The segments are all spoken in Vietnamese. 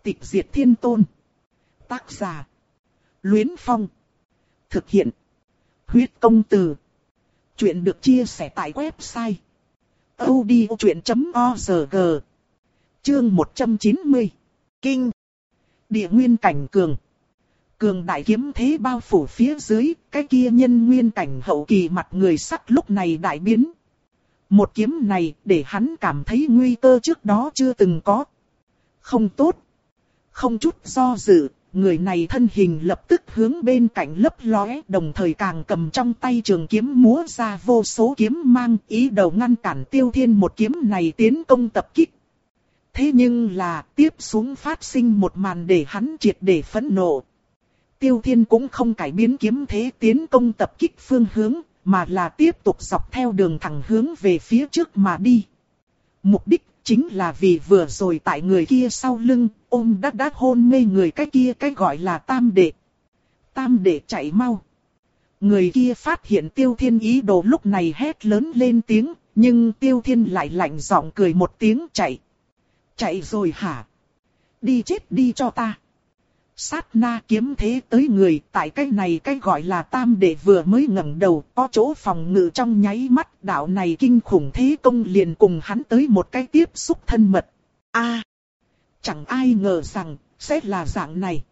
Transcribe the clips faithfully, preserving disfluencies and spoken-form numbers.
Tịch diệt thiên tôn. Tác giả. Luyến Phong. Thực hiện. Huyết công từ. Chuyện được chia sẻ tại website audiochuyện chấm org. Chương một trăm chín mươi. Kinh. Địa nguyên cảnh cường. Cường đại kiếm thế bao phủ phía dưới, cái kia nhân nguyên cảnh hậu kỳ mặt người sắc lúc này đại biến. Một kiếm này để hắn cảm thấy nguy cơ trước đó chưa từng có. Không tốt. Không chút do dự, người này thân hình lập tức hướng bên cạnh lấp lóe, đồng thời càng cầm trong tay trường kiếm múa ra vô số kiếm mang, ý đồ ngăn cản Tiêu Thiên một kiếm này tiến công tập kích. Thế nhưng là tiếp xuống phát sinh một màn để hắn triệt để phẫn nộ. Tiêu Thiên cũng không cải biến kiếm thế tiến công tập kích phương hướng, mà là tiếp tục dọc theo đường thẳng hướng về phía trước mà đi. Mục đích chính là vì vừa rồi tại người kia sau lưng, ôm đắt đắt hôn mê người cái kia cái gọi là tam đệ. Tam đệ chạy mau. Người kia phát hiện Tiêu Thiên ý đồ lúc này hét lớn lên tiếng, nhưng Tiêu Thiên lại lạnh giọng cười một tiếng chạy. Chạy rồi hả? Đi chết đi cho ta. Sát na kiếm thế tới người, tại cái này cái gọi là tam đệ vừa mới ngẩng đầu, có chỗ phòng ngự trong nháy mắt, đạo này kinh khủng thế công liền cùng hắn tới một cái tiếp xúc thân mật. A, chẳng ai ngờ rằng sẽ là dạng này.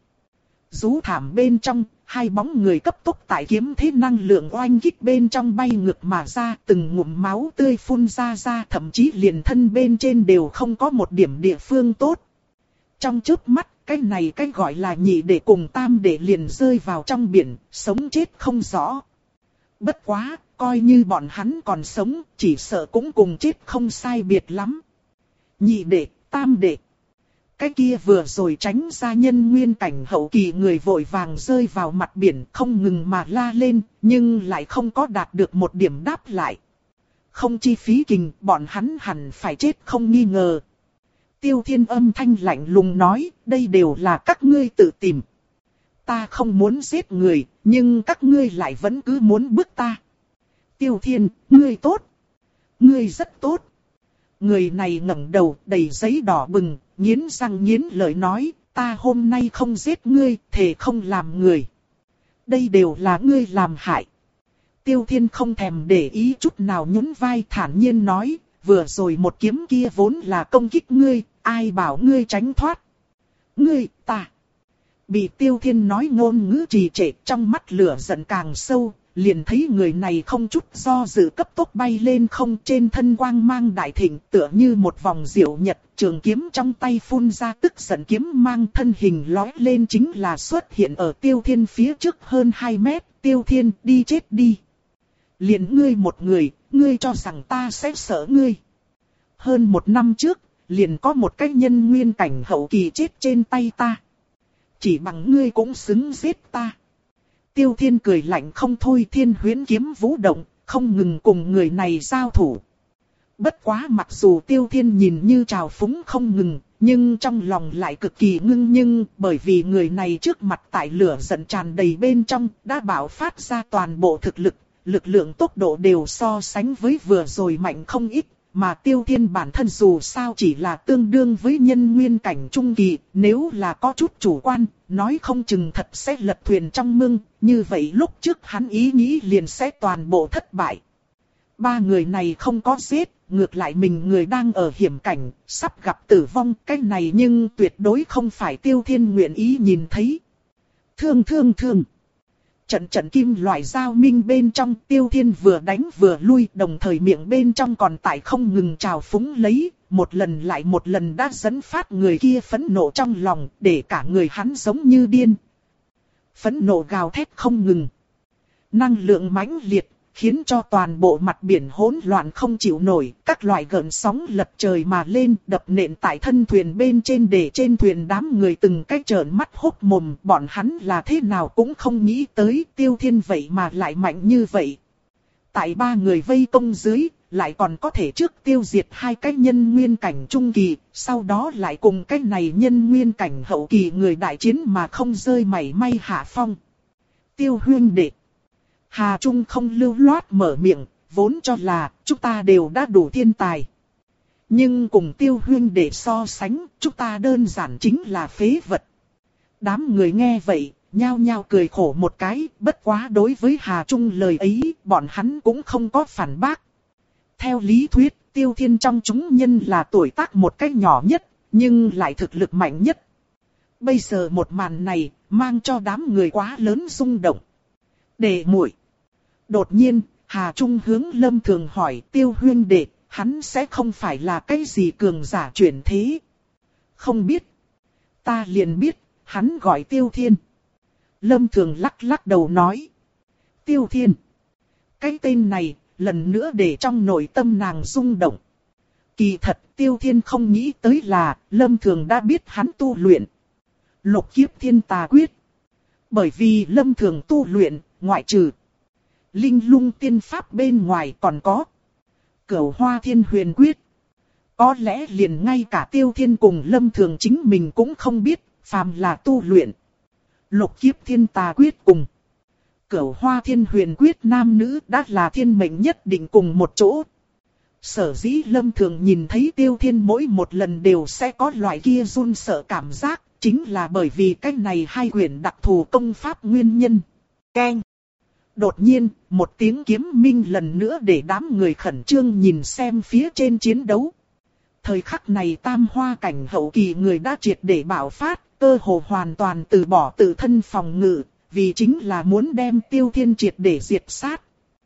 Rú thảm bên trong, hai bóng người cấp tốc tại kiếm thế năng lượng oanh kích bên trong bay ngược mà ra, từng ngụm máu tươi phun ra ra, thậm chí liền thân bên trên đều không có một điểm địa phương tốt. Trong chớp mắt, cái này cái gọi là nhị đệ cùng tam đệ liền rơi vào trong biển, sống chết không rõ. Bất quá, coi như bọn hắn còn sống, chỉ sợ cũng cùng chết không sai biệt lắm. Nhị đệ, tam đệ. Cái kia vừa rồi tránh ra nhân nguyên cảnh hậu kỳ người vội vàng rơi vào mặt biển, không ngừng mà la lên, nhưng lại không có đạt được một điểm đáp lại. Không chi phí kình, bọn hắn hẳn phải chết không nghi ngờ. Tiêu Thiên âm thanh lạnh lùng nói, đây đều là các ngươi tự tìm. Ta không muốn giết người, nhưng các ngươi lại vẫn cứ muốn bức ta. Tiêu Thiên, ngươi tốt. Ngươi rất tốt. Người này ngẩng đầu, đầy giấy đỏ bừng, nghiến răng nghiến lợi nói, ta hôm nay không giết ngươi, thề không làm người. Đây đều là ngươi làm hại. Tiêu Thiên không thèm để ý chút nào, nhún vai thản nhiên nói, vừa rồi một kiếm kia vốn là công kích ngươi, ai bảo ngươi tránh thoát. Ngươi, ta. Bị Tiêu Thiên nói ngôn ngữ trì trệ, trong mắt lửa giận càng sâu, liền thấy người này không chút do dự cấp tốc bay lên không, trên thân quang mang đại thịnh, tựa như một vòng diệu nhật, trường kiếm trong tay phun ra tức giận kiếm mang, thân hình lói lên chính là xuất hiện ở Tiêu Thiên phía trước hơn hai mét. Tiêu Thiên, đi chết đi. Liền ngươi một người, ngươi cho rằng ta sẽ sợ ngươi. Hơn một năm trước, liền có một cái nhân nguyên cảnh hậu kỳ chết trên tay ta. Chỉ bằng ngươi cũng xứng giết ta. Tiêu Thiên cười lạnh không thôi, thiên huyễn kiếm vũ động, không ngừng cùng người này giao thủ. Bất quá mặc dù Tiêu Thiên nhìn như trào phúng không ngừng, nhưng trong lòng lại cực kỳ ngưng, nhưng bởi vì người này trước mặt tại lửa giận tràn đầy bên trong, đã bạo phát ra toàn bộ thực lực, lực lượng tốc độ đều so sánh với vừa rồi mạnh không ít. Mà Tiêu Thiên bản thân dù sao chỉ là tương đương với nhân nguyên cảnh trung kỳ, nếu là có chút chủ quan, nói không chừng thật sẽ lật thuyền trong mương, như vậy lúc trước hắn ý nghĩ liền sẽ toàn bộ thất bại. Ba người này không có giết, ngược lại mình người đang ở hiểm cảnh, sắp gặp tử vong, cái này nhưng tuyệt đối không phải Tiêu Thiên nguyện ý nhìn thấy. Thương thương thương. Trận trận kim loại giao minh bên trong, Tiêu Thiên vừa đánh vừa lui, đồng thời miệng bên trong còn tại không ngừng trào phúng lấy, một lần lại một lần đã dẫn phát người kia phẫn nộ trong lòng, để cả người hắn giống như điên. Phẫn nộ gào thét không ngừng. Năng lượng mãnh liệt, khiến cho toàn bộ mặt biển hỗn loạn không chịu nổi, các loại gợn sóng lật trời mà lên, đập nện tại thân thuyền bên trên, để trên thuyền đám người từng cái trợn mắt hốc mồm, bọn hắn là thế nào cũng không nghĩ tới Tiêu Thiên vậy mà lại mạnh như vậy. Tại ba người vây công dưới, lại còn có thể trước tiêu diệt hai cái nhân nguyên cảnh trung kỳ, sau đó lại cùng cái này nhân nguyên cảnh hậu kỳ người đại chiến mà không rơi mảy may hạ phong. Tiêu huynh đệ. Hà Trung không lưu loát mở miệng, vốn cho là chúng ta đều đã đủ thiên tài. Nhưng cùng Tiêu huynh để so sánh, chúng ta đơn giản chính là phế vật. Đám người nghe vậy, nhao nhao cười khổ một cái, bất quá đối với Hà Trung lời ấy, bọn hắn cũng không có phản bác. Theo lý thuyết, Tiêu Thiên trong chúng nhân là tuổi tác một cách nhỏ nhất, nhưng lại thực lực mạnh nhất. Bây giờ một màn này, mang cho đám người quá lớn rung động. Đệ muội. Đột nhiên, Hà Trung hướng Lâm Thường hỏi Tiêu huynh đệ, hắn sẽ không phải là cái gì cường giả chuyển thế. Không biết. Ta liền biết, hắn gọi Tiêu Thiên. Lâm Thường lắc lắc đầu nói. Tiêu Thiên. Cái tên này, lần nữa để trong nội tâm nàng rung động. Kỳ thật, Tiêu Thiên không nghĩ tới là, Lâm Thường đã biết hắn tu luyện Lục Kiếp Thiên Tà Quyết. Bởi vì Lâm Thường tu luyện, ngoại trừ Linh Lung Tiên Pháp bên ngoài còn có Cửu Hoa Thiên Huyền Quyết. Có lẽ liền ngay cả Tiêu Thiên cùng Lâm Thường chính mình cũng không biết, phàm là tu luyện Lục Kiếp Thiên Tà Quyết cùng Cửu Hoa Thiên Huyền Quyết nam nữ đã là thiên mệnh nhất định cùng một chỗ. Sở dĩ Lâm Thường nhìn thấy Tiêu Thiên mỗi một lần đều sẽ có loại kia run sợ cảm giác, chính là bởi vì cách này hai quyển đặc thù công pháp nguyên nhân. Keng. Đột nhiên, một tiếng kiếm minh lần nữa để đám người khẩn trương nhìn xem phía trên chiến đấu. Thời khắc này tam hoa cảnh hậu kỳ người đã triệt để bạo phát, cơ hồ hoàn toàn từ bỏ tự thân phòng ngự, vì chính là muốn đem Tiêu Thiên triệt để diệt sát.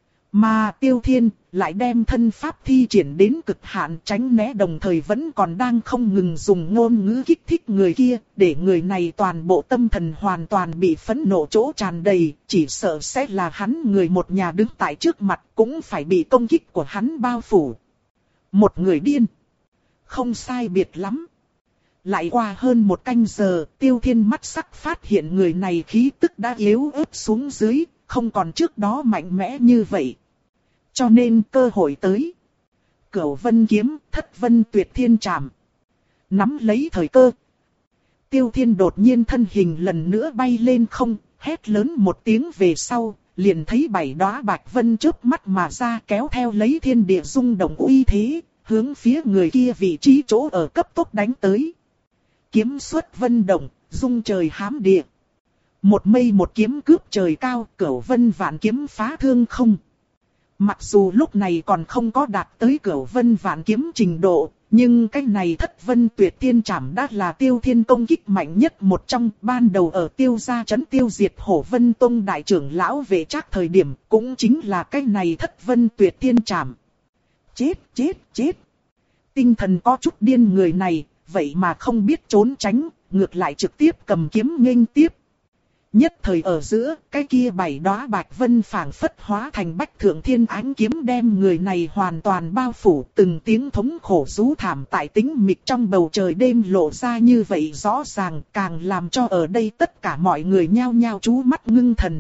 Mà Tiêu Thiên lại đem thân pháp thi triển đến cực hạn, tránh né đồng thời vẫn còn đang không ngừng dùng ngôn ngữ kích thích người kia, để người này toàn bộ tâm thần hoàn toàn bị phẫn nộ chỗ tràn đầy, chỉ sợ sẽ là hắn người một nhà đứng tại trước mặt cũng phải bị công kích của hắn bao phủ. Một người điên. Không sai biệt lắm. Lại qua hơn một canh giờ, Tiêu Thiên mắt sắc phát hiện người này khí tức đã yếu ớt xuống dưới, không còn trước đó mạnh mẽ như vậy. Cho nên cơ hội tới. Cửu Vân Kiếm, Thất Vân Tuyệt Thiên Trảm. Nắm lấy thời cơ. Tiêu Thiên đột nhiên thân hình lần nữa bay lên không, hét lớn một tiếng về sau, liền thấy bảy đóa bạch vân chớp mắt mà ra kéo theo lấy thiên địa rung động uy thế, hướng phía người kia vị trí chỗ ở cấp tốc đánh tới. Kiếm xuất vân động, rung trời hám địa. Một mây một kiếm cướp trời cao, Cửu Vân Vạn Kiếm phá thương không. Mặc dù lúc này còn không có đạt tới Cửu Vân Vạn Kiếm trình độ, nhưng cái này Thất Vân Tuyệt Thiên Trảm đã là Tiêu Thiên công kích mạnh nhất một trong. Ban đầu ở Tiêu gia trấn tiêu diệt Hổ Vân Tông đại trưởng lão Vệ Trác thời điểm, cũng chính là cái này Thất Vân Tuyệt Thiên Trảm. Chết, chết, chết. Tinh thần có chút điên người này, vậy mà không biết trốn tránh, ngược lại trực tiếp cầm kiếm nghênh tiếp. Nhất thời ở giữa, cái kia bảy đóa bạch vân phảng phất hóa thành bách thượng thiên ánh kiếm đem người này hoàn toàn bao phủ, từng tiếng thống khổ rú thảm tại tĩnh mịch trong bầu trời đêm lộ ra như vậy rõ ràng, càng làm cho ở đây tất cả mọi người nhao nhao chú mắt ngưng thần.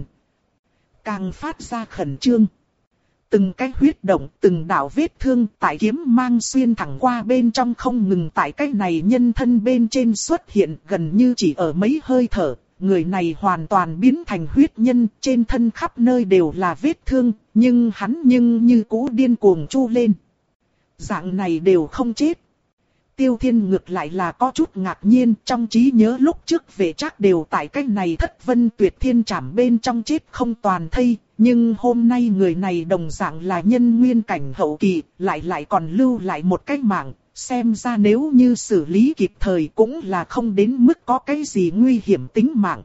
Càng phát ra khẩn trương. Từng cái huyết động, từng đạo vết thương tại kiếm mang xuyên thẳng qua bên trong không ngừng tại cái này nhân thân bên trên xuất hiện, gần như chỉ ở mấy hơi thở. Người này hoàn toàn biến thành huyết nhân, trên thân khắp nơi đều là vết thương, nhưng hắn nhưng như cũ điên cuồng chu lên. Dạng này đều không chết. Tiêu Thiên ngược lại là có chút ngạc nhiên, trong trí nhớ lúc trước Vệ Trác đều tại cái này Thất Vân Tuyệt Thiên Trảm bên trong chết không toàn thây, nhưng hôm nay người này đồng dạng là nhân nguyên cảnh hậu kỳ, lại lại còn lưu lại một cái mạng. Xem ra nếu như xử lý kịp thời cũng là không đến mức có cái gì nguy hiểm tính mạng.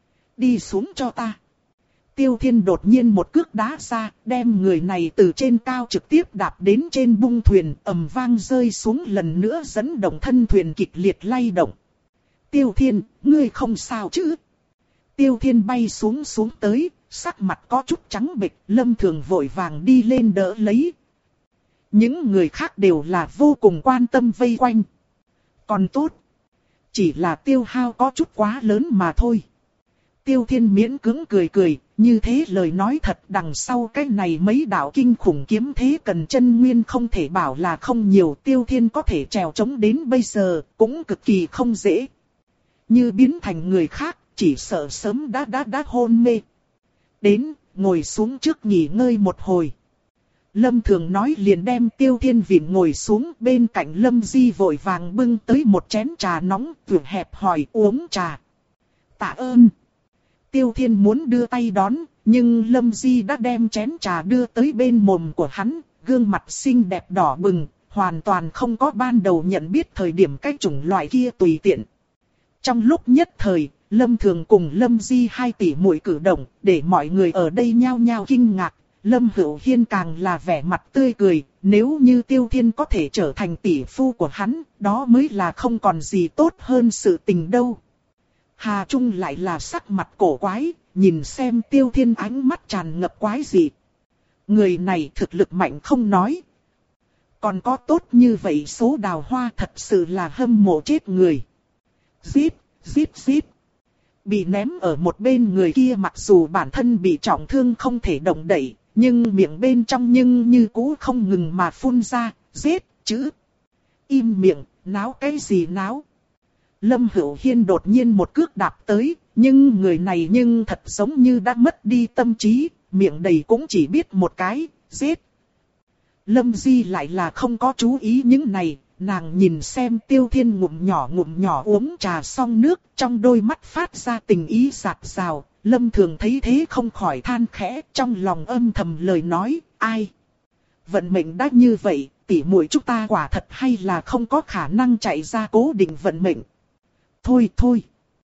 Đi xuống cho ta. Tiêu Thiên đột nhiên một cước đá ra, đem người này từ trên cao trực tiếp đạp đến trên bung thuyền, ầm vang rơi xuống lần nữa dẫn động thân thuyền kịch liệt lay động. Tiêu Thiên, ngươi không sao chứ? Tiêu Thiên bay xuống xuống tới, sắc mặt có chút trắng bệch, Lâm Thường vội vàng đi lên đỡ lấy. Những người khác đều là vô cùng quan tâm vây quanh. Còn tốt. Chỉ là tiêu hao có chút quá lớn mà thôi. Tiêu Thiên miễn cưỡng cười cười, như thế lời nói thật đằng sau cái này mấy đạo kinh khủng kiếm thế cần chân nguyên không thể bảo là không nhiều. Tiêu Thiên có thể trèo trống đến bây giờ, cũng cực kỳ không dễ. Như biến thành người khác, chỉ sợ sớm đã đã đã hôn mê. Đến, ngồi xuống trước nghỉ ngơi một hồi. Lâm Thường nói liền đem Tiêu Thiên Vịn ngồi xuống bên cạnh Lâm Di vội vàng bưng tới một chén trà nóng, vừa hẹp hỏi uống trà. Tạ ơn. Tiêu Thiên muốn đưa tay đón, nhưng Lâm Di đã đem chén trà đưa tới bên mồm của hắn, gương mặt xinh đẹp đỏ bừng, hoàn toàn không có ban đầu nhận biết thời điểm cái chủng loại kia tùy tiện. Trong lúc nhất thời, Lâm Thường cùng Lâm Di hai tỷ muội cử động, để mọi người ở đây nhao nhao kinh ngạc. Lâm Hữu Hiên càng là vẻ mặt tươi cười, nếu như Tiêu Thiên có thể trở thành tỷ phu của hắn, đó mới là không còn gì tốt hơn sự tình đâu. Hà Trung lại là sắc mặt cổ quái, nhìn xem Tiêu Thiên ánh mắt tràn ngập quái dị. Người này thực lực mạnh không nói. Còn có tốt như vậy số đào hoa thật sự là hâm mộ chết người. Giết, giết, giết. Bị ném ở một bên người kia mặc dù bản thân bị trọng thương không thể động đậy, nhưng miệng bên trong nhưng như cũ không ngừng mà phun ra, giết, chữ. Im miệng, náo cái gì náo. Lâm Hữu Hiên đột nhiên một cước đạp tới, nhưng người này nhưng thật giống như đã mất đi tâm trí, miệng đầy cũng chỉ biết một cái, giết. Lâm Di lại là không có chú ý những này, nàng nhìn xem Tiêu Thiên ngụm nhỏ ngụm nhỏ uống trà xong nước, trong đôi mắt phát ra tình ý rạt rào. Lâm Thường thấy thế không khỏi than khẽ, trong lòng âm thầm lời nói, ai? Vận mệnh đã như vậy, tỷ muội chúng ta quả thật hay là không có khả năng chạy ra cố định vận mệnh. Thôi thôi.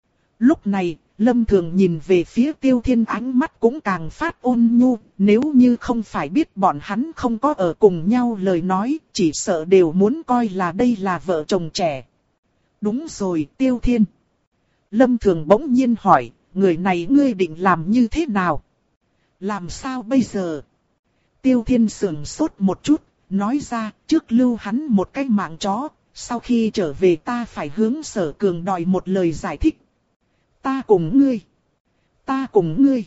Lúc này, Lâm Thường nhìn về phía Tiêu Thiên ánh mắt cũng càng phát ôn nhu, nếu như không phải biết bọn hắn không có ở cùng nhau lời nói, chỉ sợ đều muốn coi là đây là vợ chồng trẻ. Đúng rồi, Tiêu Thiên. Lâm Thường bỗng nhiên hỏi, người này ngươi định làm như thế nào? Làm sao bây giờ? Tiêu Thiên sườn sốt một chút, nói ra, trước lưu hắn một cái mạng chó, sau khi trở về ta phải hướng Sở Cường đòi một lời giải thích. Ta cùng ngươi. Ta cùng ngươi.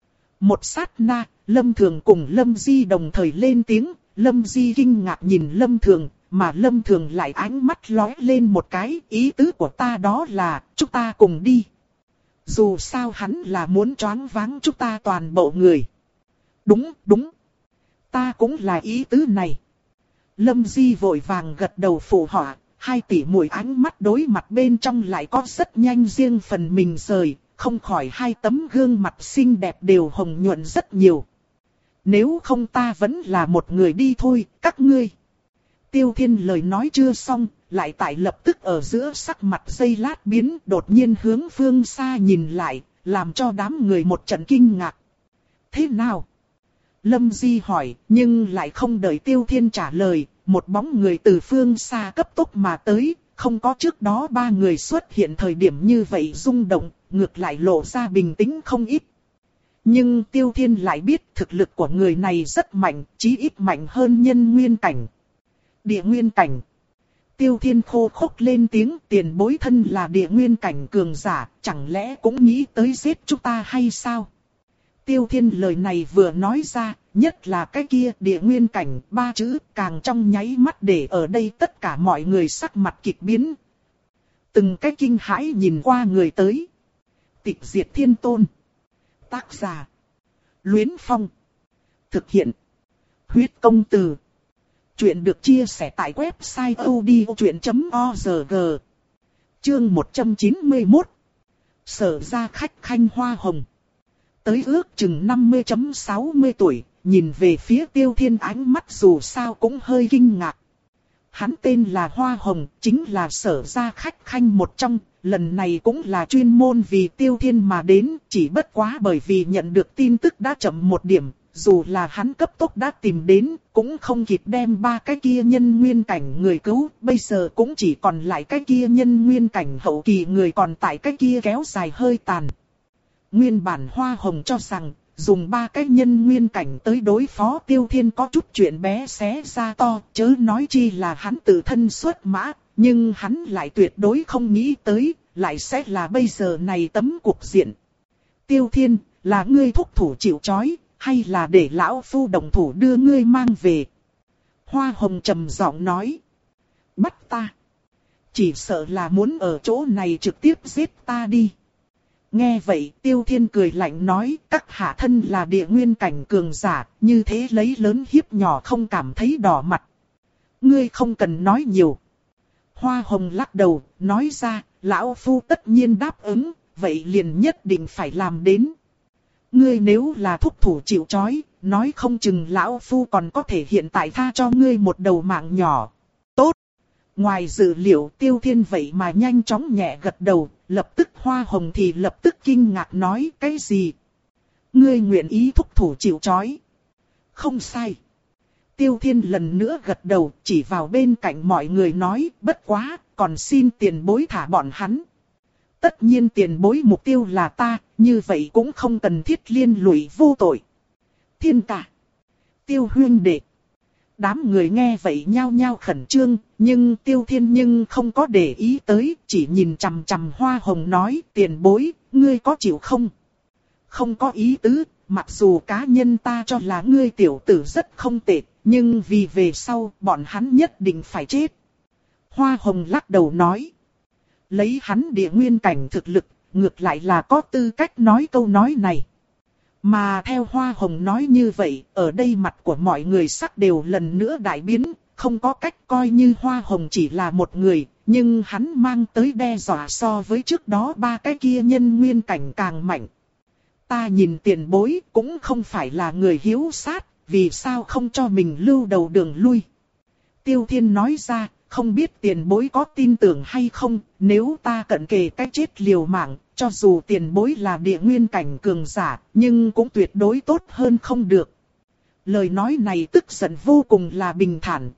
Một sát na, Lâm Thường cùng Lâm Di đồng thời lên tiếng, Lâm Di kinh ngạc nhìn Lâm Thường, mà Lâm Thường lại ánh mắt lóe lên một cái, ý tứ của ta đó là, chúng ta cùng đi. Dù sao hắn là muốn choáng váng chúng ta toàn bộ người. Đúng, đúng. Ta cũng là ý tứ này. Lâm Di vội vàng gật đầu phụ họa, hai tỷ muội ánh mắt đối mặt bên trong lại có rất nhanh riêng phần mình rời, không khỏi hai tấm gương mặt xinh đẹp đều hồng nhuận rất nhiều. Nếu không ta vẫn là một người đi thôi, các ngươi. Tiêu Thiên lời nói chưa xong, lại tại lập tức ở giữa sắc mặt giây lát biến, đột nhiên hướng phương xa nhìn lại, làm cho đám người một trận kinh ngạc. Thế nào? Lâm Di hỏi, nhưng lại không đợi Tiêu Thiên trả lời, một bóng người từ phương xa cấp tốc mà tới, không có trước đó ba người xuất hiện thời điểm như vậy rung động, ngược lại lộ ra bình tĩnh không ít. Nhưng Tiêu Thiên lại biết thực lực của người này rất mạnh, chí ít mạnh hơn nhân nguyên cảnh. Địa nguyên cảnh. Tiêu Thiên khô khốc lên tiếng, tiền bối thân là địa nguyên cảnh cường giả, chẳng lẽ cũng nghĩ tới giết chúng ta hay sao? Tiêu Thiên lời này vừa nói ra, nhất là cái kia địa nguyên cảnh, ba chữ càng trong nháy mắt để ở đây tất cả mọi người sắc mặt kịch biến. Từng cái kinh hãi nhìn qua người tới. Tịch Diệt Thiên Tôn. Tác giả. Luyến Phong. Thực hiện. Huyết Công Từ. Chuyện được chia sẻ tại website odchuyện chấm org. Chương một trăm chín mươi mốt. Sở ra khách khanh hoa hồng. Tới ước chừng năm mươi sáu mươi tuổi, nhìn về phía Tiêu Thiên ánh mắt dù sao cũng hơi kinh ngạc. Hắn tên là Hoa Hồng, chính là sở gia khách khanh một trong, lần này cũng là chuyên môn vì Tiêu Thiên mà đến, chỉ bất quá bởi vì nhận được tin tức đã chậm một điểm, dù là hắn cấp tốc đã tìm đến, cũng không kịp đem ba cái kia nhân nguyên cảnh người cứu, bây giờ cũng chỉ còn lại cái kia nhân nguyên cảnh hậu kỳ người còn tại cái kia kéo dài hơi tàn. Nguyên bản Hoa Hồng cho rằng, dùng ba cái nhân nguyên cảnh tới đối phó Tiêu Thiên có chút chuyện bé xé ra to, chớ nói chi là hắn tự thân xuất mã, nhưng hắn lại tuyệt đối không nghĩ tới, lại sẽ là bây giờ này tấm cục diện. Tiêu Thiên, là ngươi thúc thủ chịu trói, hay là để lão phu đồng thủ đưa ngươi mang về? Hoa Hồng trầm giọng nói. Bắt ta. Chỉ sợ là muốn ở chỗ này trực tiếp giết ta đi. Nghe vậy Tiêu Thiên cười lạnh nói, các hạ thân là địa nguyên cảnh cường giả, như thế lấy lớn hiếp nhỏ không cảm thấy đỏ mặt. Ngươi không cần nói nhiều. Hoa Hồng lắc đầu, nói ra, lão phu tất nhiên đáp ứng, vậy liền nhất định phải làm đến. Ngươi nếu là thúc thủ chịu trói, nói không chừng lão phu còn có thể hiện tại tha cho ngươi một đầu mạng nhỏ. Tốt. Ngoài dự liệu Tiêu Thiên vậy mà nhanh chóng nhẹ gật đầu, lập tức Hoa Hồng thì lập tức kinh ngạc nói, cái gì? Ngươi nguyện ý thúc thủ chịu trói? Không sai. Tiêu Thiên lần nữa gật đầu, chỉ vào bên cạnh mọi người nói, bất quá, còn xin tiền bối thả bọn hắn. Tất nhiên tiền bối mục tiêu là ta, như vậy cũng không cần thiết liên lụy vô tội. Thiên ca. Tiêu huynh đệ. Đám người nghe vậy nhao nhao khẩn trương, nhưng Tiêu Thiên nhưng không có để ý tới, chỉ nhìn chằm chằm Hoa Hồng nói, tiền bối, ngươi có chịu không? Không có ý tứ, mặc dù cá nhân ta cho là ngươi tiểu tử rất không tệ, nhưng vì về sau, bọn hắn nhất định phải chết. Hoa Hồng lắc đầu nói, lấy hắn địa nguyên cảnh thực lực, ngược lại là có tư cách nói câu nói này. Mà theo Hoa Hồng nói như vậy, ở đây mặt của mọi người sắc đều lần nữa đại biến, không có cách coi như Hoa Hồng chỉ là một người, nhưng hắn mang tới đe dọa so với trước đó ba cái kia nhân nguyên cảnh càng mạnh. Ta nhìn tiền bối cũng không phải là người hiếu sát, vì sao không cho mình lưu đầu đường lui. Tiêu Thiên nói ra, không biết tiền bối có tin tưởng hay không, nếu ta cận kề cái chết liều mạng, cho dù tiền bối là địa nguyên cảnh cường giả, nhưng cũng tuyệt đối tốt hơn không được. Lời nói này tức giận vô cùng là bình thản.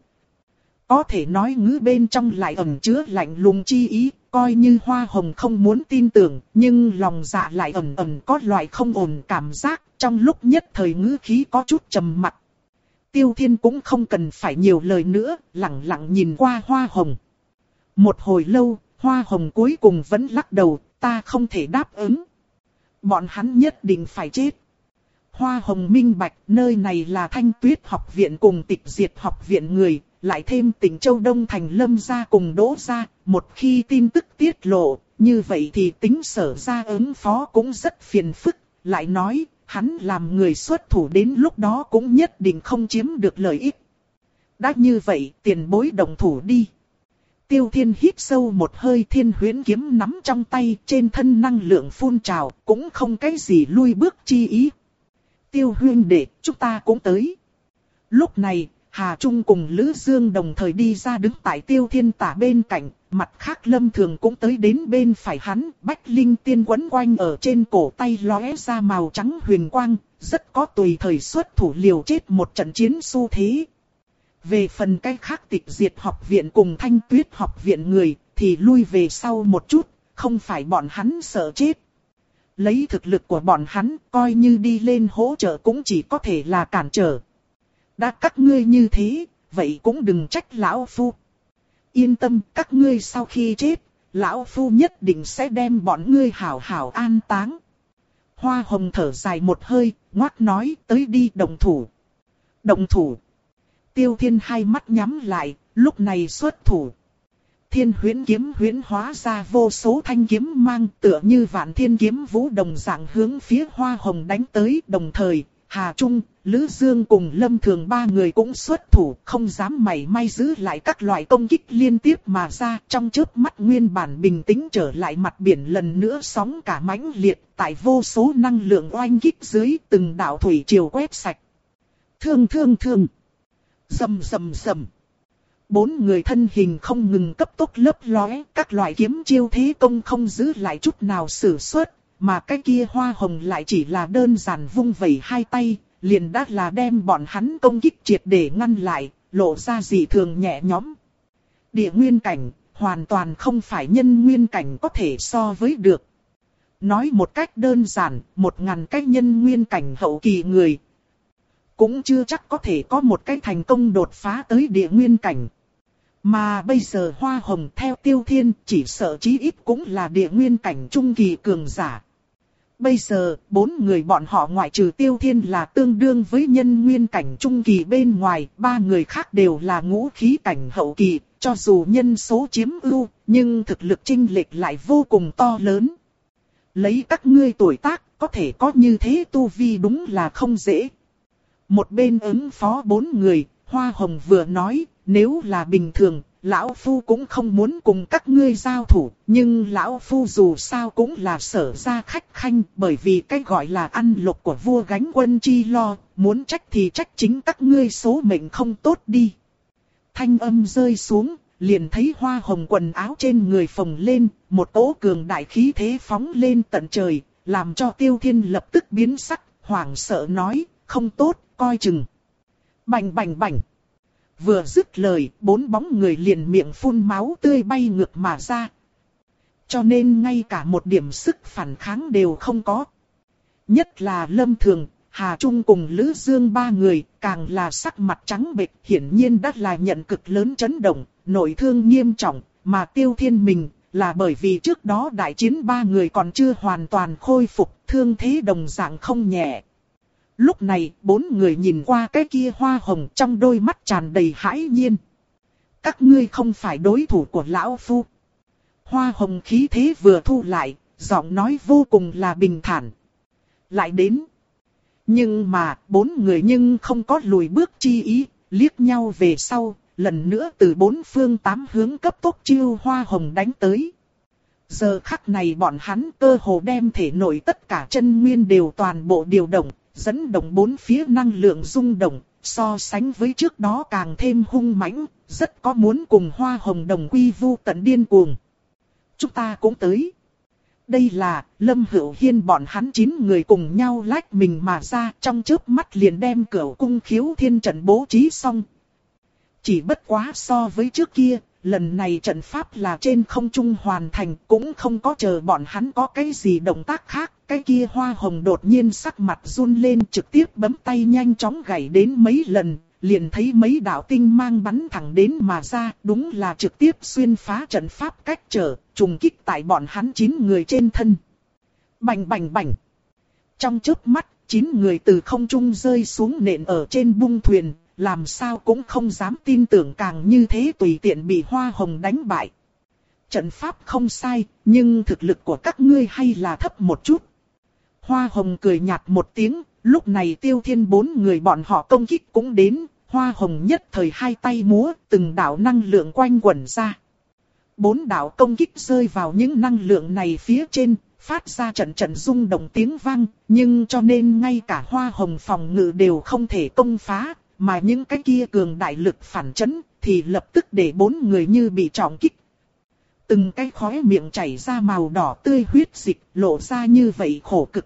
Có thể nói ngữ bên trong lại ẩn chứa lạnh lùng chi ý, coi như Hoa Hồng không muốn tin tưởng, nhưng lòng dạ lại ẩn ẩn có loại không ổn cảm giác, trong lúc nhất thời ngữ khí có chút trầm mặc. Tiêu Thiên cũng không cần phải nhiều lời nữa, lặng lặng nhìn qua Hoa Hồng. Một hồi lâu, Hoa Hồng cuối cùng vẫn lắc đầu, ta không thể đáp ứng. Bọn hắn nhất định phải chết. Hoa Hồng minh bạch, nơi này là Thanh Tuyết học viện cùng Tịch Diệt học viện người, lại thêm Tỉnh Châu Đông Thành Lâm gia cùng Đỗ gia, một khi tin tức tiết lộ, như vậy thì tính Sở gia ứng phó cũng rất phiền phức, lại nói, hắn làm người xuất thủ đến lúc đó cũng nhất định không chiếm được lợi ích. Đã như vậy, tiền bối đồng thủ đi. Tiêu Thiên hít sâu một hơi, thiên huyễn kiếm nắm trong tay, trên thân năng lượng phun trào, cũng không cái gì lui bước chi ý. Tiêu huynh đệ, chúng ta cũng tới. Lúc này, Hà Trung cùng Lữ Dương đồng thời đi ra đứng tại Tiêu Thiên tả bên cạnh, mặt khác Lâm Thường cũng tới đến bên phải hắn, Bách Linh Tiên quấn quanh ở trên cổ tay lóe ra màu trắng huyền quang, rất có tùy thời xuất thủ liều chết một trận chiến xu thế. Về phần cái khác Tịch Diệt học viện cùng Thanh Tuyết học viện người, thì lui về sau một chút, không phải bọn hắn sợ chết. Lấy thực lực của bọn hắn, coi như đi lên hỗ trợ cũng chỉ có thể là cản trở. Đã các ngươi như thế, vậy cũng đừng trách lão phu. Yên tâm, các ngươi sau khi chết, lão phu nhất định sẽ đem bọn ngươi hảo hảo an táng. Hoa Hồng thở dài một hơi, ngoác nói, tới đi đồng thủ. Đồng thủ. Tiêu Thiên hai mắt nhắm lại, lúc này xuất thủ. Thiên huyễn kiếm huyễn hóa ra vô số thanh kiếm mang, tựa như vạn thiên kiếm vũ đồng dạng hướng phía Hoa Hồng đánh tới. Đồng thời, Hà Trung, Lữ Dương cùng Lâm Thường ba người cũng xuất thủ, không dám mảy may giữ lại các loại công kích liên tiếp mà ra. Trong chớp mắt nguyên bản bình tĩnh trở lại, mặt biển lần nữa sóng cả mãnh liệt, tại vô số năng lượng oanh kích dưới, từng đạo thủy triều quét sạch. Thương thương thương. Rầm rầm rầm. Bốn người thân hình không ngừng cấp tốc lấp lóe, các loại kiếm chiêu thế công không giữ lại chút nào sử xuất, mà cái kia Hoa Hồng lại chỉ là đơn giản vung vẩy hai tay, liền đã là đem bọn hắn công kích triệt để ngăn lại, lộ ra dị thường nhẹ nhõm. Địa nguyên cảnh, hoàn toàn không phải nhân nguyên cảnh có thể so với được. Nói một cách đơn giản, một ngàn cái nhân nguyên cảnh hậu kỳ người, cũng chưa chắc có thể có một cái thành công đột phá tới địa nguyên cảnh. Mà bây giờ Hoa Hồng theo Tiêu Thiên chỉ sợ chí ít cũng là địa nguyên cảnh trung kỳ cường giả. Bây giờ, bốn người bọn họ ngoại trừ Tiêu Thiên là tương đương với nhân nguyên cảnh trung kỳ bên ngoài, ba người khác đều là ngũ khí cảnh hậu kỳ, cho dù nhân số chiếm ưu, nhưng thực lực chênh lệch lại vô cùng to lớn. Lấy các ngươi tuổi tác, có thể có như thế tu vi đúng là không dễ. Một bên ứng phó bốn người, Hoa Hồng vừa nói, nếu là bình thường, lão phu cũng không muốn cùng các ngươi giao thủ, nhưng lão phu dù sao cũng là Sở gia khách khanh, bởi vì cái gọi là ăn lộc của vua gánh quân chi lo, muốn trách thì trách chính các ngươi số mệnh không tốt đi. Thanh âm rơi xuống, liền thấy Hoa Hồng quần áo trên người phồng lên, một cỗ cường đại khí thế phóng lên tận trời, làm cho Tiêu Thiên lập tức biến sắc, hoảng sợ nói, không tốt, coi chừng. Bành bành bành. Vừa dứt lời, bốn bóng người liền miệng phun máu tươi bay ngược mà ra. Cho nên ngay cả một điểm sức phản kháng đều không có. Nhất là Lâm Thường, Hà Trung cùng Lữ Dương ba người, càng là sắc mặt trắng bệch, hiển nhiên đã là nhận cực lớn chấn động, nội thương nghiêm trọng, mà Tiêu Thiên mình là bởi vì trước đó đại chiến ba người còn chưa hoàn toàn khôi phục, thương thế đồng dạng không nhẹ. Lúc này, bốn người nhìn qua cái kia Hoa Hồng trong đôi mắt tràn đầy hãi nhiên. Các ngươi không phải đối thủ của lão phu. Hoa Hồng khí thế vừa thu lại, giọng nói vô cùng là bình thản. Lại đến. Nhưng mà, bốn người nhưng không có lùi bước chi ý, liếc nhau về sau, lần nữa từ bốn phương tám hướng cấp tốc chiêu Hoa Hồng đánh tới. Giờ khắc này bọn hắn cơ hồ đem thể nội tất cả chân nguyên đều toàn bộ điều động, dẫn động bốn phía năng lượng rung động, so sánh với trước đó càng thêm hung mãnh, rất có muốn cùng Hoa Hồng đồng quy vu tận điên cuồng. Chúng ta cũng tới. Đây là Lâm Hữu Hiên bọn hắn chín người cùng nhau lách mình mà ra, trong chớp mắt liền đem Cửu Cung Khiếu Thiên trận bố trí xong. Chỉ bất quá so với trước kia, lần này trận pháp là trên không trung hoàn thành, cũng không có chờ bọn hắn có cái gì động tác khác. Cái kia Hoa Hồng đột nhiên sắc mặt run lên, trực tiếp bấm tay nhanh chóng gảy đến mấy lần, liền thấy mấy đạo tinh mang bắn thẳng đến mà ra, đúng là trực tiếp xuyên phá trận pháp cách trở, trùng kích tại bọn hắn chín người trên thân. Bành bành bành. Trong chớp mắt, chín người từ không trung rơi xuống nện ở trên bung thuyền, làm sao cũng không dám tin tưởng càng như thế tùy tiện bị Hoa Hồng đánh bại. Trận pháp không sai, nhưng thực lực của các ngươi hay là thấp một chút. Hoa Hồng cười nhạt một tiếng, lúc này Tiêu Thiên bốn người bọn họ công kích cũng đến, Hoa Hồng nhất thời hai tay múa, từng đạo năng lượng quanh quẩn ra. Bốn đạo công kích rơi vào những năng lượng này phía trên, phát ra trận trận rung động tiếng vang, nhưng cho nên ngay cả Hoa Hồng phòng ngự đều không thể công phá, mà những cái kia cường đại lực phản chấn thì lập tức để bốn người như bị trọng kích. Từng cái khóe miệng chảy ra màu đỏ tươi huyết dịch, lộ ra như vậy khổ cực.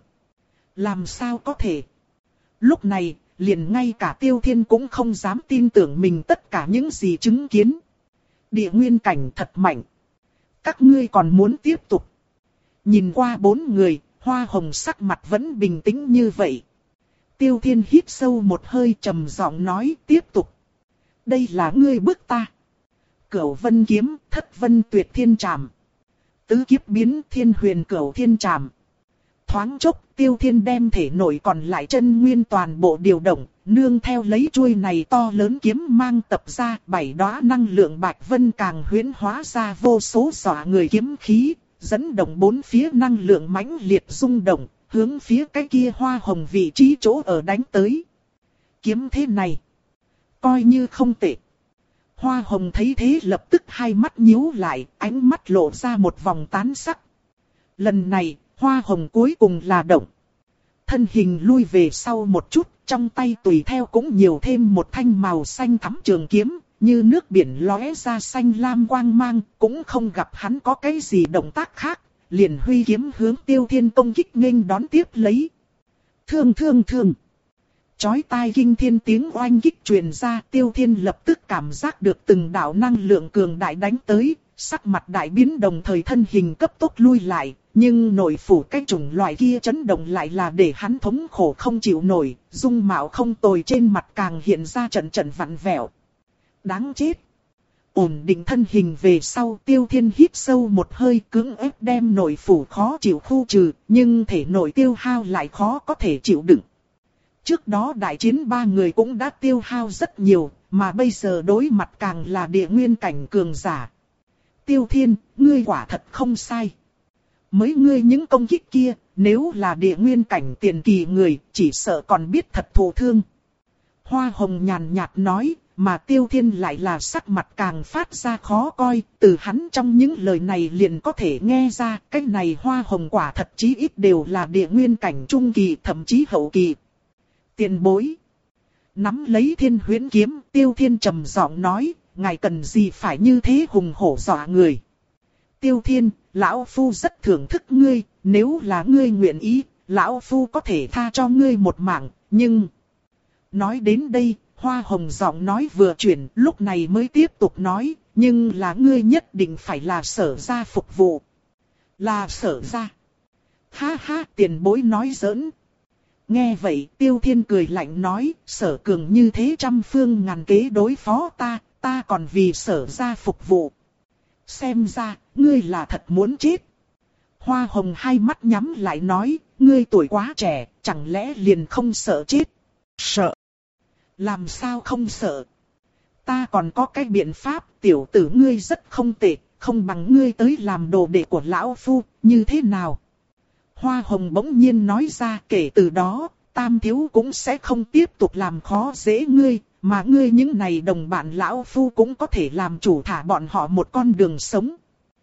Làm sao có thể? Lúc này, liền ngay cả Tiêu Thiên cũng không dám tin tưởng mình tất cả những gì chứng kiến. Địa nguyên cảnh thật mạnh. Các ngươi còn muốn tiếp tục. Nhìn qua bốn người, Hoa Hồng sắc mặt vẫn bình tĩnh như vậy. Tiêu Thiên hít sâu một hơi trầm giọng nói tiếp tục. Đây là ngươi bức ta. Cửu Vân Kiếm, Thất Vân Tuyệt Thiên Trảm. Tứ kiếp biến Thiên Huyền Cửu Thiên Trảm. Thoáng chốc, Tiêu Thiên đem thể nội còn lại chân nguyên toàn bộ điều động, nương theo lấy chuôi này to lớn kiếm mang tập ra, bảy đóa năng lượng bạch vân càng huyễn hóa ra vô số xỏa người kiếm khí, dẫn động bốn phía năng lượng mãnh liệt rung động, hướng phía cái kia Hoa Hồng vị trí chỗ ở đánh tới. Kiếm thế này, coi như không tệ. Hoa Hồng thấy thế lập tức hai mắt nhíu lại, ánh mắt lộ ra một vòng tán sắc. Lần này, Hoa Hồng cuối cùng là động. Thân hình lui về sau một chút, trong tay tùy theo cũng nhiều thêm một thanh màu xanh thắm trường kiếm, như nước biển lóe ra xanh lam quang mang, cũng không gặp hắn có cái gì động tác khác, liền huy kiếm hướng Tiêu Thiên công kích nghênh đón tiếp lấy. Thương thương thương. Chói tai kinh thiên tiếng oanh kích truyền ra, Tiêu Thiên lập tức cảm giác được từng đạo năng lượng cường đại đánh tới, sắc mặt đại biến đồng thời thân hình cấp tốc lui lại, nhưng nội phủ cái chủng loại kia chấn động lại là để hắn thống khổ không chịu nổi, dung mạo không tồi trên mặt càng hiện ra trận trận vặn vẹo. Đáng chết! Ổn định thân hình về sau, Tiêu Thiên hít sâu một hơi, cưỡng ép đem nội phủ khó chịu khu trừ, nhưng thể nội tiêu hao lại khó có thể chịu đựng. Trước đó đại chiến ba người cũng đã tiêu hao rất nhiều, mà bây giờ đối mặt càng là địa nguyên cảnh cường giả. Tiêu Thiên, ngươi quả thật không sai. mới ngươi những công kích kia, nếu là địa nguyên cảnh tiền kỳ người, chỉ sợ còn biết thật thụ thương. Hoa hồng nhàn nhạt nói, mà Tiêu Thiên lại là sắc mặt càng phát ra khó coi, từ hắn trong những lời này liền có thể nghe ra, cái này hoa hồng quả thật chí ít đều là địa nguyên cảnh trung kỳ thậm chí hậu kỳ. Tiền bối. Nắm lấy Thiên Huyễn kiếm, Tiêu Thiên trầm giọng nói, ngài cần gì phải như thế hùng hổ dọa người. Tiêu Thiên, lão phu rất thưởng thức ngươi, nếu là ngươi nguyện ý, lão phu có thể tha cho ngươi một mạng, nhưng... Nói đến đây, hoa hồng giọng nói vừa chuyển, lúc này mới tiếp tục nói, nhưng là ngươi nhất định phải là Sở gia phục vụ. Là Sở gia. Ha ha, tiền bối nói giỡn. Nghe vậy, Tiêu Thiên cười lạnh nói, Sở cường như thế trăm phương ngàn kế đối phó ta, ta còn vì Sở gia phục vụ. Xem ra, ngươi là thật muốn chết. Hoa hồng hai mắt nhắm lại nói, ngươi tuổi quá trẻ, chẳng lẽ liền không sợ chết? Sợ. Làm sao không sợ? Ta còn có cái biện pháp, tiểu tử ngươi rất không tệ, không bằng ngươi tới làm đồ đệ của lão phu, như thế nào? Hoa hồng bỗng nhiên nói ra, kể từ đó, Tam thiếu cũng sẽ không tiếp tục làm khó dễ ngươi, mà ngươi những này đồng bạn lão phu cũng có thể làm chủ thả bọn họ một con đường sống.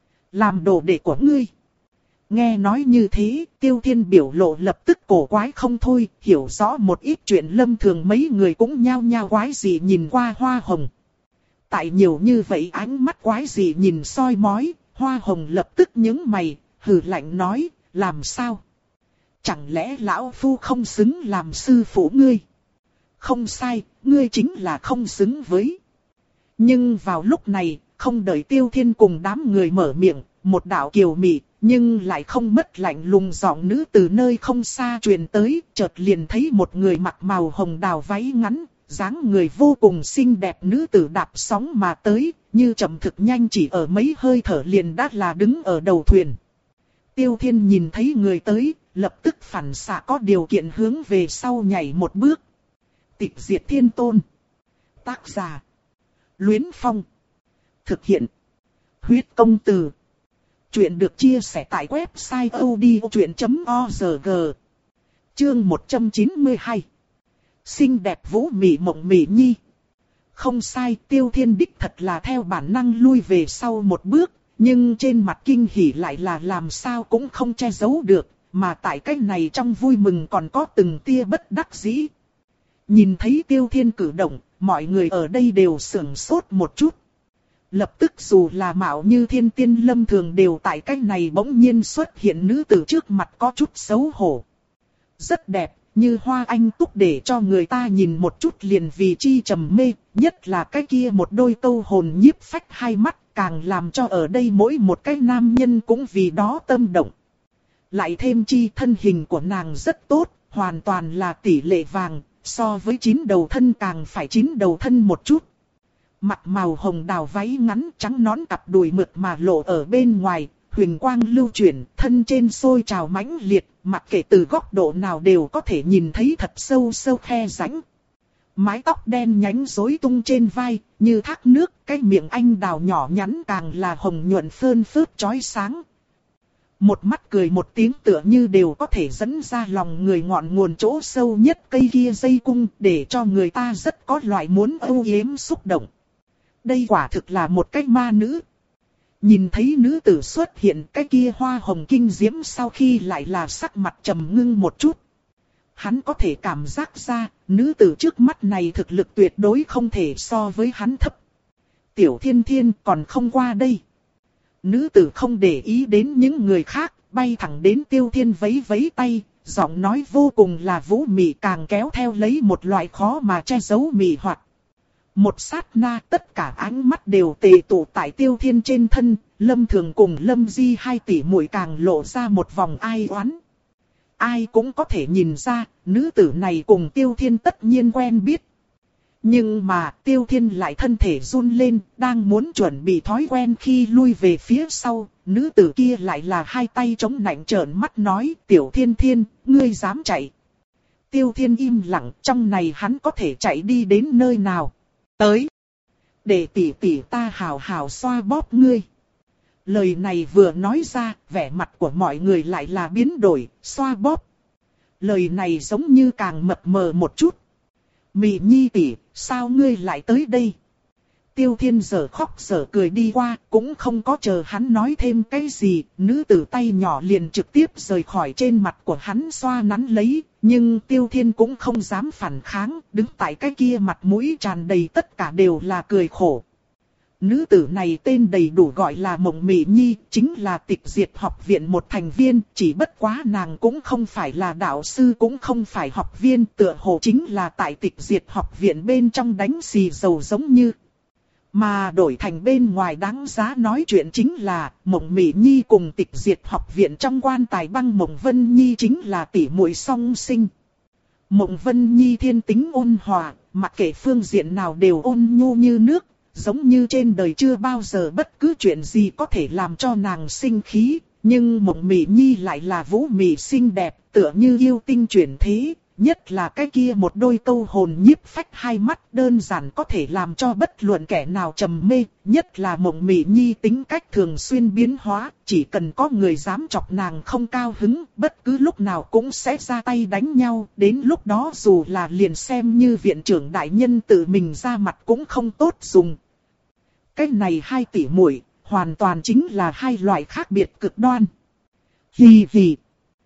Làm đồ đệ của ngươi. Nghe nói như thế, Tiêu Thiên biểu lộ lập tức cổ quái không thôi, hiểu rõ một ít chuyện Lâm Thường mấy người cũng nhao nhao quái gì nhìn qua hoa hồng. Tại nhiều như vậy ánh mắt quái gì nhìn soi mói, hoa hồng lập tức nhướng mày, hừ lạnh nói, làm sao? Chẳng lẽ lão phu không xứng làm sư phụ ngươi? Không sai, ngươi chính là không xứng với. Nhưng vào lúc này, không đợi Tiêu Thiên cùng đám người mở miệng, một đạo kiều mị, nhưng lại không mất lạnh lùng giọng nữ từ nơi không xa truyền tới, chợt liền thấy một người mặc màu hồng đào váy ngắn, dáng người vô cùng xinh đẹp nữ tử đạp sóng mà tới, như chậm thực nhanh chỉ ở mấy hơi thở liền đã là đứng ở đầu thuyền. Tiêu Thiên nhìn thấy người tới, lập tức phản xạ có điều kiện hướng về sau nhảy một bước. Tịch diệt thiên tôn. Tác giả. Luyến Phong. Thực hiện. Huyết công từ. Chuyện được chia sẻ tại website odchuyện chấm org. Chương một trăm chín mươi hai. Xinh đẹp vũ mị mộng mị nhi. Không sai, Tiêu Thiên đích thật là theo bản năng lui về sau một bước, nhưng trên mặt kinh hỉ lại là làm sao cũng không che giấu được, mà tại cách này trong vui mừng còn có từng tia bất đắc dĩ. Nhìn thấy Tiêu Thiên cử động, mọi người ở đây đều sửng sốt một chút. Lập tức dù là mạo như thiên tiên Lâm Thường đều tại cách này bỗng nhiên xuất hiện nữ tử trước mặt có chút xấu hổ. Rất đẹp, như hoa anh túc để cho người ta nhìn một chút liền vì chi trầm mê, nhất là cái kia một đôi câu hồn nhiếp phách hai mắt càng làm cho ở đây mỗi một cái nam nhân cũng vì đó tâm động. Lại thêm chi thân hình của nàng rất tốt, hoàn toàn là tỷ lệ vàng, so với chín đầu thân càng phải chín đầu thân một chút. Mặt màu hồng đào váy ngắn trắng nõn cặp đùi mượt mà lộ ở bên ngoài, huỳnh quang lưu chuyển, thân trên sôi trào mãnh liệt, mặc kệ từ góc độ nào đều có thể nhìn thấy thật sâu sâu khe rãnh. Mái tóc đen nhánh rối tung trên vai, như thác nước, cái miệng anh đào nhỏ nhắn càng là hồng nhuận phơn phớt chói sáng. Một mắt cười một tiếng tựa như đều có thể dẫn ra lòng người ngọn nguồn chỗ sâu nhất cây kia dây cung, để cho người ta rất có loại muốn âu yếm xúc động. Đây quả thực là một cái ma nữ. Nhìn thấy nữ tử xuất hiện, cái kia hoa hồng kinh diễm sau khi lại là sắc mặt trầm ngưng một chút. Hắn có thể cảm giác ra, nữ tử trước mắt này thực lực tuyệt đối không thể so với hắn thấp. Tiểu Thiên Thiên còn không qua đây. Nữ tử không để ý đến những người khác, bay thẳng đến Tiêu Thiên vẫy vẫy tay, giọng nói vô cùng là vũ mị càng kéo theo lấy một loại khó mà che giấu mị hoặc. Một sát na tất cả ánh mắt đều tề tụ tại Tiêu Thiên trên thân, Lâm Thường cùng Lâm Di hai tỷ muội càng lộ ra một vòng ai oán. Ai cũng có thể nhìn ra, nữ tử này cùng Tiêu Thiên tất nhiên quen biết. Nhưng mà Tiêu Thiên lại thân thể run lên, đang muốn chuẩn bị thói quen khi lui về phía sau, nữ tử kia lại là hai tay chống nạnh trợn mắt nói, Tiểu Thiên Thiên, ngươi dám chạy. Tiêu Thiên im lặng, trong này hắn có thể chạy đi đến nơi nào. Tới. Để tỷ tỷ ta hào hào xoa bóp ngươi. Lời này vừa nói ra, vẻ mặt của mọi người lại là biến đổi, xoa bóp. Lời này giống như càng mập mờ một chút. Mị Nhi tỷ, sao ngươi lại tới đây? Tiêu Thiên giờ khóc giờ cười đi qua, cũng không có chờ hắn nói thêm cái gì, nữ tử tay nhỏ liền trực tiếp rời khỏi trên mặt của hắn xoa nắn lấy, nhưng Tiêu Thiên cũng không dám phản kháng, đứng tại cái kia mặt mũi tràn đầy tất cả đều là cười khổ. Nữ tử này tên đầy đủ gọi là Mộng Mị Nhi, chính là Tịch Diệt học viện một thành viên, chỉ bất quá nàng cũng không phải là đạo sư cũng không phải học viên, tựa hồ chính là tại Tịch Diệt học viện bên trong đánh xì dầu giống như. Mà đổi thành bên ngoài đáng giá nói chuyện chính là Mộng Mị Nhi cùng Tịch Diệt học viện trong quan tài băng Mộng Vân Nhi chính là tỷ muội song sinh. Mộng Vân Nhi thiên tính ôn hòa, mặc kệ phương diện nào đều ôn nhu như nước, giống như trên đời chưa bao giờ bất cứ chuyện gì có thể làm cho nàng sinh khí, nhưng Mộng Mị Nhi lại là vũ mị xinh đẹp, tựa như yêu tinh chuyển thế. Nhất là cái kia một đôi câu hồn nhiếp phách hai mắt đơn giản có thể làm cho bất luận kẻ nào trầm mê. Nhất là Mộng Mị Nhi tính cách thường xuyên biến hóa, chỉ cần có người dám chọc nàng không cao hứng, bất cứ lúc nào cũng sẽ ra tay đánh nhau. Đến lúc đó dù là liền xem như viện trưởng đại nhân tự mình ra mặt cũng không tốt dùng. Cái này hai tỷ muội hoàn toàn chính là hai loại khác biệt cực đoan. Hì hì.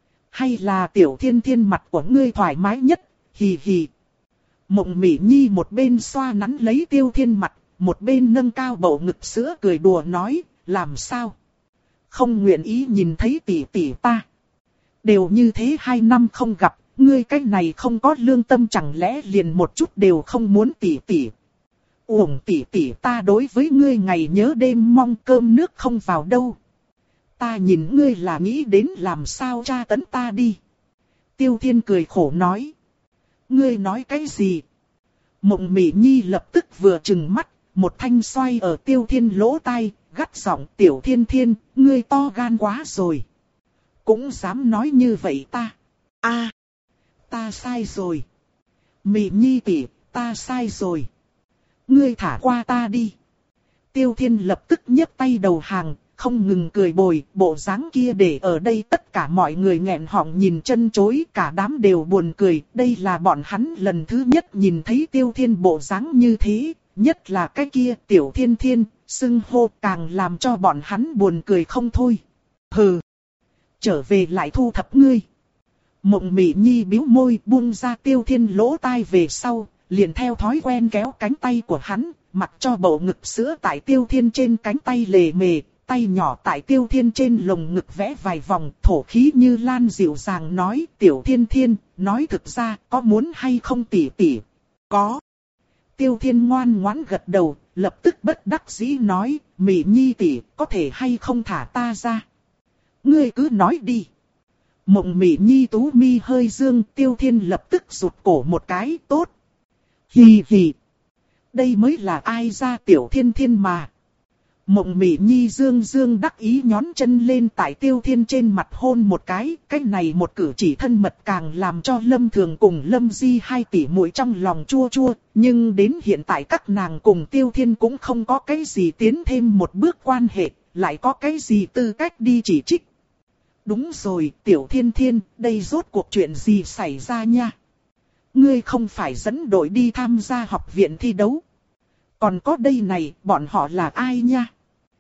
Hay là Tiểu Thiên Thiên mặt của ngươi thoải mái nhất, hì hì. Mộng Mị Nhi một bên xoa nắn lấy Tiêu Thiên mặt, một bên nâng cao bầu ngực sữa cười đùa nói, làm sao? Không nguyện ý nhìn thấy tỷ tỷ ta. Đều như thế hai năm không gặp, ngươi cái này không có lương tâm chẳng lẽ liền một chút đều không muốn tỷ tỷ. Uổng tỷ tỷ ta đối với ngươi ngày nhớ đêm mong cơm nước không vào đâu. Ta nhìn ngươi là nghĩ đến làm sao tra tấn ta đi. Tiêu Thiên cười khổ nói. Ngươi nói cái gì? Mộng Mị Nhi lập tức vừa trừng mắt, một thanh xoay ở Tiêu Thiên lỗ tai, gắt giọng Tiểu Thiên Thiên, ngươi to gan quá rồi. Cũng dám nói như vậy ta. A, ta sai rồi. Mị Nhi tỷ, ta sai rồi. Ngươi thả qua ta đi. Tiêu Thiên lập tức nhấc tay đầu hàng. Không ngừng cười bồi, bộ dáng kia để ở đây tất cả mọi người nghẹn họng nhìn chân chối, cả đám đều buồn cười. Đây là bọn hắn lần thứ nhất nhìn thấy Tiêu Thiên bộ dáng như thế, nhất là cái kia Tiểu Thiên Thiên, xưng hô càng làm cho bọn hắn buồn cười không thôi. Hừ, trở về lại thu thập ngươi. Mộng Mị Nhi bĩu môi buông ra Tiêu Thiên lỗ tai về sau, liền theo thói quen kéo cánh tay của hắn, mặc cho bầu ngực sữa tại Tiêu Thiên trên cánh tay lề mề. Tay nhỏ tại Tiêu Thiên trên lồng ngực vẽ vài vòng, thổ khí như lan dịu dàng nói, Tiểu Thiên Thiên, nói thực ra, có muốn hay không tỷ tỷ? Có. Tiêu Thiên ngoan ngoãn gật đầu, lập tức bất đắc dĩ nói, Mị Nhi tỷ, có thể hay không thả ta ra? Ngươi cứ nói đi. Mộng Mị Nhi tú mi hơi dương, Tiêu Thiên lập tức rụt cổ một cái, tốt. Hì hì. Đây mới là ai ra Tiểu Thiên Thiên mà. Mộng Mị Nhi dương dương đắc ý nhón chân lên tại Tiêu Thiên trên mặt hôn một cái, cái này một cử chỉ thân mật càng làm cho Lâm Thường cùng Lâm Di hai tỷ muội trong lòng chua chua, nhưng đến hiện tại các nàng cùng Tiêu Thiên cũng không có cái gì tiến thêm một bước quan hệ, lại có cái gì tư cách đi chỉ trích. Đúng rồi, Tiểu Thiên Thiên, đây rốt cuộc chuyện gì xảy ra nha? Ngươi không phải dẫn đội đi tham gia học viện thi đấu. Còn có đây này, bọn họ là ai nha?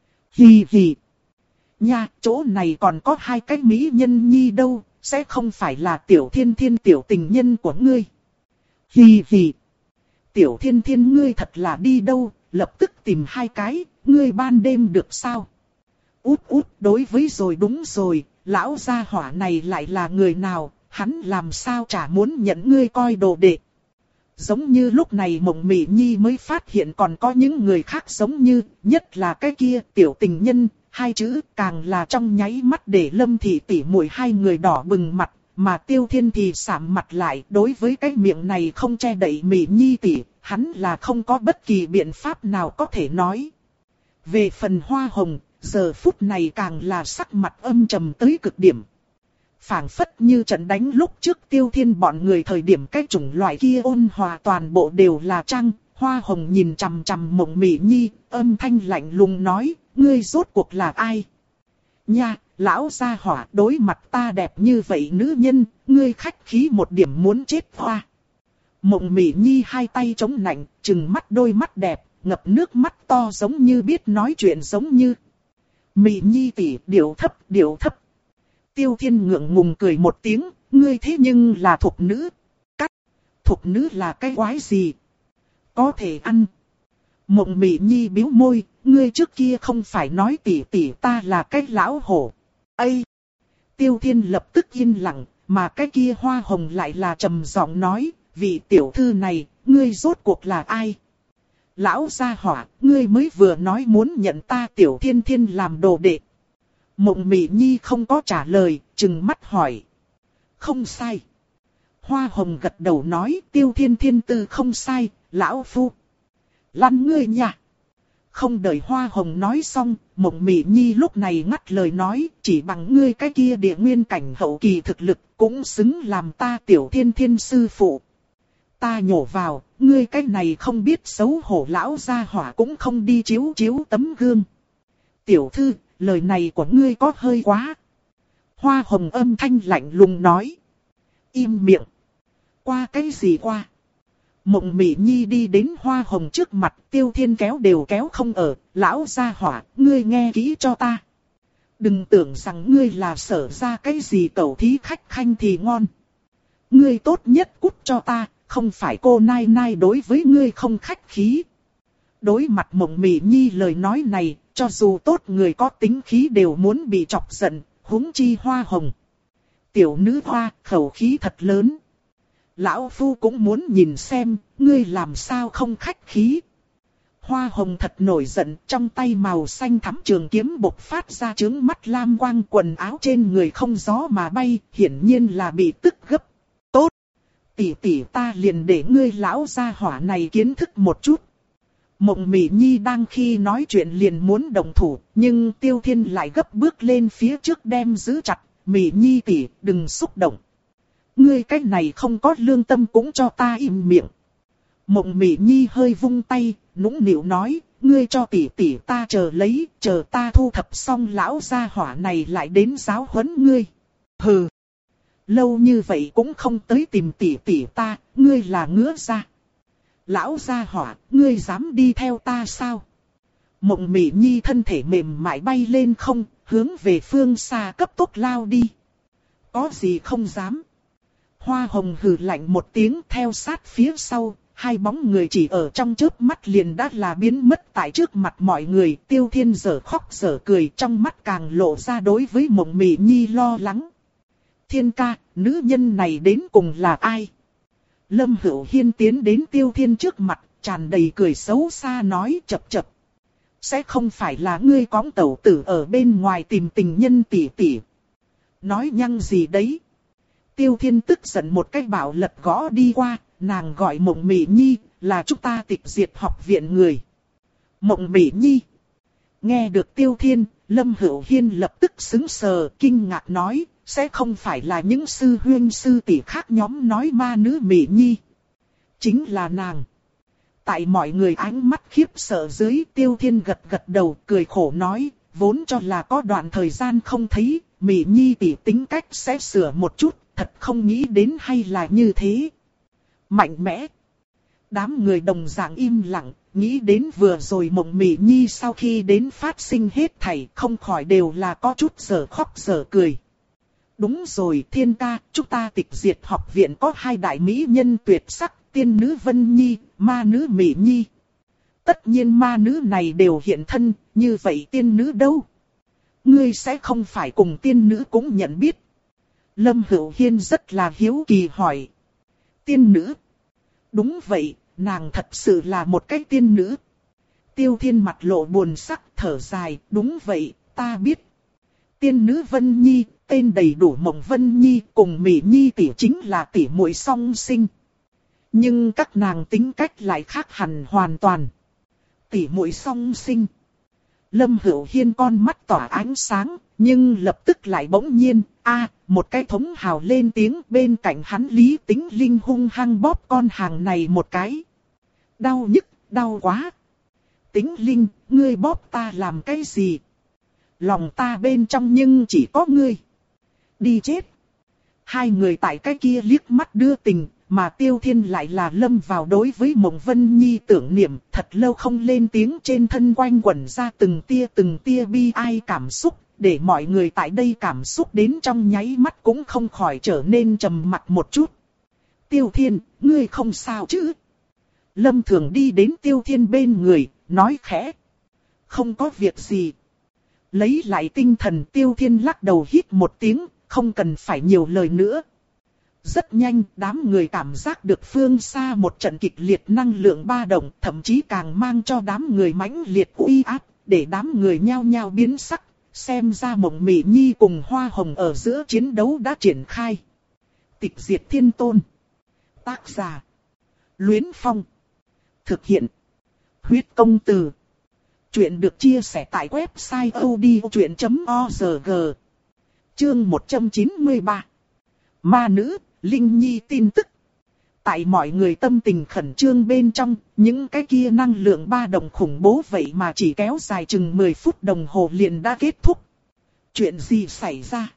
Hì hì. Nha, chỗ này còn có hai cái mỹ nhân nhi đâu, sẽ không phải là Tiểu Thiên Thiên tiểu tình nhân của ngươi. Hì hì. Tiểu Thiên Thiên ngươi thật là đi đâu, lập tức tìm hai cái, ngươi ban đêm được sao? Út út, đối với rồi đúng rồi, lão gia hỏa này lại là người nào, hắn làm sao chả muốn nhận ngươi coi đồ đệ. Giống như lúc này Mộng Mị Nhi mới phát hiện còn có những người khác giống như, nhất là cái kia tiểu tình nhân, hai chữ càng là trong nháy mắt để Lâm Thị tỷ muội hai người đỏ bừng mặt, mà Tiêu Thiên thì sạm mặt lại. Đối với cái miệng này không che đậy Mị Nhi tỷ, hắn là không có bất kỳ biện pháp nào có thể nói. Về phần Hoa Hồng, giờ phút này càng là sắc mặt âm trầm tới cực điểm. Phảng phất như trận đánh lúc trước Tiêu Thiên bọn người thời điểm cái chủng loại kia ôn hòa toàn bộ đều là trăng, Hoa Hồng nhìn chằm chằm Mộng Mị Nhi, âm thanh lạnh lùng nói, ngươi rốt cuộc là ai? Nha, lão gia hỏa, đối mặt ta đẹp như vậy nữ nhân, ngươi khách khí một điểm muốn chết hoa. Mộng Mị Nhi hai tay chống nạnh, trừng mắt đôi mắt đẹp, ngập nước mắt to giống như biết nói chuyện giống như. Mị Nhi tỷ, điệu thấp, điệu thấp. Tiêu Thiên ngượng ngùng cười một tiếng, ngươi thế nhưng là thục nữ. Cắt, thục nữ là cái quái gì? Có thể ăn. Mộng Mị Nhi bĩu môi, ngươi trước kia không phải nói tỷ tỷ ta là cái lão hổ. Ây! Tiêu Thiên lập tức yên lặng, mà cái kia Hoa Hồng lại là trầm giọng nói, vị tiểu thư này, ngươi rốt cuộc là ai? Lão gia hỏa, ngươi mới vừa nói muốn nhận ta Tiểu Thiên Thiên làm đồ đệ. Mộng Mị Nhi không có trả lời, trừng mắt hỏi. Không sai. Hoa Hồng gật đầu nói, Tiêu Thiên Thiên tư không sai, lão phu. Lăn ngươi nha. Không đợi Hoa Hồng nói xong, Mộng Mị Nhi lúc này ngắt lời nói, chỉ bằng ngươi cái kia địa nguyên cảnh hậu kỳ thực lực, cũng xứng làm ta Tiểu Thiên Thiên sư phụ. Ta nhổ vào, ngươi cái này không biết xấu hổ lão gia hỏa cũng không đi chiếu chiếu tấm gương. Tiểu thư, lời này của ngươi có hơi quá. Hoa Hồng âm thanh lạnh lùng nói. Im miệng. Qua cái gì qua? Mộng Mị Nhi đi đến Hoa Hồng trước mặt, Tiêu Thiên kéo đều kéo không ở, lão gia hỏa, ngươi nghe kỹ cho ta. Đừng tưởng rằng ngươi là sở ra cái gì cẩu thí khách khanh thì ngon. Ngươi tốt nhất cút cho ta, không phải cô nai nai đối với ngươi không khách khí. Đối mặt Mộng Mị Nhi lời nói này, cho dù tốt người có tính khí đều muốn bị chọc giận, huống chi Hoa Hồng. Tiểu nữ hoa, khẩu khí thật lớn. Lão phu cũng muốn nhìn xem, ngươi làm sao không khách khí. Hoa Hồng thật nổi giận, trong tay màu xanh thắm trường kiếm bộc phát ra chướng mắt lam quang, quần áo trên người không gió mà bay, hiển nhiên là bị tức gấp. Tốt! Tỷ tỷ ta liền để ngươi lão gia hỏa này kiến thức một chút. Mộng Mị Nhi đang khi nói chuyện liền muốn động thủ, nhưng Tiêu Thiên lại gấp bước lên phía trước đem giữ chặt. Mị Nhi tỷ, đừng xúc động. Ngươi cái này không có lương tâm cũng cho ta im miệng. Mộng Mị Nhi hơi vung tay, nũng nịu nói, ngươi cho tỷ tỷ ta chờ lấy, chờ ta thu thập xong lão gia hỏa này lại đến giáo huấn ngươi. Hừ, lâu như vậy cũng không tới tìm tỷ tỷ ta, ngươi là ngứa ra. Lão gia hỏa, ngươi dám đi theo ta sao? Mộng Mị Nhi thân thể mềm mại bay lên không, hướng về phương xa cấp tốc lao đi. Có gì không dám? Hoa Hồng hừ lạnh một tiếng theo sát phía sau, hai bóng người chỉ ở trong chớp mắt liền đã là biến mất tại trước mặt mọi người. Tiêu Thiên dở khóc dở cười, trong mắt càng lộ ra đối với Mộng Mị Nhi lo lắng. Thiên ca, nữ nhân này đến cùng là ai? Lâm Hữu Hiên tiến đến Tiêu Thiên trước mặt, tràn đầy cười xấu xa nói chập chập. Sẽ không phải là ngươi cõng tẩu tử ở bên ngoài tìm tình nhân tỷ tỷ. Nói nhăng gì đấy? Tiêu Thiên tức giận một cái bảo lật gõ đi qua, nàng gọi Mộng Mị Nhi, là chúng ta tịch diệt học viện người. Mộng Mị Nhi. Nghe được Tiêu Thiên, Lâm Hữu Hiên lập tức sững sờ, kinh ngạc nói, sẽ không phải là những sư huynh sư tỷ khác nhóm nói ma nữ Mị Nhi. Chính là nàng. Tại mọi người ánh mắt khiếp sợ dưới, Tiêu Thiên gật gật đầu, cười khổ nói, vốn cho là có đoạn thời gian không thấy, Mị Nhi tỷ tính cách sẽ sửa một chút, thật không nghĩ đến hay là như thế. Mạnh mẽ. Đám người đồng dạng im lặng, nghĩ đến vừa rồi Mộng Mị Nhi sau khi đến phát sinh hết thảy, không khỏi đều là có chút dở khóc dở cười. Đúng rồi Thiên ca, chúng ta tịch diệt học viện có hai đại mỹ nhân tuyệt sắc, tiên nữ Vân Nhi, ma nữ Mị Nhi. Tất nhiên ma nữ này đều hiện thân, như vậy tiên nữ đâu? Ngươi sẽ không phải cùng tiên nữ cũng nhận biết. Lâm Hữu Hiên rất là hiếu kỳ hỏi. Tiên nữ? Đúng vậy, nàng thật sự là một cái tiên nữ. Tiêu Thiên mặt lộ buồn sắc thở dài, đúng vậy, ta biết. Tiên nữ Vân Nhi, tên đầy đủ Mộng Vân Nhi cùng Mị Nhi tỷ chính là tỷ muội song sinh. Nhưng các nàng tính cách lại khác hẳn hoàn toàn. Tỷ muội song sinh. Lâm Hữu Hiên con mắt tỏa ánh sáng, nhưng lập tức lại bỗng nhiên, a, một cái thống hào lên tiếng bên cạnh hắn Lý Tính Linh hung hăng bóp con hàng này một cái. Đau nhức, đau quá. Tĩnh Linh, ngươi bóp ta làm cái gì? Lòng ta bên trong nhưng chỉ có ngươi. Đi chết. Hai người tại cái kia liếc mắt đưa tình, mà Tiêu Thiên lại là lâm vào đối với Mộng Vân Nhi tưởng niệm, thật lâu không lên tiếng, trên thân quanh quẩn ra từng tia từng tia bi ai cảm xúc, để mọi người tại đây cảm xúc đến trong nháy mắt cũng không khỏi trở nên trầm mặc một chút. Tiêu Thiên, ngươi không sao chứ? Lâm Thường đi đến Tiêu Thiên bên người, nói khẽ. Không có việc gì. Lấy lại tinh thần, Tiêu Thiên lắc đầu hít một tiếng, không cần phải nhiều lời nữa. Rất nhanh, đám người cảm giác được phương xa một trận kịch liệt năng lượng ba động, thậm chí càng mang cho đám người mãnh liệt uy áp, để đám người nhao nhao biến sắc, xem ra Mộng Mị Nhi cùng Hoa Hồng ở giữa chiến đấu đã triển khai. Tịch diệt thiên tôn. Tác giả. Luyến Phong. Thực hiện. Huyết công từ. Chuyện được chia sẻ tại website odchuyện chấm org. Chương một trăm chín mươi ba. Ma nữ, Linh Nhi tin tức. Tại mọi người tâm tình khẩn trương bên trong, những cái kia năng lượng ba đồng khủng bố vậy mà chỉ kéo dài chừng mười phút đồng hồ liền đã kết thúc. Chuyện gì xảy ra?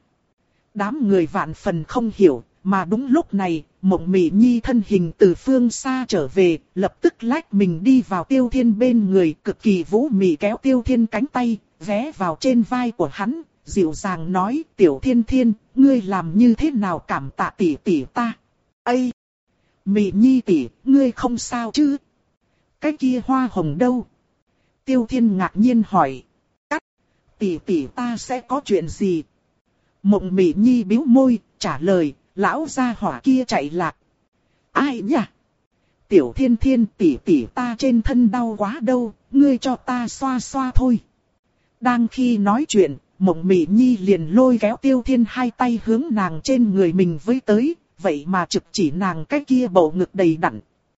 Đám người vạn phần không hiểu, mà đúng lúc này, Mộng Mị Nhi thân hình từ phương xa trở về, lập tức lách mình đi vào Tiêu Thiên bên người, cực kỳ vũ mị kéo Tiêu Thiên cánh tay, ghé vào trên vai của hắn, dịu dàng nói, Tiểu Thiên Thiên, ngươi làm như thế nào cảm tạ tỷ tỷ ta? Ây! Mị Nhi tỷ, ngươi không sao chứ? Cái kia Hoa Hồng đâu? Tiêu Thiên ngạc nhiên hỏi. Cắt! Tỷ tỷ ta sẽ có chuyện gì? Mộng Mị Nhi bĩu môi, trả lời, lão gia hỏa kia chạy lạc. Ai nhỉ? Tiểu Thiên Thiên, tỷ tỷ ta trên thân đau quá đâu, ngươi cho ta xoa xoa thôi. Đang khi nói chuyện, Mộng Mị Nhi liền lôi kéo Tiêu Thiên hai tay hướng nàng trên người mình với tới, vậy mà trực chỉ nàng cái kia bầu ngực đầy đặn.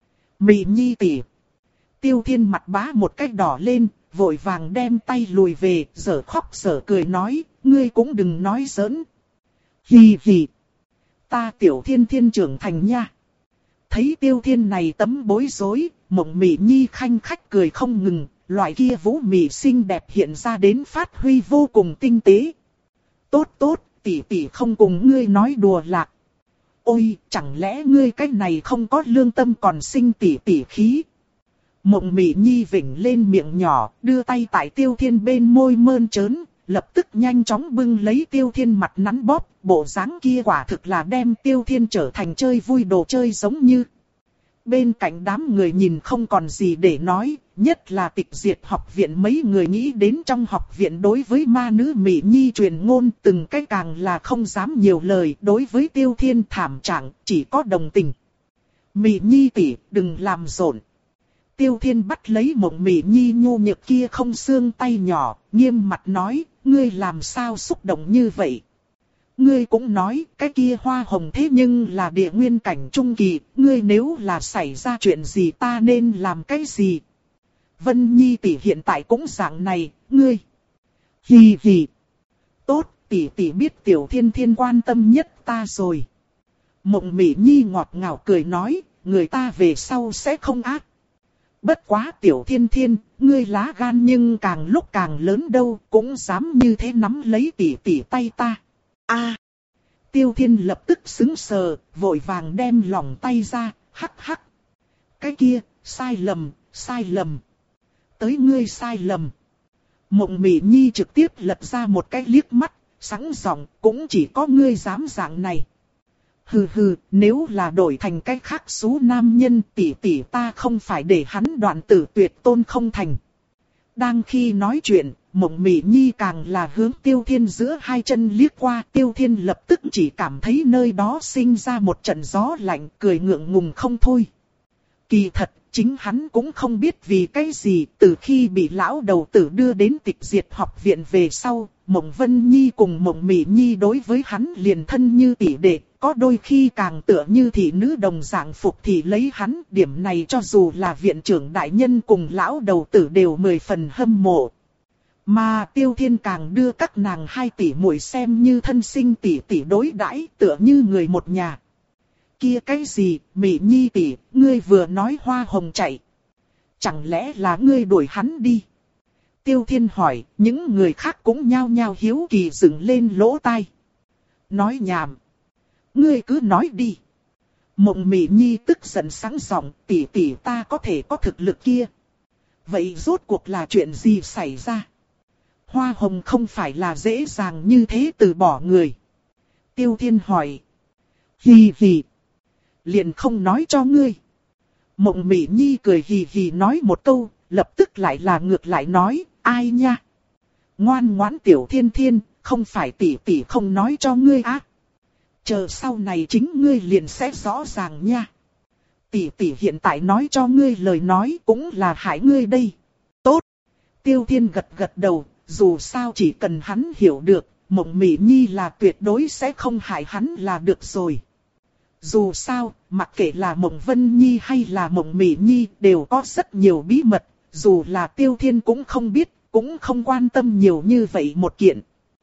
Mị Nhi tỷ. Tiêu Thiên mặt bá một cách đỏ lên, vội vàng đem tay lùi về, giở khóc giở cười nói, ngươi cũng đừng nói giỡn. Hì hì. Ta Tiểu Thiên Thiên trưởng thành nha. Thấy Tiêu Thiên này tấm bối rối, Mộng Mị Nhi khanh khách cười không ngừng, loại kia vũ mị xinh đẹp hiện ra đến phát huy vô cùng tinh tế. Tốt tốt, tỷ tỷ không cùng ngươi nói đùa lạc. Ôi, chẳng lẽ ngươi cái này không có lương tâm còn sinh tỷ tỷ khí? Mộng Mị Nhi vểnh lên miệng nhỏ, đưa tay tại Tiêu Thiên bên môi mơn trớn, lập tức nhanh chóng bưng lấy Tiêu Thiên mặt nắn bóp, bộ dáng kia quả thực là đem Tiêu Thiên trở thành chơi vui đồ chơi giống như. Bên cạnh đám người nhìn không còn gì để nói, nhất là Tịch Diệt học viện mấy người nghĩ đến trong học viện đối với ma nữ Mị Nhi truyền ngôn, từng cái càng là không dám nhiều lời, đối với Tiêu Thiên thảm trạng chỉ có đồng tình. Mị Nhi tỷ, đừng làm rộn. Tiêu Thiên bắt lấy Mộng Mị Nhi nhu nhược kia không xương tay nhỏ, nghiêm mặt nói, ngươi làm sao xúc động như vậy? Ngươi cũng nói, cái kia Hoa Hồng thế nhưng là địa nguyên cảnh trung kỳ, ngươi nếu là xảy ra chuyện gì ta nên làm cái gì? Vân Nhi tỷ hiện tại cũng dạng này, ngươi. Hì hì. Tốt, tỷ tỷ biết Tiểu Thiên Thiên quan tâm nhất ta rồi. Mộng Mị Nhi ngọt ngào cười nói, người ta về sau sẽ không ác. Bất quá Tiểu Thiên Thiên, ngươi lá gan nhưng càng lúc càng lớn đâu, cũng dám như thế nắm lấy tỷ tỷ tay ta. A. À, Tiêu Thiên lập tức sững sờ, vội vàng đem lòng tay ra, hắc hắc. Cái kia, sai lầm, sai lầm. Tới ngươi sai lầm. Mộng Mị Nhi trực tiếp lật ra một cái liếc mắt, sẵn giọng, cũng chỉ có ngươi dám dạng này. Hừ hừ, nếu là đổi thành cái khác số nam nhân tỷ tỷ ta không phải để hắn đoạn tử tuyệt tôn không thành. Đang khi nói chuyện, Mộng Mị Nhi càng là hướng Tiêu Thiên giữa hai chân liếc qua. Tiêu Thiên lập tức chỉ cảm thấy nơi đó sinh ra một trận gió lạnh, cười ngượng ngùng không thôi. Kỳ thật, chính hắn cũng không biết vì cái gì, từ khi bị lão đầu tử đưa đến Tịch Diệt học viện về sau, Mộng Vân Nhi cùng Mộng Mị Nhi đối với hắn liền thân như tỷ đệ, có đôi khi càng tựa như thị nữ đồng dạng phục thì lấy hắn. Điểm này cho dù là viện trưởng đại nhân cùng lão đầu tử đều mười phần hâm mộ. Mà Tiêu Thiên càng đưa các nàng hai tỷ muội xem như thân sinh tỷ tỷ đối đãi, tựa như người một nhà. Kia cái gì, Mị Nhi tỷ, ngươi vừa nói Hoa Hồng chạy. chẳng lẽ là ngươi đuổi hắn đi? Tiêu Thiên hỏi, những người khác cũng nhao nhao hiếu kỳ dựng lên lỗ tai. Nói nhảm. Ngươi cứ nói đi. Mộng Mị Nhi tức giận sáng giọng, tỷ tỷ ta có thể có thực lực kia. Vậy rốt cuộc là chuyện gì xảy ra? Hoa Hồng không phải là dễ dàng như thế từ bỏ người. Tiêu Thiên hỏi. Hì hì. Liền không nói cho ngươi. Mộng Mị Nhi cười hì hì nói một câu, lập tức lại là ngược lại nói, ai nha? Ngoan ngoãn Tiểu Thiên Thiên, không phải tỷ tỷ không nói cho ngươi á. Chờ sau này chính ngươi liền sẽ rõ ràng nha. Tỷ tỷ hiện tại nói cho ngươi lời nói cũng là hại ngươi đây. Tốt. Tiêu Thiên gật gật đầu, dù sao chỉ cần hắn hiểu được, Mộng Mị Nhi là tuyệt đối sẽ không hại hắn là được rồi. Dù sao, mặc kệ là Mộng Vân Nhi hay là Mộng Mị Nhi đều có rất nhiều bí mật, dù là Tiêu Thiên cũng không biết, cũng không quan tâm nhiều như vậy một kiện.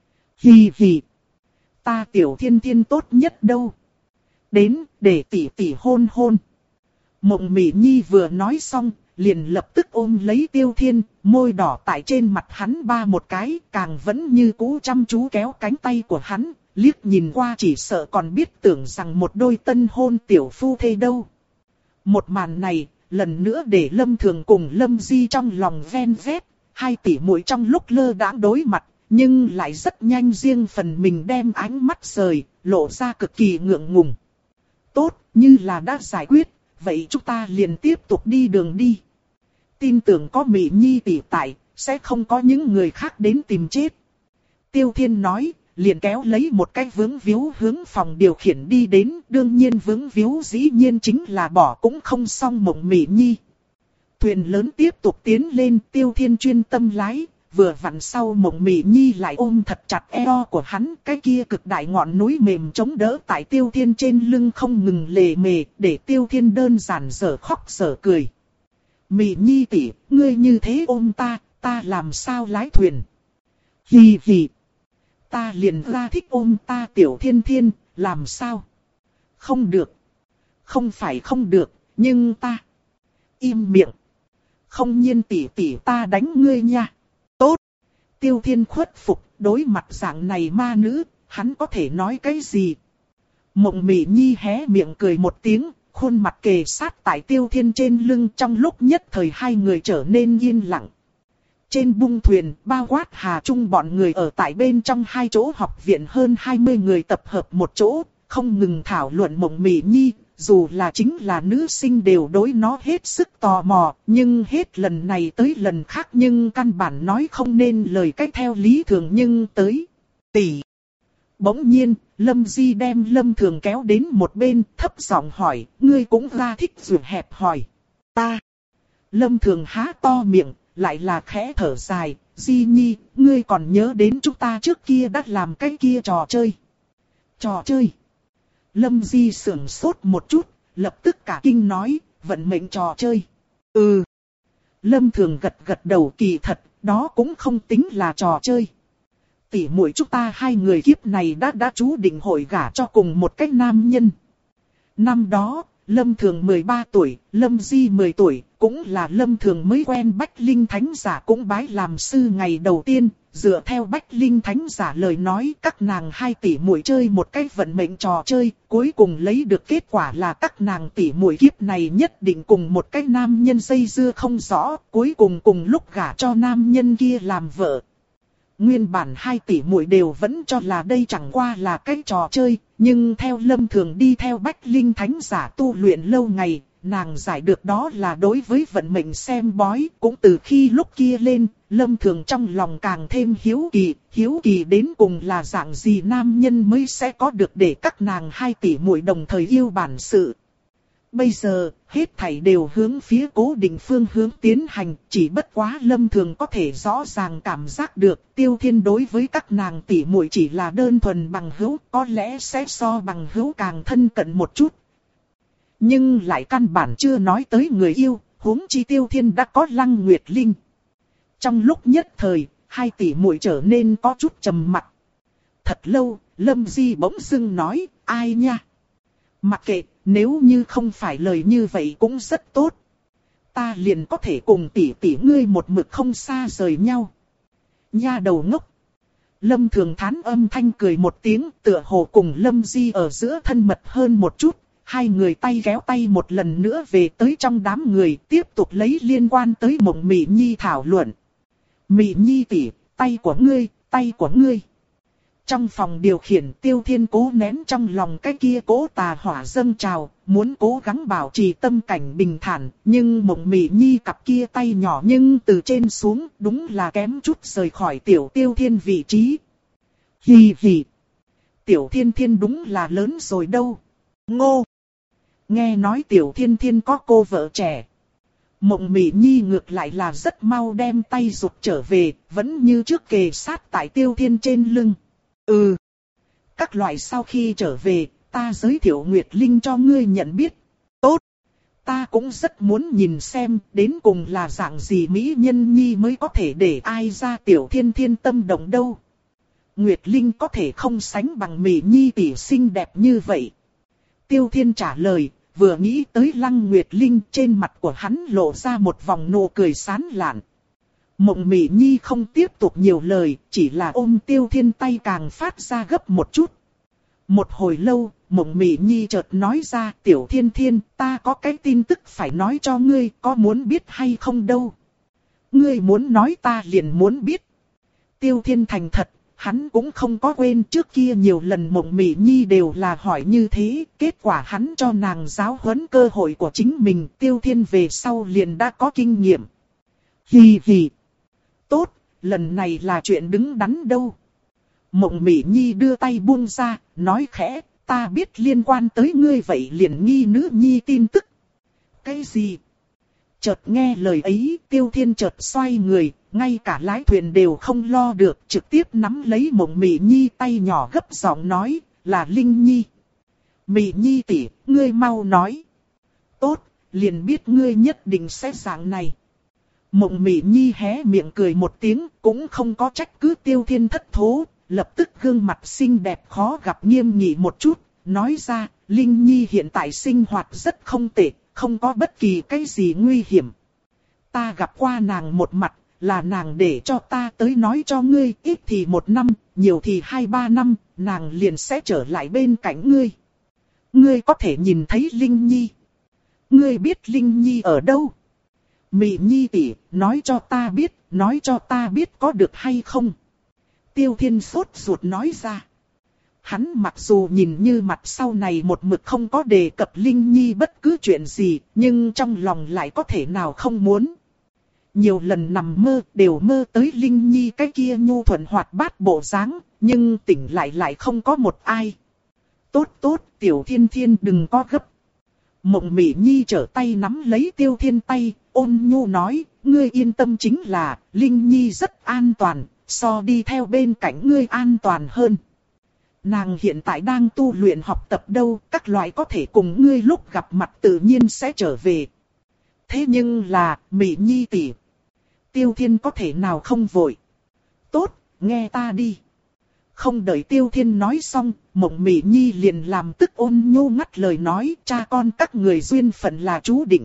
Hì hì. Ta Tiểu Thiên Thiên tốt nhất đâu. Đến, để tỷ tỷ hôn hôn. Mộng Mị Nhi vừa nói xong, liền lập tức ôm lấy Tiêu Thiên, môi đỏ tại trên mặt hắn ba một cái, càng vẫn như cũ chăm chú kéo cánh tay của hắn, liếc nhìn qua chỉ sợ còn biết tưởng rằng một đôi tân hôn tiểu phu thê đâu. Một màn này, lần nữa để Lâm Thường cùng Lâm Di trong lòng ven vét, hai tỷ muội trong lúc lơ đãng đối mặt, nhưng lại rất nhanh riêng phần mình đem ánh mắt rời, lộ ra cực kỳ ngượng ngùng. Tốt, như là đã giải quyết, vậy chúng ta liền tiếp tục đi đường đi. Tin tưởng có Mị Nhi tỷ tại, sẽ không có những người khác đến tìm chết. Tiêu Thiên nói, liền kéo lấy một cái vướng víu hướng phòng điều khiển đi đến, đương nhiên vướng víu dĩ nhiên chính là bỏ cũng không xong Mộng Mị Nhi. Thuyền lớn tiếp tục tiến lên, Tiêu Thiên chuyên tâm lái, vừa vặn sau Mộng Mị Nhi lại ôm thật chặt eo của hắn, cái kia cực đại ngọn núi mềm chống đỡ tại Tiêu Thiên trên lưng không ngừng lề mề, để Tiêu Thiên đơn giản dở khóc dở cười. Mị Nhi tỷ, ngươi như thế ôm ta, ta làm sao lái thuyền? Hì hì. Ta liền ra thích ôm ta Tiểu Thiên Thiên, làm sao? Không được. Không phải không được, nhưng ta... Im miệng. Không nhiên tỷ tỷ ta đánh ngươi nha. Tốt. Tiêu Thiên khuất phục, đối mặt dạng này ma nữ, hắn có thể nói cái gì? Mộng Mị Nhi hé miệng cười một tiếng, khuôn mặt kề sát tại Tiêu Thiên trên lưng, trong lúc nhất thời hai người trở nên yên lặng. Trên bung thuyền, bao quát Hà Trung bọn người ở tại bên trong hai chỗ học viện hơn hai mươi người tập hợp một chỗ, không ngừng thảo luận Mộng Mị Nhi, dù là chính là nữ sinh đều đối nó hết sức tò mò, nhưng hết lần này tới lần khác nhưng căn bản nói không nên lời cách theo lý thường nhưng tới. Tỷ. Bỗng nhiên, Lâm Di đem Lâm Thường kéo đến một bên, thấp giọng hỏi, ngươi cũng ra thích ruột hẹp hỏi. Ta. Lâm Thường há to miệng, lại là khẽ thở dài, Di Nhi, ngươi còn nhớ đến chúng ta trước kia đã làm cái kia trò chơi. Trò chơi. Lâm Di sững sốt một chút, lập tức cả kinh nói, vận mệnh trò chơi. Ừ. Lâm Thường gật gật đầu, kỳ thật, đó cũng không tính là trò chơi. Tỷ muội chúng ta hai người kiếp này đã đã chú định hội gả cho cùng một cái nam nhân. Năm đó, Lâm Thường mười ba tuổi, Lâm Di mười tuổi, cũng là Lâm Thường mới quen Bách Linh Thánh Giả cũng bái làm sư ngày đầu tiên. Dựa theo Bách Linh Thánh Giả lời nói, các nàng hai tỷ muội chơi một cái vận mệnh trò chơi, cuối cùng lấy được kết quả là các nàng tỷ muội kiếp này nhất định cùng một cái nam nhân dây dưa không rõ, cuối cùng cùng lúc gả cho nam nhân kia làm vợ. Nguyên bản hai tỷ muội đều vẫn cho là đây chẳng qua là cái trò chơi, nhưng theo Lâm Thường đi theo Bách Linh Thánh Giả tu luyện lâu ngày, nàng giải được đó là đối với vận mệnh xem bói. Cũng từ khi lúc kia lên, Lâm Thường trong lòng càng thêm hiếu kỳ, hiếu kỳ đến cùng là dạng gì nam nhân mới sẽ có được để các nàng hai tỷ muội đồng thời yêu bản sự. Bây giờ, hết thảy đều hướng phía cố định phương hướng tiến hành, chỉ bất quá Lâm Thường có thể rõ ràng cảm giác được Tiêu Thiên đối với các nàng tỷ muội chỉ là đơn thuần bằng hữu, có lẽ sẽ so bằng hữu càng thân cận một chút. Nhưng lại căn bản chưa nói tới người yêu, huống chi Tiêu Thiên đã có Lăng Nguyệt Linh. Trong lúc nhất thời, hai tỷ muội trở nên có chút trầm mặc. Thật lâu, Lâm Di bỗng dưng nói, ai nha? Mặc kệ, nếu như không phải lời như vậy cũng rất tốt. ta liền có thể cùng tỷ tỷ ngươi một mực không xa rời nhau. Nha đầu ngốc. Lâm Thường Thán âm thanh cười một tiếng, tựa hồ cùng Lâm Di ở giữa thân mật hơn một chút. Hai người tay kéo tay một lần nữa về tới trong đám người, tiếp tục lấy liên quan tới Mộng Mị Nhi thảo luận. Mị Nhi tỷ, tay của ngươi, tay của ngươi. Trong phòng điều khiển, Tiêu Thiên cố nén trong lòng cái kia cố tà hỏa dâng trào, muốn cố gắng bảo trì tâm cảnh bình thản, nhưng Mộng Mị Nhi cặp kia tay nhỏ nhưng từ trên xuống đúng là kém chút rời khỏi tiểu Tiêu Thiên vị trí. Hì hì. Tiểu Thiên Thiên đúng là lớn rồi đâu. Ngô. Nghe nói Tiểu Thiên Thiên có cô vợ trẻ. Mộng Mị Nhi ngược lại là rất mau đem tay rụt trở về, vẫn như trước kề sát tại Tiêu Thiên trên lưng. Ừ. Các loại sau khi trở về, ta giới thiệu Nguyệt Linh cho ngươi nhận biết. Tốt. Ta cũng rất muốn nhìn xem, đến cùng là dạng gì mỹ nhân nhi mới có thể để ai ra Tiểu Thiên Thiên tâm động đâu. Nguyệt Linh có thể không sánh bằng Mị Nhi tỷ xinh đẹp như vậy. Tiêu Thiên trả lời, vừa nghĩ tới Lăng Nguyệt Linh, trên mặt của hắn lộ ra một vòng nụ cười sán lạn. Mộng Mị Nhi không tiếp tục nhiều lời, chỉ là ôm Tiêu Thiên tay càng phát ra gấp một chút. Một hồi lâu, Mộng Mị Nhi chợt nói ra, Tiểu Thiên Thiên, ta có cái tin tức phải nói cho ngươi, có muốn biết hay không đâu. Ngươi muốn nói ta liền muốn biết. Tiêu Thiên thành thật, hắn cũng không có quên trước kia nhiều lần Mộng Mị Nhi đều là hỏi như thế, kết quả hắn cho nàng giáo huấn cơ hội của chính mình, Tiêu Thiên về sau liền đã có kinh nghiệm. Hì hì. Tốt, lần này là chuyện đứng đắn đâu. Mộng Mị Nhi đưa tay buông ra, nói khẽ, ta biết liên quan tới ngươi vậy liền nghi nữ nhi tin tức. Cái gì? Chợt nghe lời ấy, Tiêu Thiên chợt xoay người, ngay cả lái thuyền đều không lo được, trực tiếp nắm lấy Mộng Mị Nhi tay nhỏ gấp giọng nói, là Linh Nhi. Mị Nhi tỷ, ngươi mau nói. Tốt, liền biết ngươi nhất định sẽ dạng này. Mộng Mị Nhi hé miệng cười một tiếng, cũng không có trách cứ Tiêu Thiên thất thố, lập tức gương mặt xinh đẹp khó gặp nghiêm nghị một chút, nói ra, Linh Nhi hiện tại sinh hoạt rất không tệ, không có bất kỳ cái gì nguy hiểm. Ta gặp qua nàng một mặt, là nàng để cho ta tới nói cho ngươi, ít thì một năm, nhiều thì hai ba năm, nàng liền sẽ trở lại bên cạnh ngươi. Ngươi có thể nhìn thấy Linh Nhi. Ngươi biết Linh Nhi ở đâu? Mị Nhi tỷ, nói cho ta biết, nói cho ta biết có được hay không? Tiêu Thiên sốt ruột nói ra. Hắn mặc dù nhìn như mặt sau này một mực không có đề cập Linh Nhi bất cứ chuyện gì, nhưng trong lòng lại có thể nào không muốn. Nhiều lần nằm mơ, đều mơ tới Linh Nhi cái kia nhu thuận hoạt bát bộ dáng, nhưng tỉnh lại lại không có một ai. Tốt tốt, Tiểu Thiên Thiên đừng có gấp. Mộng Mị Nhi trở tay nắm lấy Tiêu Thiên tay, ôn nhu nói, ngươi yên tâm chính là, Linh Nhi rất an toàn, so đi theo bên cạnh ngươi an toàn hơn. Nàng hiện tại đang tu luyện học tập đâu, các loại có thể cùng ngươi lúc gặp mặt tự nhiên sẽ trở về. Thế nhưng là, Mị Nhi tỷ, Tiêu Thiên có thể nào không vội. Tốt, nghe ta đi. Không đợi Tiêu Thiên nói xong, Mộng Mị Nhi liền làm tức ôn nhu ngắt lời nói, cha con các người duyên phận là chú định.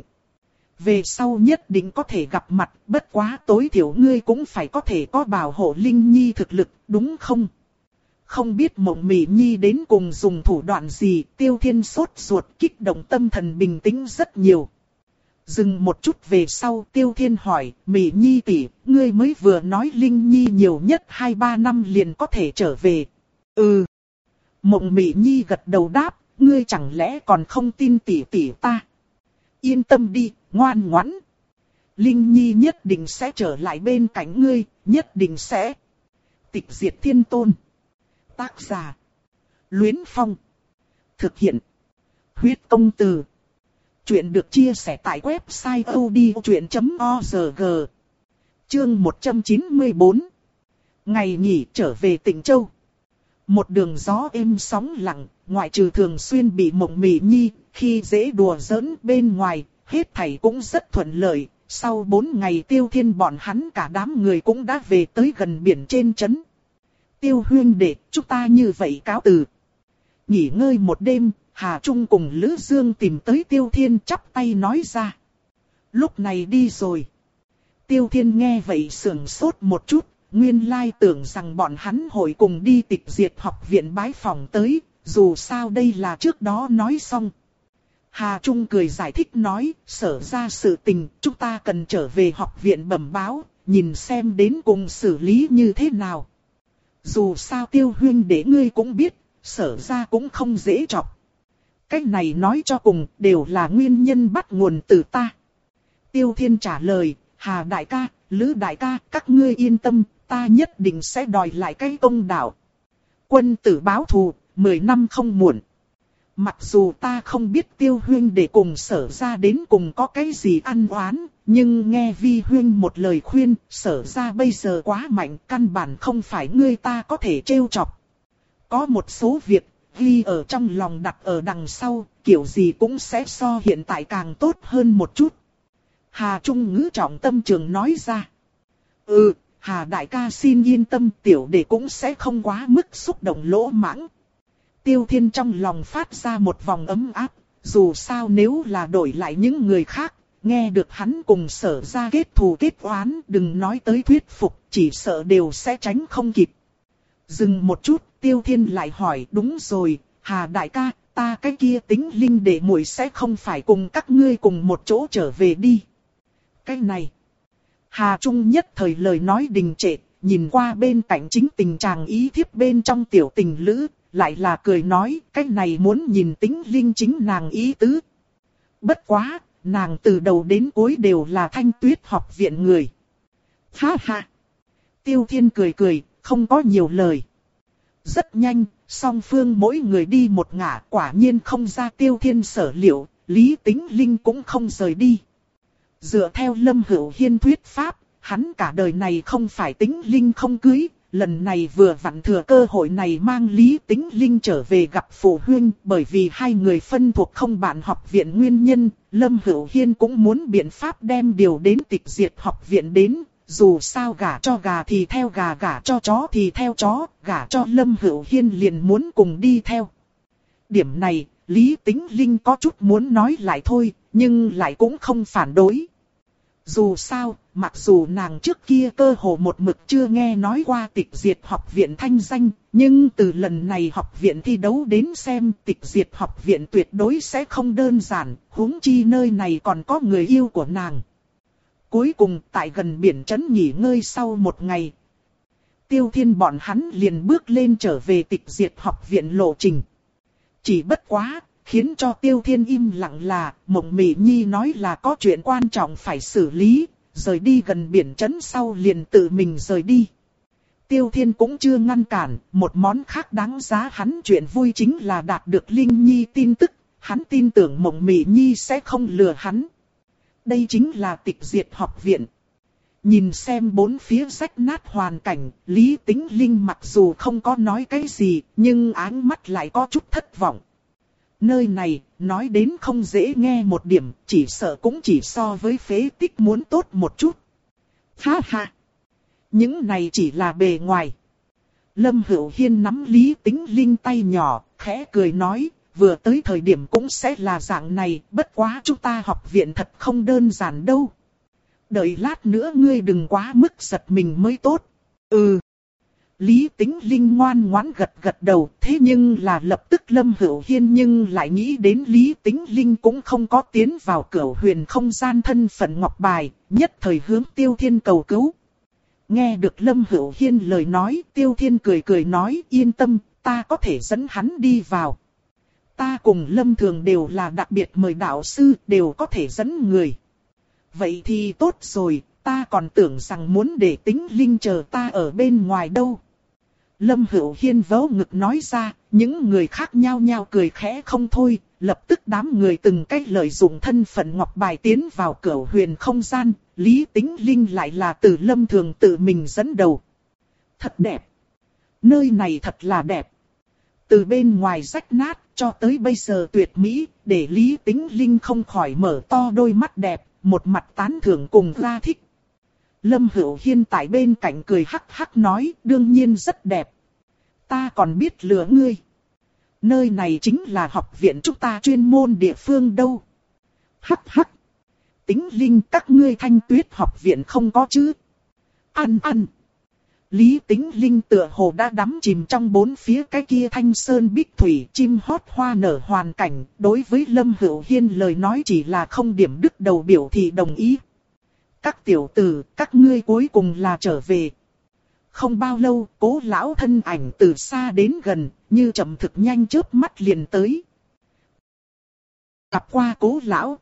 Về sau nhất định có thể gặp mặt, bất quá tối thiểu ngươi cũng phải có thể có bảo hộ Linh Nhi thực lực, đúng không? Không biết Mộng Mị Nhi đến cùng dùng thủ đoạn gì, Tiêu Thiên sốt ruột, kích động tâm thần bình tĩnh rất nhiều. Dừng một chút về sau, Tiêu Thiên hỏi, Mị Nhi tỷ, ngươi mới vừa nói Linh Nhi nhiều nhất hai ba năm liền có thể trở về. Ừ. Mộng Mị Nhi gật đầu đáp, ngươi chẳng lẽ còn không tin tỷ tỷ ta? Yên tâm đi, ngoan ngoãn. Linh Nhi nhất định sẽ trở lại bên cạnh ngươi, nhất định sẽ. Tịch Diệt Thiên Tôn. Tác giả. Luyến Phong. Thực hiện. Huyết Công Từ. Chuyện được chia sẻ tại website odchuyện chấm org. Chương một trăm chín mươi tư. Ngày nghỉ trở về Tịnh Châu. Một đường gió êm sóng lặng, ngoại trừ thường xuyên bị Mộng Mị Nhi, khi dễ đùa giỡn bên ngoài, hết thảy cũng rất thuận lợi. Sau bốn ngày Tiêu Thiên bọn hắn cả đám người cũng đã về tới gần biển trên trấn. Tiêu huynh đệ, chúng ta như vậy cáo từ. Nghỉ ngơi một đêm, Hà Trung cùng Lữ Dương tìm tới Tiêu Thiên chắp tay nói ra. Lúc này đi rồi. Tiêu Thiên nghe vậy sưởng sốt một chút, nguyên lai tưởng rằng bọn hắn hội cùng đi tịch diệt học viện bái phòng tới, dù sao đây là trước đó nói xong. Hà Trung cười giải thích nói, sở ra sự tình, chúng ta cần trở về học viện bẩm báo, nhìn xem đến cùng xử lý như thế nào. Dù sao Tiêu huynh để ngươi cũng biết, sở ra cũng không dễ chọc. Cái này nói cho cùng đều là nguyên nhân bắt nguồn từ ta. Tiêu Thiên trả lời, Hà đại ca, Lữ đại ca, các ngươi yên tâm, ta nhất định sẽ đòi lại cái công đạo. Quân tử báo thù, mười năm không muộn. Mặc dù ta không biết Tiêu huynh để cùng sở ra đến cùng có cái gì ăn oán, nhưng nghe Vi huynh một lời khuyên, sở ra bây giờ quá mạnh, căn bản không phải ngươi ta có thể trêu chọc. Có một số việc, ghi ở trong lòng đặt ở đằng sau, kiểu gì cũng sẽ so hiện tại càng tốt hơn một chút. Hà Trung ngữ trọng tâm trường nói ra. Ừ, Hà đại ca xin yên tâm, tiểu đệ cũng sẽ không quá mức xúc động lỗ mãng. Tiêu Thiên trong lòng phát ra một vòng ấm áp, dù sao nếu là đổi lại những người khác, nghe được hắn cùng sở ra kết thù kết oán, đừng nói tới thuyết phục, chỉ sợ đều sẽ tránh không kịp. Dừng một chút, Tiêu Thiên lại hỏi, đúng rồi, Hà đại ca, ta cái kia tính linh đệ muội sẽ không phải cùng các ngươi cùng một chỗ trở về đi. Cái này, Hà Trung nhất thời lời nói đình trệ, nhìn qua bên cạnh chính tình chàng ý thiếp bên trong tiểu tình lữ, lại là cười nói, cái này muốn nhìn tính linh chính nàng ý tứ. Bất quá, nàng từ đầu đến cuối đều là Thanh Tuyết học viện người. Ha ha! Tiêu Thiên cười cười, không có nhiều lời. Rất nhanh, song phương mỗi người đi một ngả, quả nhiên không ra Tiêu Thiên sở liệu, Lý Tính Linh cũng không rời đi. Dựa theo Lâm Hữu Hiên thuyết pháp, hắn cả đời này không phải Tính Linh không cưới, lần này vừa vặn thừa cơ hội này mang Lý Tính Linh trở về gặp phụ huynh, bởi vì hai người phân thuộc không bạn học viện nguyên nhân, Lâm Hữu Hiên cũng muốn biện pháp đem điều đến tịch diệt học viện đến, dù sao gả cho gà thì theo gà, gả cho chó thì theo chó, gả cho Lâm Hữu Hiên liền muốn cùng đi theo. Điểm này, Lý Tính Linh có chút muốn nói lại thôi, nhưng lại cũng không phản đối. Dù sao, mặc dù nàng trước kia cơ hồ một mực chưa nghe nói qua tịch diệt học viện thanh danh, nhưng từ lần này học viện thi đấu đến xem tịch diệt học viện tuyệt đối sẽ không đơn giản, huống chi nơi này còn có người yêu của nàng. Cuối cùng tại gần biển trấn nghỉ ngơi sau một ngày, Tiêu Thiên bọn hắn liền bước lên trở về tịch diệt học viện lộ trình. Chỉ bất quá, khiến cho Tiêu Thiên im lặng là, Mộng Mị Nhi nói là có chuyện quan trọng phải xử lý, rời đi gần biển trấn sau liền tự mình rời đi. Tiêu Thiên cũng chưa ngăn cản, một món khác đáng giá hắn chuyện vui chính là đạt được Linh Nhi tin tức, hắn tin tưởng Mộng Mị Nhi sẽ không lừa hắn. Đây chính là tịch diệt học viện. Nhìn xem bốn phía rách nát hoàn cảnh, Lý Tính Linh mặc dù không có nói cái gì, nhưng áng mắt lại có chút thất vọng. Nơi này, nói đến không dễ nghe một điểm, chỉ sợ cũng chỉ so với phế tích muốn tốt một chút. Ha ha! Những này chỉ là bề ngoài. Lâm Hữu Hiên nắm Lý Tính Linh tay nhỏ, khẽ cười nói, vừa tới thời điểm cũng sẽ là dạng này, bất quá chúng ta học viện thật không đơn giản đâu. Đợi lát nữa ngươi đừng quá mức giật mình mới tốt. Ừ. Lý Tính Linh ngoan ngoãn gật gật đầu, thế nhưng là lập tức Lâm Hữu Hiên nhưng lại nghĩ đến Lý Tính Linh cũng không có tiến vào Cửu Huyền không gian thân phận ngọc bài, nhất thời hướng Tiêu Thiên cầu cứu. Nghe được Lâm Hữu Hiên lời nói, Tiêu Thiên cười cười nói, yên tâm, ta có thể dẫn hắn đi vào. Ta cùng Lâm Thường đều là đặc biệt mời đạo sư, đều có thể dẫn người. Vậy thì tốt rồi, ta còn tưởng rằng muốn để Tính Linh chờ ta ở bên ngoài đâu. Lâm Hữu Hiên vớ ngực nói ra, những người khác nhao nhao cười khẽ không thôi, lập tức đám người từng cách lợi dụng thân phận ngọc bài tiến vào Cửu Huyền không gian, Lý Tính Linh lại là từ Lâm Thường tự mình dẫn đầu. Thật đẹp. Nơi này thật là đẹp. Từ bên ngoài rách nát cho tới bây giờ tuyệt mỹ, để Lý Tính Linh không khỏi mở to đôi mắt đẹp, một mặt tán thưởng cùng ra thích. Lâm Hữu Hiên tại bên cạnh cười hắc hắc nói, đương nhiên rất đẹp. Ta còn biết lừa ngươi. Nơi này chính là học viện chúng ta chuyên môn địa phương đâu. Hắc hắc. Tính Linh, các ngươi Thanh Tuyết học viện không có chứ? Ăn ăn. Lý Tính Linh tựa hồ đã đắm chìm trong bốn phía cái kia thanh sơn bích thủy chim hót hoa nở hoàn cảnh, đối với Lâm Hữu Hiên lời nói chỉ là không điểm đứt đầu biểu thị đồng ý. Các tiểu tử, các ngươi cuối cùng là trở về. Không bao lâu, Cố lão thân ảnh từ xa đến gần, như chậm thực nhanh chớp mắt liền tới. Gặp qua Cố lão,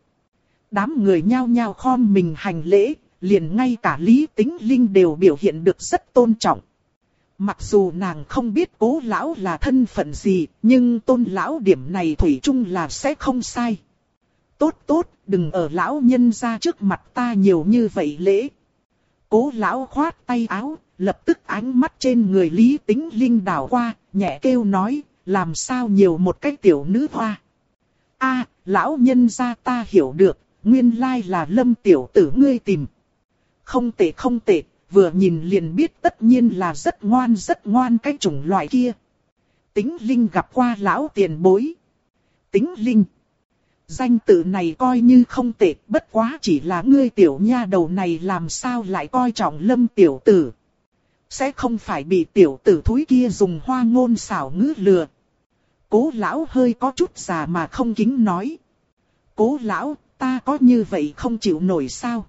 đám người nhao nhao khom mình hành lễ, liền ngay cả Lý Tính Linh đều biểu hiện được rất tôn trọng. Mặc dù nàng không biết Cố lão là thân phận gì, nhưng tôn lão điểm này thủy chung là sẽ không sai. Tốt tốt, đừng ở lão nhân ra trước mặt ta nhiều như vậy lễ. Cố lão khoát tay áo, lập tức ánh mắt trên người Lý Tính Linh đảo qua, nhẹ kêu nói, làm sao nhiều một cái tiểu nữ hoa. A, lão nhân ra ta hiểu được, nguyên lai là Lâm tiểu tử ngươi tìm. Không tệ không tệ, vừa nhìn liền biết tất nhiên là rất ngoan rất ngoan cái chủng loại kia. Tính Linh gặp qua lão tiền bối. Tính Linh. Danh tự này coi như không tệ, bất quá chỉ là ngươi tiểu nha đầu này làm sao lại coi trọng Lâm tiểu tử. Sẽ không phải bị tiểu tử thúi kia dùng hoa ngôn xảo ngữ lừa. Cố lão hơi có chút già mà không kính nói. Cố lão, ta có như vậy không chịu nổi sao?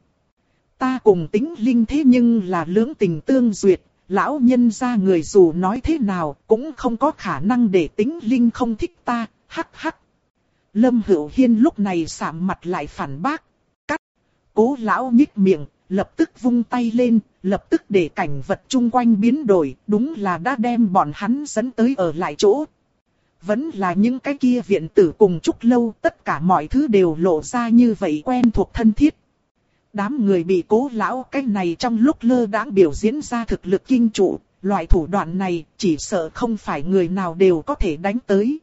Ta cùng Tính Linh thế nhưng là lưỡng tình tương duyệt, lão nhân gia người dù nói thế nào cũng không có khả năng để Tính Linh không thích ta, hắc hắc. Lâm Hữu Hiên lúc này sạm mặt lại phản bác. Cắt. Cố lão nhích miệng, lập tức vung tay lên, lập tức để cảnh vật chung quanh biến đổi, đúng là đã đem bọn hắn dẫn tới ở lại chỗ. Vẫn là những cái kia viện tử cùng Trúc Lâu, tất cả mọi thứ đều lộ ra như vậy quen thuộc thân thiết. Đám người bị Cố lão cái này trong lúc lơ đãng biểu diễn ra thực lực kinh trụ, loại thủ đoạn này chỉ sợ không phải người nào đều có thể đánh tới.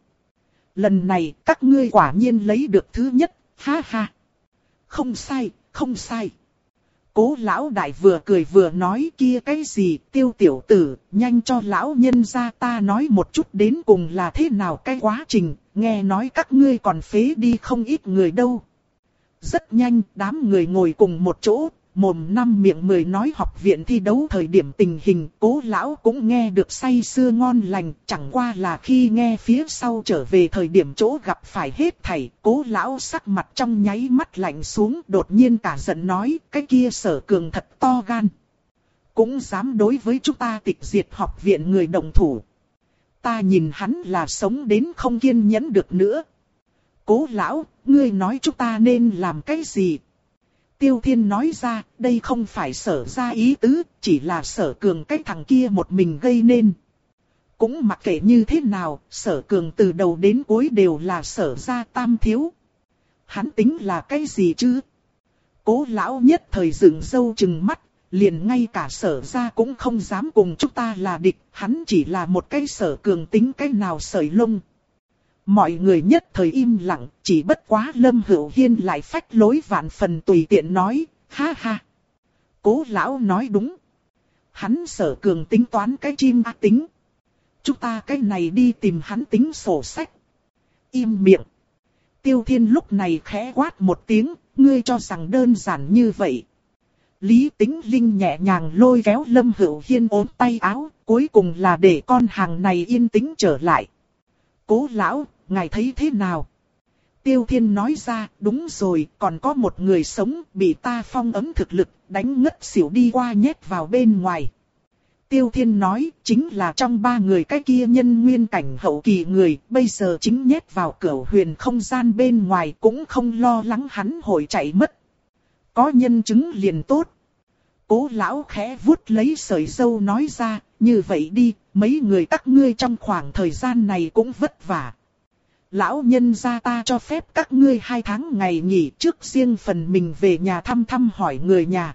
Lần này các ngươi quả nhiên lấy được thứ nhất, ha ha. Không sai, không sai. Cố lão đại vừa cười vừa nói kia cái gì, Tiêu tiểu tử, nhanh cho lão nhân ra ta nói một chút đến cùng là thế nào cái quá trình, nghe nói các ngươi còn phế đi không ít người đâu. Rất nhanh, đám người ngồi cùng một chỗ, mồm năm miệng mười nói học viện thi đấu thời điểm tình hình, Cố lão cũng nghe được say sưa ngon lành, chẳng qua là khi nghe phía sau trở về thời điểm chỗ gặp phải hết thảy, Cố lão sắc mặt trong nháy mắt lạnh xuống, đột nhiên cả giận nói, cái kia Sở Cường thật to gan. Cũng dám đối với chúng ta tịch diệt học viện người đồng thủ. Ta nhìn hắn là sống đến không kiên nhẫn được nữa. Cố lão, ngươi nói chúng ta nên làm cái gì? Tiêu Thiên nói ra, đây không phải Sở ra ý tứ, chỉ là Sở Cường cái thằng kia một mình gây nên. Cũng mặc kệ như thế nào, Sở Cường từ đầu đến cuối đều là Sở ra tam thiếu. Hắn tính là cái gì chứ? Cố lão nhất thời dựng râu trừng mắt, liền ngay cả Sở ra cũng không dám cùng chúng ta là địch, hắn chỉ là một cái Sở Cường tính cái nào sợi lông. Mọi người nhất thời im lặng, chỉ bất quá Lâm Hữu Hiên lại phách lối vạn phần tùy tiện nói, ha ha. Cố lão nói đúng. Hắn Sở Cường tính toán cái chim ác tính. Chúng ta cái này đi tìm hắn tính sổ sách. Im miệng. Tiêu Thiên lúc này khẽ quát một tiếng, ngươi cho rằng đơn giản như vậy. Lý Tính Linh nhẹ nhàng lôi kéo Lâm Hữu Hiên ốm tay áo, cuối cùng là để con hàng này yên tĩnh trở lại. Cố lão, ngài thấy thế nào? Tiêu Thiên nói ra, đúng rồi, còn có một người sống bị ta phong ấn thực lực, đánh ngất xỉu đi qua nhét vào bên ngoài. Tiêu Thiên nói, chính là trong ba người cái kia nhân nguyên cảnh hậu kỳ người, bây giờ chính nhét vào cửu huyền không gian bên ngoài cũng không lo lắng hắn hội chạy mất. Có nhân chứng liền tốt. Cố lão khẽ vuốt lấy sợi râu nói ra, như vậy đi, mấy người các ngươi trong khoảng thời gian này cũng vất vả. Lão nhân gia ta cho phép các ngươi hai tháng ngày nghỉ trước riêng phần mình về nhà thăm thăm hỏi người nhà.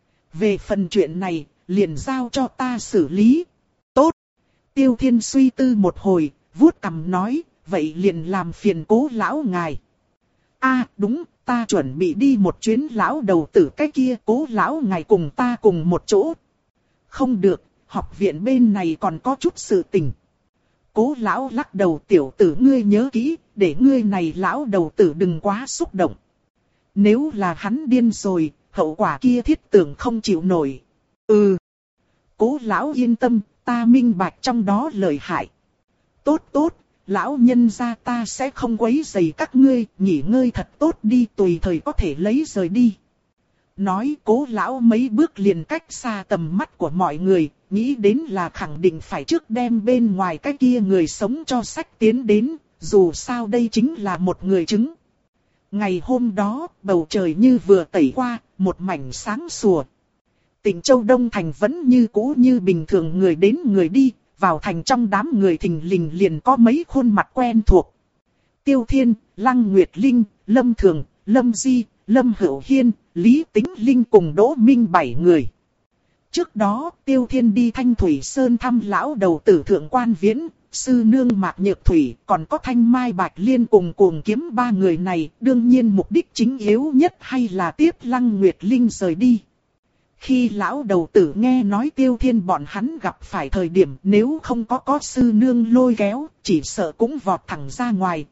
Về phần chuyện này, liền giao cho ta xử lý. Tốt. Tiêu Thiên suy tư một hồi, vuốt cằm nói, vậy liền làm phiền Cố lão ngài. A đúng, ta chuẩn bị đi một chuyến lão đầu tử cái kia, Cố lão ngài cùng ta cùng một chỗ. Không được, học viện bên này còn có chút sự tình. Cố lão lắc đầu, tiểu tử ngươi nhớ kỹ, để ngươi này lão đầu tử đừng quá xúc động. Nếu là hắn điên rồi, hậu quả kia thiết tưởng không chịu nổi. Ừ. Cố lão yên tâm, ta minh bạch trong đó lợi hại. Tốt tốt, lão nhân gia ta sẽ không quấy rầy các ngươi, nghỉ ngơi thật tốt đi, tùy thời có thể lấy rời đi. Nói cố lão mấy bước liền cách xa tầm mắt của mọi người, nghĩ đến là khẳng định phải trước đem bên ngoài cái kia người sống cho sách tiến đến, dù sao đây chính là một người chứng. Ngày hôm đó, bầu trời như vừa tẩy qua, một mảnh sáng sủa. Tỉnh Châu Đông Thành vẫn như cũ như bình thường, người đến người đi, vào thành trong đám người thình lình liền có mấy khuôn mặt quen thuộc. Tiêu Thiên, Lăng Nguyệt Linh, Lâm Thường, Lâm Di, Lâm Hữu Hiên, Lý Tĩnh Linh cùng Đỗ Minh bảy người. Trước đó, Tiêu Thiên đi Thanh Thủy Sơn thăm lão đầu tử Thượng Quan Viễn, sư nương Mạc Nhược Thủy, còn có Thanh Mai Bạch Liên cùng Cuồng Kiếm ba người này, đương nhiên mục đích chính yếu nhất hay là tiếp Lăng Nguyệt Linh rời đi. Khi lão đầu tử nghe nói Tiêu Thiên bọn hắn gặp phải thời điểm, nếu không có có sư nương lôi kéo, chỉ sợ cũng vọt thẳng ra ngoài.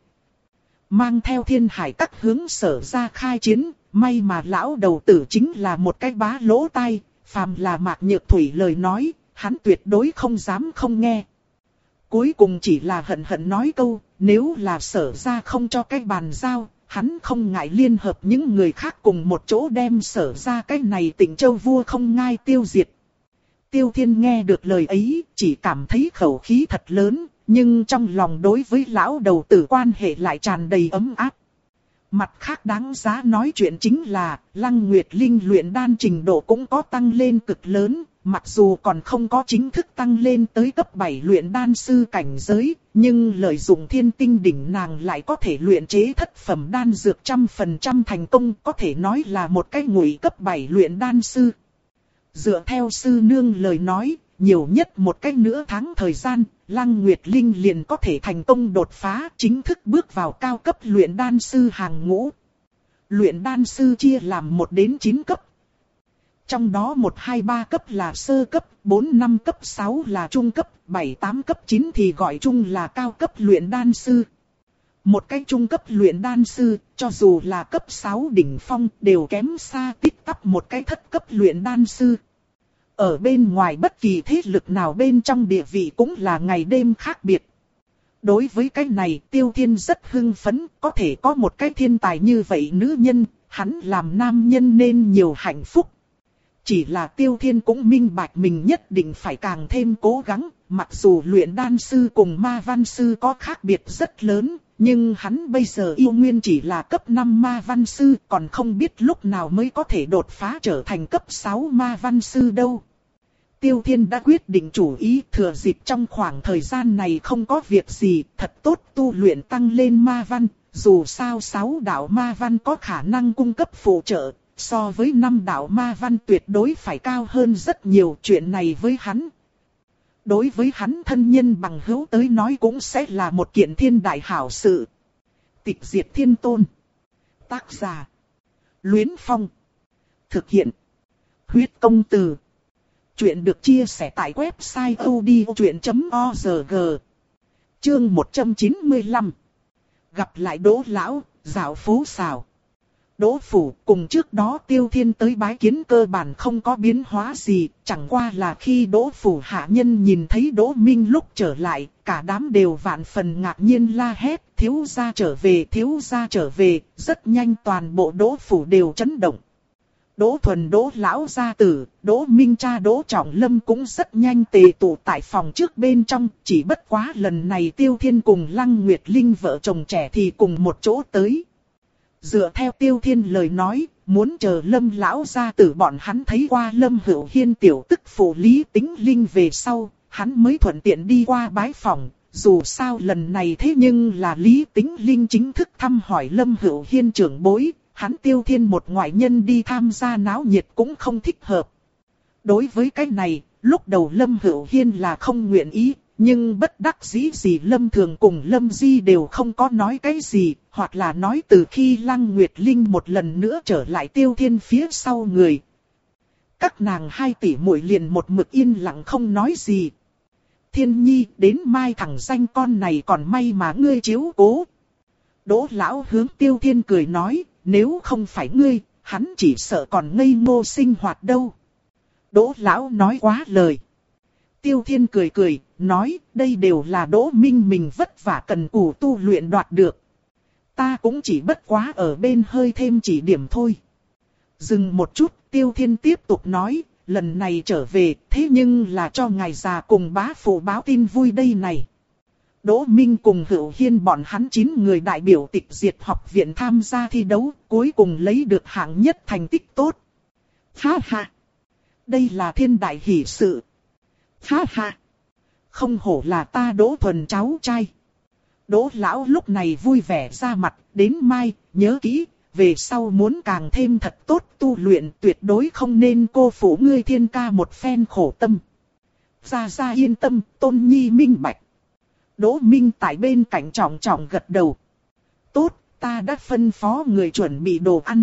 Mang theo Thiên Hải các hướng Sở ra khai chiến, may mà lão đầu tử chính là một cái bá lỗ tai, phàm là Mạc Nhược Thủy lời nói, hắn tuyệt đối không dám không nghe. Cuối cùng chỉ là hận hận nói câu, nếu là Sở ra không cho cái bàn giao, hắn không ngại liên hợp những người khác cùng một chỗ đem Sở ra cái này Tỉnh Châu vua không ngai tiêu diệt. Tiêu Thiên nghe được lời ấy, chỉ cảm thấy khẩu khí thật lớn, nhưng trong lòng đối với lão đầu tử quan hệ lại tràn đầy ấm áp. Mặt khác đáng giá nói chuyện chính là, Lăng Nguyệt Linh luyện đan trình độ cũng có tăng lên cực lớn, mặc dù còn không có chính thức tăng lên tới cấp bảy luyện đan sư cảnh giới, nhưng lợi dụng thiên tinh đỉnh nàng lại có thể luyện chế thất phẩm đan dược trăm phần trăm thành công, có thể nói là một cái ngụy cấp bảy luyện đan sư. Dựa theo sư nương lời nói, nhiều nhất một cách nửa tháng thời gian, Lăng Nguyệt Linh liền có thể thành công đột phá, chính thức bước vào cao cấp luyện đan sư hàng ngũ. Luyện đan sư chia làm một đến chín cấp. Trong đó một, hai, ba cấp là sơ cấp, bốn, năm cấp, sáu là trung cấp, bảy, tám cấp, chín thì gọi chung là cao cấp luyện đan sư. Một cái trung cấp luyện đan sư, cho dù là cấp sáu đỉnh phong, đều kém xa tít tắp một cái thất cấp luyện đan sư. Ở bên ngoài bất kỳ thế lực nào bên trong địa vị cũng là ngày đêm khác biệt. Đối với cái này, Tiêu Thiên rất hưng phấn, có thể có một cái thiên tài như vậy nữ nhân, hắn làm nam nhân nên nhiều hạnh phúc. Chỉ là Tiêu Thiên cũng minh bạch mình nhất định phải càng thêm cố gắng, mặc dù luyện đan sư cùng ma văn sư có khác biệt rất lớn, nhưng hắn bây giờ yêu nguyên chỉ là cấp năm ma văn sư, còn không biết lúc nào mới có thể đột phá trở thành cấp sáu ma văn sư đâu. Tiêu Thiên đã quyết định chủ ý, thừa dịp trong khoảng thời gian này không có việc gì, thật tốt tu luyện tăng lên ma văn, dù sao sáu đạo ma văn có khả năng cung cấp phụ trợ, so với năm đạo ma văn tuyệt đối phải cao hơn rất nhiều. Chuyện này với hắn, đối với hắn thân nhân bằng hữu tới nói cũng sẽ là một kiện thiên đại hảo sự. Tịch diệt thiên tôn. Tác giả: Luyến Phong. Thực hiện: Huyết Công Từ. Chuyện được chia sẻ tại website odchuyện chấm org. Chương một trăm chín mươi lăm. Gặp lại Đỗ lão, dạo phố xào. Đỗ phủ cùng trước đó Tiêu Thiên tới bái kiến cơ bản không có biến hóa gì, chẳng qua là khi Đỗ phủ hạ nhân nhìn thấy Đỗ Minh lúc trở lại, cả đám đều vạn phần ngạc nhiên la hét, thiếu gia trở về, thiếu gia trở về, rất nhanh toàn bộ Đỗ phủ đều chấn động. Đỗ Thuần, Đỗ lão gia tử, Đỗ Minh cha, Đỗ Trọng Lâm cũng rất nhanh tề tụ tại phòng trước bên trong, chỉ bất quá lần này Tiêu Thiên cùng Lăng Nguyệt Linh vợ chồng trẻ thì cùng một chỗ tới. Dựa theo Tiêu Thiên lời nói, muốn chờ Lâm lão gia tử bọn hắn thấy qua Lâm Hữu Hiên tiểu tức phụ Lý Tĩnh Linh về sau, hắn mới thuận tiện đi qua bái phòng. Dù sao lần này thế nhưng là Lý Tĩnh Linh chính thức thăm hỏi Lâm Hữu Hiên trưởng bối, hắn Tiêu Thiên một ngoại nhân đi tham gia náo nhiệt cũng không thích hợp. Đối với cái này, lúc đầu Lâm Hữu Hiên là không nguyện ý, nhưng bất đắc dĩ gì Lâm Thường cùng Lâm Di đều không có nói cái gì, hoặc là nói từ khi Lăng Nguyệt Linh một lần nữa trở lại Tiêu Thiên phía sau người. Các nàng hai tỷ muội liền một mực yên lặng không nói gì. Thiên Nhi, đến mai thằng danh con này còn may mà ngươi chiếu cố. Đỗ lão hướng Tiêu Thiên cười nói, nếu không phải ngươi, hắn chỉ sợ còn ngây ngô sinh hoạt đâu. Đỗ lão nói quá lời. Tiêu Thiên cười cười, nói đây đều là Đỗ Minh mình vất vả cần cù tu luyện đoạt được. Ta cũng chỉ bất quá ở bên hơi thêm chỉ điểm thôi. Dừng một chút, Tiêu Thiên tiếp tục nói, lần này trở về, thế nhưng là cho ngài già cùng bá phụ báo tin vui đây này. Đỗ Minh cùng Hữu Hiên bọn hắn chín người đại biểu tịch diệt học viện tham gia thi đấu, cuối cùng lấy được hạng nhất thành tích tốt. Ha ha! Đây là thiên đại hỷ sự. Ha ha! Không hổ là ta Đỗ Thuần cháu trai. Đỗ lão lúc này vui vẻ ra mặt, đến mai, nhớ kỹ, về sau muốn càng thêm thật tốt tu luyện, tuyệt đối không nên cô phụ ngươi Thiên ca một phen khổ tâm. Gia Gia yên tâm, Tôn Nhi minh bạch. Đỗ Minh tại bên cạnh trọng trọng gật đầu. Tốt, ta đã phân phó người chuẩn bị đồ ăn.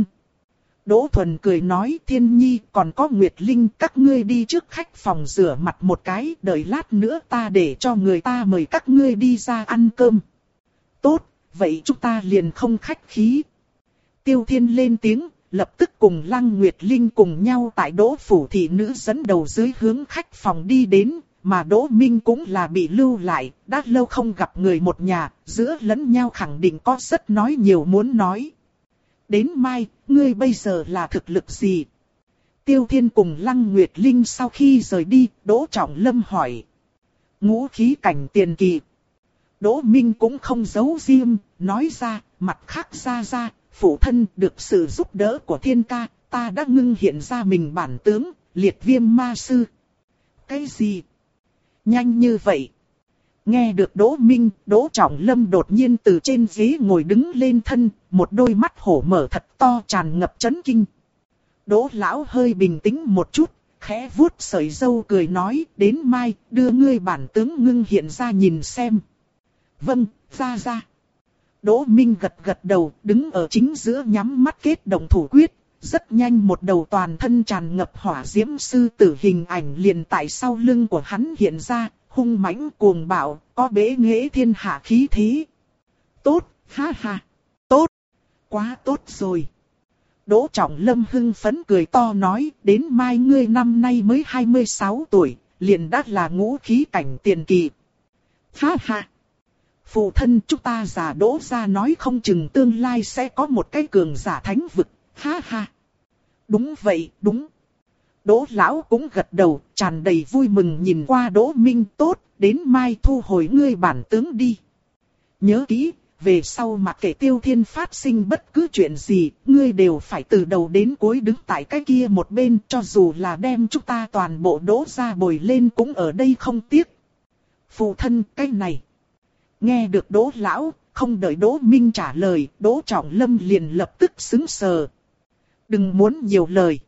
Đỗ Thuần cười nói, Thiên Nhi còn có Nguyệt Linh, các ngươi đi trước khách phòng rửa mặt một cái, đợi lát nữa ta để cho người ta mời các ngươi đi ra ăn cơm. Tốt, vậy chúng ta liền không khách khí. Tiêu Thiên lên tiếng, lập tức cùng Lăng Nguyệt Linh cùng nhau tại Đỗ phủ thị nữ dẫn đầu dưới hướng khách phòng đi đến, mà Đỗ Minh cũng là bị lưu lại, đã lâu không gặp người một nhà, giữa lẫn nhau khẳng định có rất nói nhiều muốn nói. Đến mai, ngươi bây giờ là thực lực gì? Tiêu Thiên cùng Lăng Nguyệt Linh sau khi rời đi, Đỗ Trọng Lâm hỏi. Ngũ khí cảnh tiền kỳ. Đỗ Minh cũng không giấu riêng, nói ra, mặt khác ra ra, phụ thân được sự giúp đỡ của Thiên ca, ta đã ngưng hiện ra mình bản tướng, liệt viêm ma sư. Cái gì? Nhanh như vậy. Nghe được Đỗ Minh, Đỗ Trọng Lâm đột nhiên từ trên ghế ngồi đứng lên thân, một đôi mắt hổ mở thật to tràn ngập chấn kinh. Đỗ lão hơi bình tĩnh một chút, khẽ vuốt sợi râu cười nói, đến mai, đưa ngươi bản tướng ngưng hiện ra nhìn xem. Vâng, ra ra. Đỗ Minh gật gật đầu, đứng ở chính giữa nhắm mắt kết động thủ quyết, rất nhanh một đầu toàn thân tràn ngập hỏa diễm sư tử hình ảnh liền tại sau lưng của hắn hiện ra, hung mãnh cuồng bạo, có bế nghệ thiên hạ khí thế. Tốt, ha ha, tốt, quá tốt rồi. Đỗ Trọng Lâm hưng phấn cười to nói, đến mai ngươi năm nay mới hai mươi sáu tuổi, liền đã là ngũ khí cảnh tiền kỳ. Ha ha. Phụ thân chúng ta già Đỗ ra nói không chừng tương lai sẽ có một cái cường giả thánh vực, ha ha. Đúng vậy, đúng. Đỗ lão cũng gật đầu, tràn đầy vui mừng nhìn qua Đỗ Minh, tốt, đến mai thu hồi ngươi bản tướng đi. Nhớ kỹ, về sau mặc kệ Tiêu Thiên phát sinh bất cứ chuyện gì, ngươi đều phải từ đầu đến cuối đứng tại cái kia một bên, cho dù là đem chúng ta toàn bộ Đỗ ra bồi lên cũng ở đây không tiếc. Phụ thân, cái này. Nghe được Đỗ lão, không đợi Đỗ Minh trả lời, Đỗ Trọng Lâm liền lập tức sững sờ. Đừng muốn nhiều lời.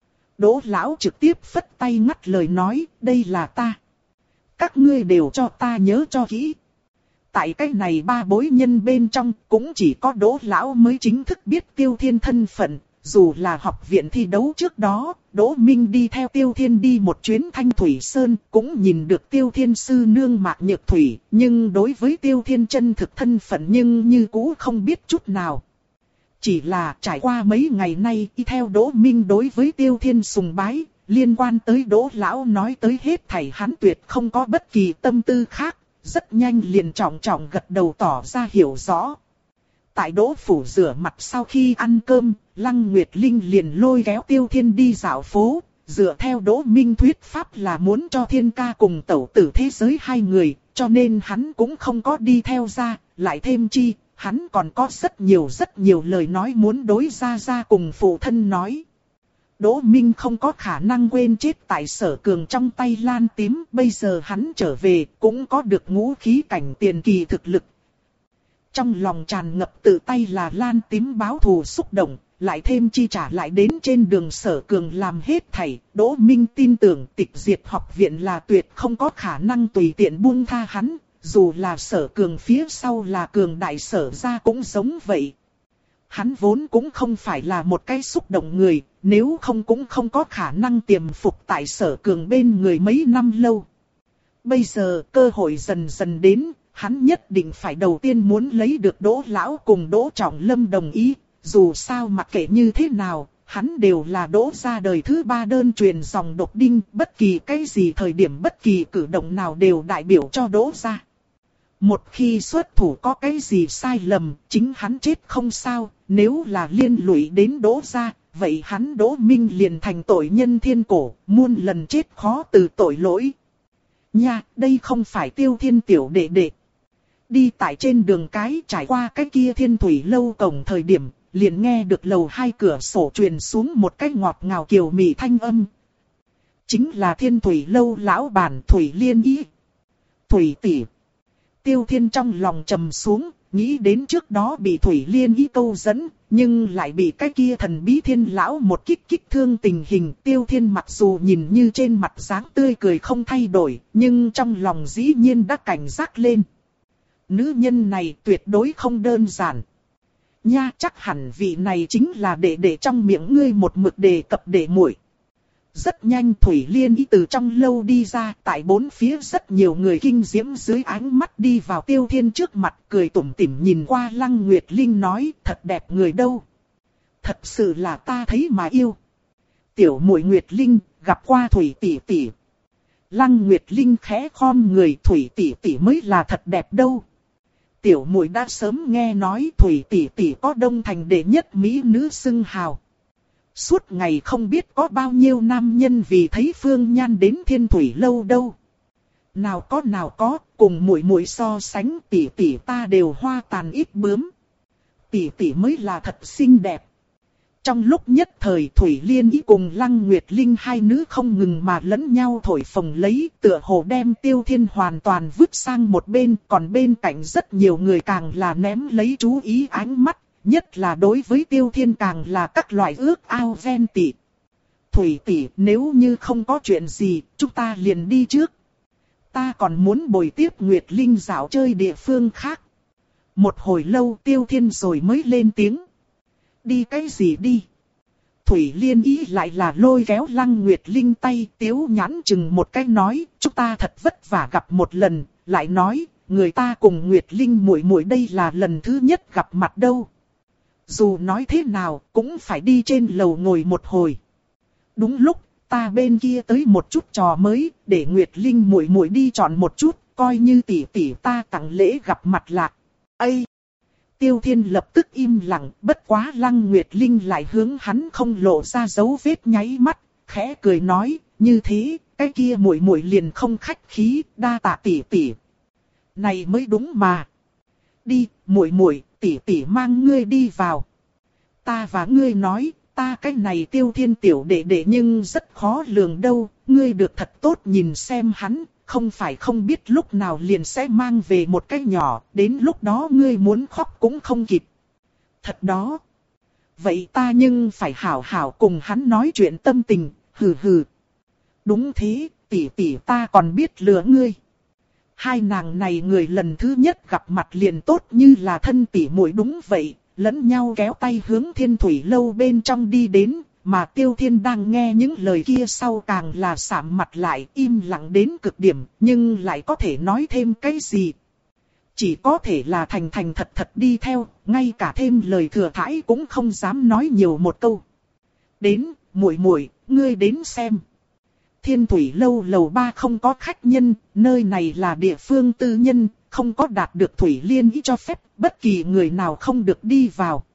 Đỗ lão trực tiếp phất tay ngắt lời nói, đây là ta. Các ngươi đều cho ta nhớ cho kỹ. Tại cái này ba bối nhân bên trong, cũng chỉ có Đỗ lão mới chính thức biết Tiêu Thiên thân phận. Dù là học viện thi đấu trước đó, Đỗ Minh đi theo Tiêu Thiên đi một chuyến Thanh Thủy Sơn, cũng nhìn được Tiêu Thiên sư nương Mạc Nhược Thủy, nhưng đối với Tiêu Thiên chân thực thân phận nhưng như cũ không biết chút nào. Chỉ là trải qua mấy ngày nay, y theo Đỗ Minh đối với Tiêu Thiên sùng bái, liên quan tới Đỗ lão nói tới hết thảy hắn tuyệt không có bất kỳ tâm tư khác, rất nhanh liền trọng trọng gật đầu tỏ ra hiểu rõ. Tại Đỗ phủ rửa mặt sau khi ăn cơm, Lăng Nguyệt Linh liền lôi kéo Tiêu Thiên đi dạo phố, dựa theo Đỗ Minh thuyết pháp là muốn cho Thiên ca cùng tẩu tử thế giới hai người, cho nên hắn cũng không có đi theo ra, lại thêm chi, hắn còn có rất nhiều rất nhiều lời nói muốn đối ra ra cùng phụ thân nói. Đỗ Minh không có khả năng quên chết tại Sở Cường trong tay Lan Tím, bây giờ hắn trở về cũng có được ngũ khí cảnh tiền kỳ thực lực. Trong lòng tràn ngập tự tay là Lan Tím báo thù xúc động, lại thêm chi trả lại đến trên đường Sở Cường làm hết thảy. Đỗ Minh tin tưởng tịch diệt học viện là tuyệt không có khả năng tùy tiện buông tha hắn, dù là Sở Cường phía sau là Cường đại Sở gia cũng giống vậy. Hắn vốn cũng không phải là một cái xúc động người, nếu không cũng không có khả năng tiềm phục tại Sở Cường bên người mấy năm lâu. Bây giờ cơ hội dần dần đến, hắn nhất định phải đầu tiên muốn lấy được Đỗ lão cùng Đỗ Trọng Lâm đồng ý, dù sao mặc kệ như thế nào, hắn đều là Đỗ gia đời thứ ba đơn truyền dòng độc đinh, bất kỳ cái gì thời điểm bất kỳ cử động nào đều đại biểu cho Đỗ gia. Một khi xuất thủ có cái gì sai lầm, chính hắn chết không sao, nếu là liên lụy đến Đỗ gia, vậy hắn Đỗ Minh liền thành tội nhân thiên cổ, muôn lần chết khó từ tội lỗi. Nha, đây không phải Tiêu Thiên tiểu đệ đệ. Đi tại trên đường cái trải qua cái kia Thiên Thủy lâu cổng thời điểm, liền nghe được lầu hai cửa sổ truyền xuống một cái ngọt ngào kiều mị thanh âm. Chính là Thiên Thủy lâu lão bản Thủy Liên Ý. Thủy tỷ. Tiêu Thiên trong lòng trầm xuống, nghĩ đến trước đó bị Thủy Liên Ý câu dẫn, nhưng lại bị cái kia thần bí thiên lão một kích kích thương tình hình. Tiêu Thiên mặc dù nhìn như trên mặt dáng tươi cười không thay đổi, nhưng trong lòng dĩ nhiên đã cảnh giác lên. Nữ nhân này tuyệt đối không đơn giản. Nha, chắc hẳn vị này chính là đệ đệ trong miệng ngươi một mực đề cập đệ muội. Rất nhanh Thủy Liên Ý từ trong lâu đi ra, tại bốn phía rất nhiều người kinh diễm dưới ánh mắt đi vào Tiêu Thiên trước mặt, cười tủm tỉm nhìn qua Lăng Nguyệt Linh nói, thật đẹp người đâu. Thật sự là ta thấy mà yêu. Tiểu muội Nguyệt Linh, gặp qua Thủy tỷ tỷ. Lăng Nguyệt Linh khẽ khom người, Thủy tỷ tỷ mới là thật đẹp đâu. Tiểu muội đã sớm nghe nói Thủy tỷ tỷ có Đông Thành đệ nhất mỹ nữ xưng hào. Suốt ngày không biết có bao nhiêu nam nhân vì thấy Phương Nhan đến Thiên Thủy lâu đâu. Nào có nào có, cùng muội muội so sánh tỷ tỷ ta đều hoa tàn ít bướm. Tỷ tỷ mới là thật xinh đẹp. Trong lúc nhất thời Thủy Liên Ý cùng Lăng Nguyệt Linh hai nữ không ngừng mà lẫn nhau thổi phồng lấy, tựa hồ đem Tiêu Thiên hoàn toàn vứt sang một bên, còn bên cạnh rất nhiều người càng là ném lấy chú ý ánh mắt, nhất là đối với Tiêu Thiên càng là các loại ước ao ven tị. Thủy tỷ, nếu như không có chuyện gì, chúng ta liền đi trước. Ta còn muốn bồi tiếp Nguyệt Linh dạo chơi địa phương khác. Một hồi lâu Tiêu Thiên rồi mới lên tiếng. Đi cái gì đi? Thủy Liên Ý lại là lôi kéo Lăng Nguyệt Linh tay, tiếu nhãn chừng một cái nói, chúng ta thật vất vả gặp một lần, lại nói, người ta cùng Nguyệt Linh muội muội đây là lần thứ nhất gặp mặt đâu. Dù nói thế nào, cũng phải đi trên lầu ngồi một hồi. Đúng lúc, ta bên kia tới một chút trò mới, để Nguyệt Linh muội muội đi chọn một chút, coi như tỷ tỷ ta tặng lễ gặp mặt lạc. Ây! Tiêu Thiên lập tức im lặng, bất quá Lăng Nguyệt Linh lại hướng hắn không lộ ra dấu vết nháy mắt, khẽ cười nói, như thế, cái kia muội muội liền không khách khí, đa tạ tỷ tỷ. Này mới đúng mà. Đi, muội muội, tỷ tỷ mang ngươi đi vào. Ta và ngươi nói, ta cái này Tiêu Thiên tiểu đệ đệ nhưng rất khó lường đâu, ngươi được thật tốt nhìn xem hắn. Không phải không biết lúc nào liền sẽ mang về một cái nhỏ, đến lúc đó ngươi muốn khóc cũng không kịp. Thật đó. Vậy ta nhưng phải hảo hảo cùng hắn nói chuyện tâm tình, hừ hừ. Đúng thế, tỷ tỷ ta còn biết lừa ngươi. Hai nàng này người lần thứ nhất gặp mặt liền tốt như là thân tỷ muội đúng vậy, lẫn nhau kéo tay hướng Thiên Thủy lâu bên trong đi đến. Mà Tiêu Thiên đang nghe những lời kia sau càng là sạm mặt lại, im lặng đến cực điểm, nhưng lại có thể nói thêm cái gì. Chỉ có thể là thành thành thật thật đi theo, ngay cả thêm lời thừa thãi cũng không dám nói nhiều một câu. Đến, muội muội, ngươi đến xem. Thiên Thủy lâu lầu ba không có khách nhân, nơi này là địa phương tư nhân, không có đạt được Thủy Liên Ý cho phép, bất kỳ người nào không được đi vào.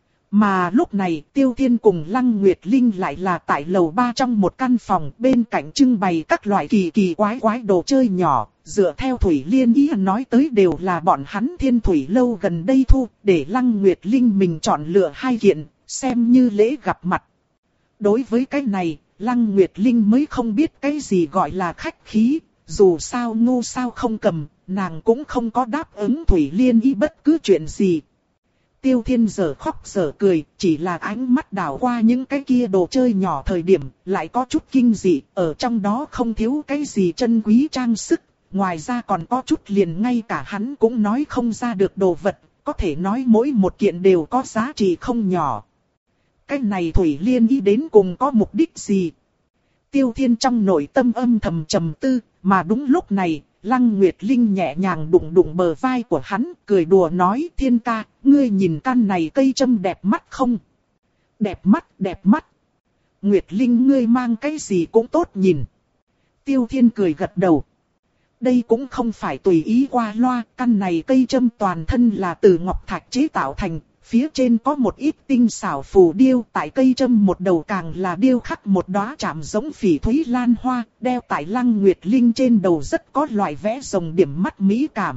Mà lúc này Tiêu Thiên cùng Lăng Nguyệt Linh lại là tại lầu ba trong một căn phòng, bên cạnh trưng bày các loại kỳ kỳ quái quái đồ chơi nhỏ, dựa theo Thủy Liên Ý nói tới đều là bọn hắn Thiên Thủy lâu gần đây thu, để Lăng Nguyệt Linh mình chọn lựa hai kiện, xem như lễ gặp mặt. Đối với cái này, Lăng Nguyệt Linh mới không biết cái gì gọi là khách khí, dù sao ngu sao không cầm, nàng cũng không có đáp ứng Thủy Liên Ý bất cứ chuyện gì. Tiêu Thiên giờ khóc giờ cười, chỉ là ánh mắt đảo qua những cái kia đồ chơi nhỏ thời điểm, lại có chút kinh dị, ở trong đó không thiếu cái gì chân quý trang sức, ngoài ra còn có chút liền ngay cả hắn cũng nói không ra được đồ vật, có thể nói mỗi một kiện đều có giá trị không nhỏ. Cái này Thủy Liên Ý đến cùng có mục đích gì? Tiêu Thiên trong nội tâm âm thầm trầm tư, mà đúng lúc này, Lăng Nguyệt Linh nhẹ nhàng đụng đụng bờ vai của hắn, cười đùa nói Thiên ca, ngươi nhìn căn này cây châm đẹp mắt không? Đẹp mắt, đẹp mắt. Nguyệt Linh ngươi mang cái gì cũng tốt nhìn. Tiêu Thiên cười gật đầu. Đây cũng không phải tùy ý qua loa, căn này cây châm toàn thân là từ ngọc thạch chế tạo thành, phía trên có một ít tinh xảo phù điêu, tại cây châm một đầu càng là điêu khắc một đóa chạm giống phỉ thúy lan hoa, đeo tại Lăng Nguyệt Linh trên đầu rất có loại vẽ rồng điểm mắt mỹ cảm.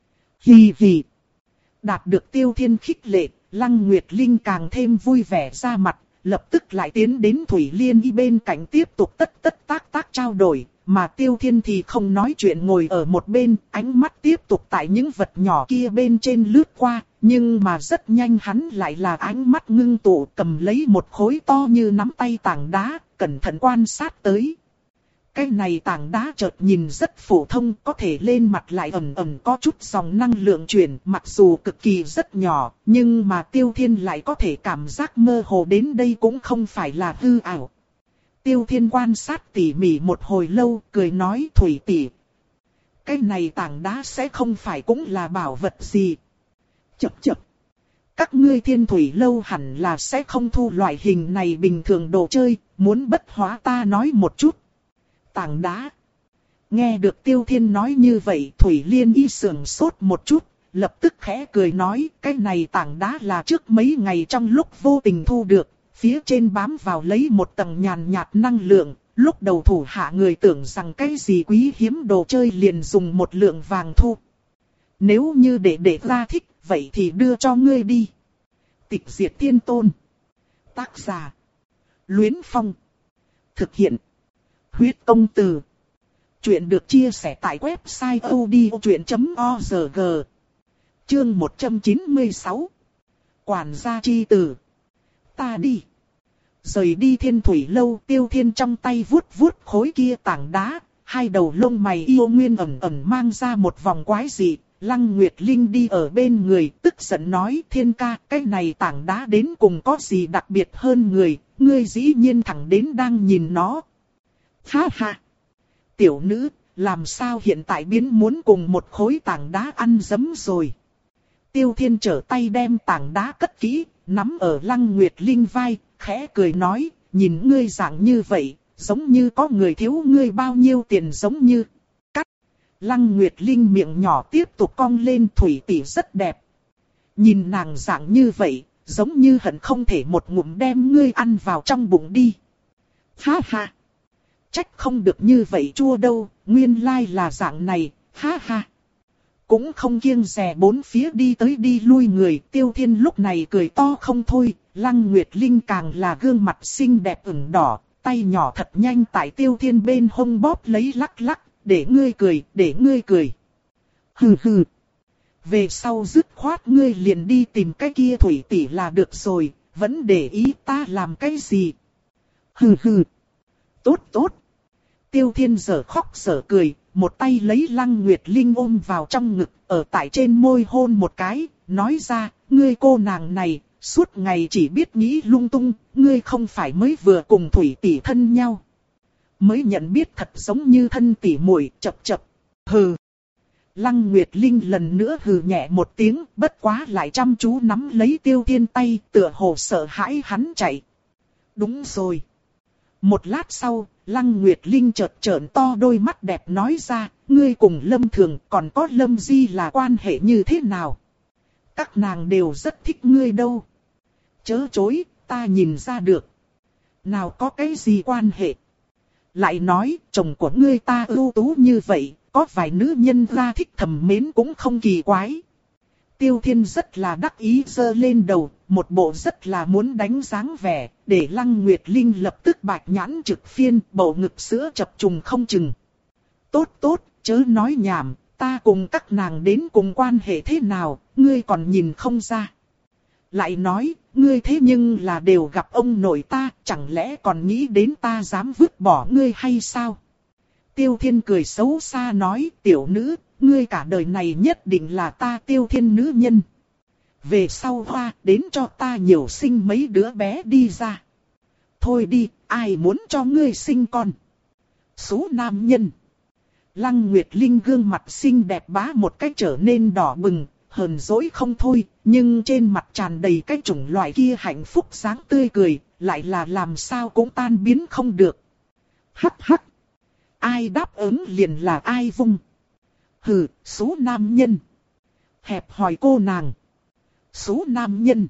Hì hì. Đạt được Tiêu Thiên khích lệ, Lăng Nguyệt Linh càng thêm vui vẻ ra mặt, lập tức lại tiến đến Thủy Liên Y bên cạnh tiếp tục tất tất tác tác trao đổi. Mà Tiêu Thiên thì không nói chuyện ngồi ở một bên, ánh mắt tiếp tục tại những vật nhỏ kia bên trên lướt qua, nhưng mà rất nhanh hắn lại là ánh mắt ngưng tụ cầm lấy một khối to như nắm tay tảng đá, cẩn thận quan sát tới. Cái này tảng đá chợt nhìn rất phổ thông, có thể lên mặt lại ẩn ẩn có chút dòng năng lượng chuyển, mặc dù cực kỳ rất nhỏ, nhưng mà Tiêu Thiên lại có thể cảm giác mơ hồ đến đây cũng không phải là hư ảo. Tiêu Thiên quan sát tỉ mỉ một hồi lâu, cười nói Thủy tỷ, cái này tảng đá sẽ không phải cũng là bảo vật gì. Chậc chậc. Các ngươi Thiên Thủy lâu hẳn là sẽ không thu loại hình này bình thường đồ chơi, muốn bất hóa ta nói một chút. Tảng đá. Nghe được Tiêu Thiên nói như vậy, Thủy Liên Y sườn sốt một chút, lập tức khẽ cười nói, cái này tảng đá là trước mấy ngày trong lúc vô tình thu được. Phía trên bám vào lấy một tầng nhàn nhạt năng lượng, lúc đầu thủ hạ người tưởng rằng cái gì quý hiếm đồ chơi liền dùng một lượng vàng thu. Nếu như để để ra thích, vậy thì đưa cho ngươi đi. Tịch Diệt Tiên Tôn. Tác giả. Luyến Phong. Thực hiện. Huyết Công Từ. Chuyện được chia sẻ tại website odchuyện chấm org. Chương một trăm chín mươi sáu. Quản gia chi tử. Ta đi. Rời đi Thiên Thủy lâu, Tiêu Thiên trong tay vuốt vuốt khối kia tảng đá, hai đầu lông mày yêu nguyên ẩn ẩn mang ra một vòng quái dị. Lăng Nguyệt Linh đi ở bên người, tức giận nói Thiên ca, cái này tảng đá đến cùng có gì đặc biệt hơn người, ngươi dĩ nhiên thẳng đến đang nhìn nó. Ha ha! Tiểu nữ, làm sao hiện tại biến muốn cùng một khối tảng đá ăn dấm rồi. Tiêu Thiên trở tay đem tảng đá cất kỹ, nắm ở Lăng Nguyệt Linh vai, khẽ cười nói, nhìn ngươi dạng như vậy, giống như có người thiếu ngươi bao nhiêu tiền giống như. Cắt. Lăng Nguyệt Linh miệng nhỏ tiếp tục cong lên, Thủy tỷ rất đẹp. Nhìn nàng dạng như vậy, giống như hận không thể một ngụm đem ngươi ăn vào trong bụng đi. Ha ha. Trách không được như vậy chua đâu, nguyên lai là dạng này, ha ha. Cũng không kiêng dè bốn phía đi tới đi lui người, Tiêu Thiên lúc này cười to không thôi, Lăng Nguyệt Linh càng là gương mặt xinh đẹp ửng đỏ, tay nhỏ thật nhanh tại Tiêu Thiên bên hông bóp lấy lắc lắc, để ngươi cười, để ngươi cười. Hừ hừ. Về sau dứt khoát ngươi liền đi tìm cái kia Thủy tỷ là được rồi, vẫn để ý ta làm cái gì. Hừ hừ. Tốt tốt. Tiêu Thiên giở khóc giở cười, một tay lấy Lăng Nguyệt Linh ôm vào trong ngực, ở tại trên môi hôn một cái, nói ra, ngươi cô nàng này, suốt ngày chỉ biết nghĩ lung tung, ngươi không phải mới vừa cùng Thủy tỷ thân nhau. Mới nhận biết thật giống như thân tỷ muội, chập chập, hừ. Lăng Nguyệt Linh lần nữa hừ nhẹ một tiếng, bất quá lại chăm chú nắm lấy Tiêu Thiên tay, tựa hồ sợ hãi hắn chạy. Đúng rồi. Một lát sau, Lăng Nguyệt Linh chợt trợn to đôi mắt đẹp nói ra, ngươi cùng Lâm Thường còn có Lâm Di là quan hệ như thế nào? Các nàng đều rất thích ngươi đâu. Chớ chối, ta nhìn ra được. Nào có cái gì quan hệ? Lại nói, chồng của ngươi ta ưu tú như vậy, có vài nữ nhân ra thích thầm mến cũng không kỳ quái. Tiêu Thiên rất là đắc ý giơ lên đầu, một bộ rất là muốn đánh dáng vẻ, để Lăng Nguyệt Linh lập tức bạch nhãn trực phiên, bầu ngực sữa chập trùng không chừng. Tốt tốt, chớ nói nhảm, ta cùng các nàng đến cùng quan hệ thế nào, ngươi còn nhìn không ra. Lại nói, ngươi thế nhưng là đều gặp ông nội ta, chẳng lẽ còn nghĩ đến ta dám vứt bỏ ngươi hay sao? Tiêu Thiên cười xấu xa nói, tiểu nữ, ngươi cả đời này nhất định là ta Tiêu Thiên nữ nhân. Về sau hoa, đến cho ta nhiều sinh mấy đứa bé đi ra. Thôi đi, ai muốn cho ngươi sinh con? Số nam nhân. Lăng Nguyệt Linh gương mặt xinh đẹp bá một cách trở nên đỏ bừng, hờn dỗi không thôi, nhưng trên mặt tràn đầy cái chủng loại kia hạnh phúc dáng tươi cười, lại là làm sao cũng tan biến không được. Hắc hắc! Ai đáp ứng liền là ai vung. Hừ, số nam nhân. Hẹp hòi cô nàng. Số nam nhân.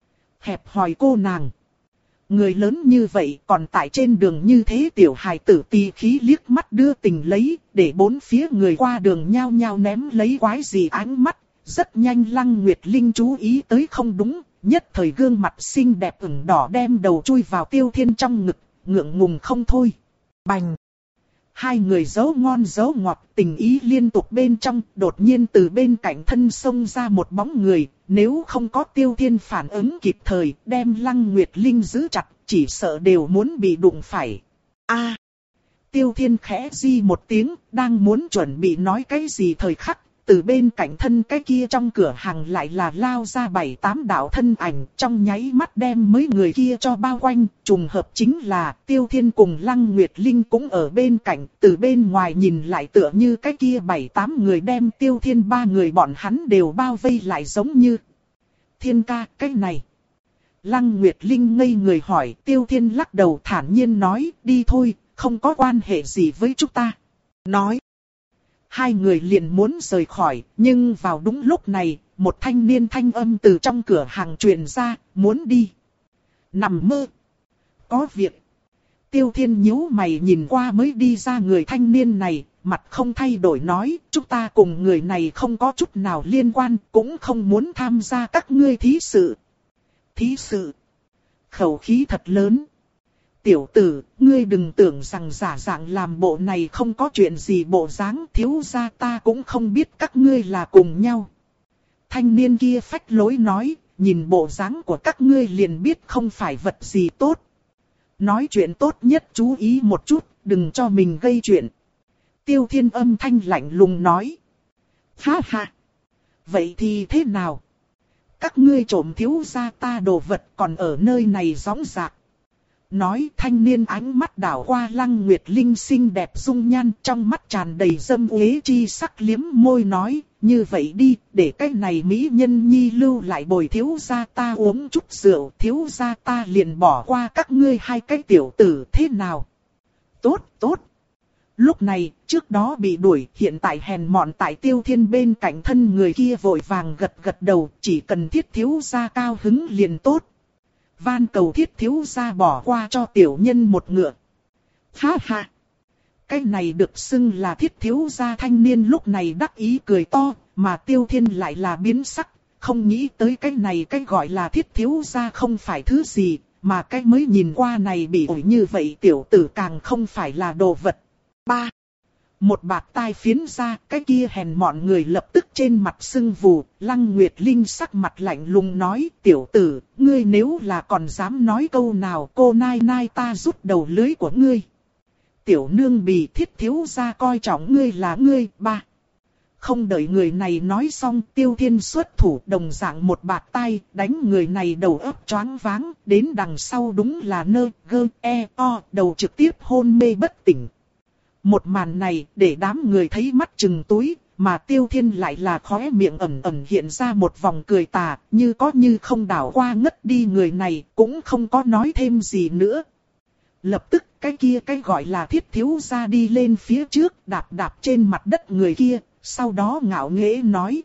Hẹp hòi cô nàng. Người lớn như vậy còn tại trên đường như thế tiểu hài tử tì khí liếc mắt đưa tình lấy, để bốn phía người qua đường nhao nhao ném lấy quái gì ánh mắt. Rất nhanh Lăng Nguyệt Linh chú ý tới không đúng, nhất thời gương mặt xinh đẹp ửng đỏ đem đầu chui vào Tiêu Thiên trong ngực, ngượng ngùng không thôi. Bành! Hai người giấu ngon giấu ngọt, tình ý liên tục bên trong, đột nhiên từ bên cạnh thân xông ra một bóng người, nếu không có Tiêu Thiên phản ứng kịp thời, đem Lăng Nguyệt Linh giữ chặt, chỉ sợ đều muốn bị đụng phải. A! Tiêu Thiên khẽ di một tiếng, đang muốn chuẩn bị nói cái gì thời khắc, từ bên cạnh thân cái kia trong cửa hàng lại là lao ra bảy tám đạo thân ảnh, trong nháy mắt đem mấy người kia cho bao quanh, trùng hợp chính là Tiêu Thiên cùng Lăng Nguyệt Linh cũng ở bên cạnh, từ bên ngoài nhìn lại tựa như cái kia bảy tám người đem Tiêu Thiên ba người bọn hắn đều bao vây lại giống như. Thiên ca, cái này. Lăng Nguyệt Linh ngây người hỏi, Tiêu Thiên lắc đầu thản nhiên nói, đi thôi, không có quan hệ gì với chúng ta. Nói. Hai người liền muốn rời khỏi, nhưng vào đúng lúc này, một thanh niên thanh âm từ trong cửa hàng truyền ra, muốn đi. Nằm mơ. Có việc. Tiêu Thiên nhíu mày nhìn qua mới đi ra người thanh niên này, mặt không thay đổi nói, chúng ta cùng người này không có chút nào liên quan, cũng không muốn tham gia các ngươi thí sự. Thí sự. Khẩu khí thật lớn. Tiểu tử, ngươi đừng tưởng rằng giả dạng làm bộ này không có chuyện gì bộ dáng, thiếu gia ta cũng không biết các ngươi là cùng nhau. Thanh niên kia phách lối nói, nhìn bộ dáng của các ngươi liền biết không phải vật gì tốt. Nói chuyện tốt nhất chú ý một chút, đừng cho mình gây chuyện. Tiêu Thiên âm thanh lạnh lùng nói. Ha ha! Vậy thì thế nào? Các ngươi trộm thiếu gia ta đồ vật còn ở nơi này gióng giạc. Nói thanh niên ánh mắt đảo qua Lăng Nguyệt Linh xinh đẹp dung nhan, trong mắt tràn đầy dâm uế chi sắc, liếm môi nói, như vậy đi, để cái này mỹ nhân nhi lưu lại bồi thiếu gia ta uống chút rượu, thiếu gia ta liền bỏ qua các ngươi hai cái tiểu tử, thế nào? Tốt, tốt. Lúc này, trước đó bị đuổi, hiện tại hèn mọn tại Tiêu Thiên bên cạnh thân người kia vội vàng gật gật đầu, chỉ cần thiết thiếu gia cao hứng liền tốt. Van cầu thiết thiếu gia bỏ qua cho tiểu nhân một ngựa. Ha ha! Cái này được xưng là thiết thiếu gia thanh niên lúc này đắc ý cười to, mà Tiêu Thiên lại là biến sắc, không nghĩ tới cái này cái gọi là thiết thiếu gia không phải thứ gì, mà cái mới nhìn qua này bị ổi như vậy tiểu tử càng không phải là đồ vật. Ba. Một bạt tai phiến ra, cái kia hèn mọn người lập tức trên mặt sưng vù, Lăng Nguyệt Linh sắc mặt lạnh lùng nói, tiểu tử, ngươi nếu là còn dám nói câu nào cô nai nai ta rút đầu lưới của ngươi. Tiểu nương bì thiết thiếu gia coi trọng ngươi là ngươi, ba. Không đợi người này nói xong, Tiêu Thiên xuất thủ đồng dạng một bạt tay, đánh người này đầu óc choáng váng, đến đằng sau đúng là nơ, gơ, e, o, đầu trực tiếp hôn mê bất tỉnh. Một màn này để đám người thấy mắt trừng túi, mà Tiêu Thiên lại là khóe miệng ẩn ẩn hiện ra một vòng cười tà, như có như không đảo qua ngất đi người này, cũng không có nói thêm gì nữa. Lập tức cái kia cái gọi là thiết thiếu gia đi lên phía trước, đạp đạp trên mặt đất người kia, sau đó ngạo nghễ nói.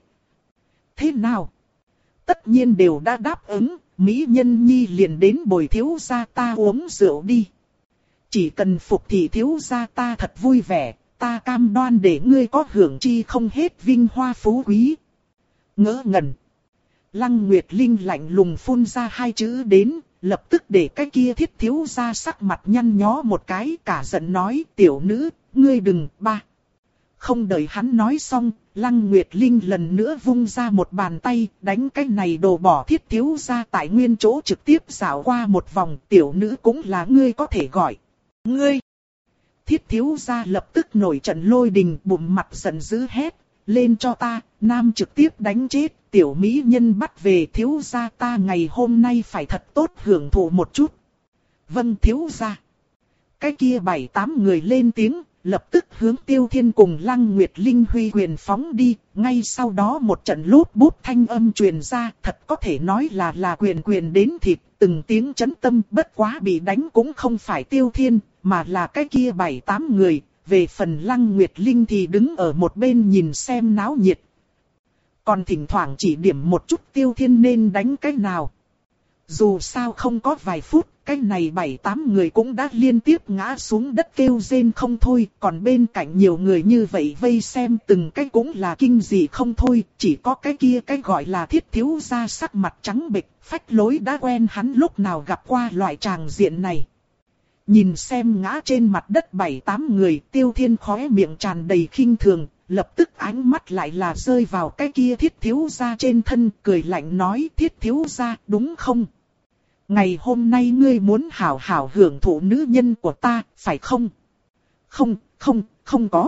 Thế nào? Tất nhiên đều đã đáp ứng, mỹ nhân nhi liền đến bồi thiếu gia ta uống rượu đi. Chỉ cần phục thì thiếu gia ta thật vui vẻ, ta cam đoan để ngươi có hưởng chi không hết vinh hoa phú quý. Ngỡ ngẩn. Lăng Nguyệt Linh lạnh lùng phun ra hai chữ đến, lập tức để cái kia thiết thiếu gia sắc mặt nhăn nhó một cái, cả giận nói, tiểu nữ, ngươi đừng, ba. Không đợi hắn nói xong, Lăng Nguyệt Linh lần nữa vung ra một bàn tay, đánh cái này đồ bỏ thiết thiếu gia tại nguyên chỗ trực tiếp dạo qua một vòng, tiểu nữ cũng là ngươi có thể gọi. Ngươi! Thiết thiếu gia lập tức nổi trận lôi đình, bụng mặt giận dữ hét, lên cho ta, nam trực tiếp đánh chết, tiểu mỹ nhân bắt về thiếu gia ta ngày hôm nay phải thật tốt hưởng thụ một chút. Vâng thiếu gia. Cái kia bảy tám người lên tiếng, lập tức hướng Tiêu Thiên cùng Lăng Nguyệt Linh huy quyền phóng đi, ngay sau đó một trận lốp bút thanh âm truyền ra, thật có thể nói là là quyền quyền đến thịt, từng tiếng chấn tâm, bất quá bị đánh cũng không phải Tiêu Thiên, mà là cái kia bảy tám người, về phần Lăng Nguyệt Linh thì đứng ở một bên nhìn xem náo nhiệt. Còn thỉnh thoảng chỉ điểm một chút Tiêu Thiên nên đánh cái nào. Dù sao không có vài phút, cái này bảy tám người cũng đã liên tiếp ngã xuống đất kêu rên không thôi, còn bên cạnh nhiều người như vậy vây xem từng cái cũng là kinh dị không thôi, chỉ có cái kia cái gọi là Thiết thiếu gia sắc mặt trắng bệch, phách lối đã quen hắn lúc nào gặp qua loại tràng diện này. Nhìn xem ngã trên mặt đất bảy tám người, Tiêu Thiên khóe miệng tràn đầy khinh thường, lập tức ánh mắt lại là rơi vào cái kia Thiết thiếu gia trên thân, cười lạnh nói: Thiết thiếu gia, đúng không? Ngày hôm nay ngươi muốn hảo hảo hưởng thụ nữ nhân của ta, phải không? Không, không, không có.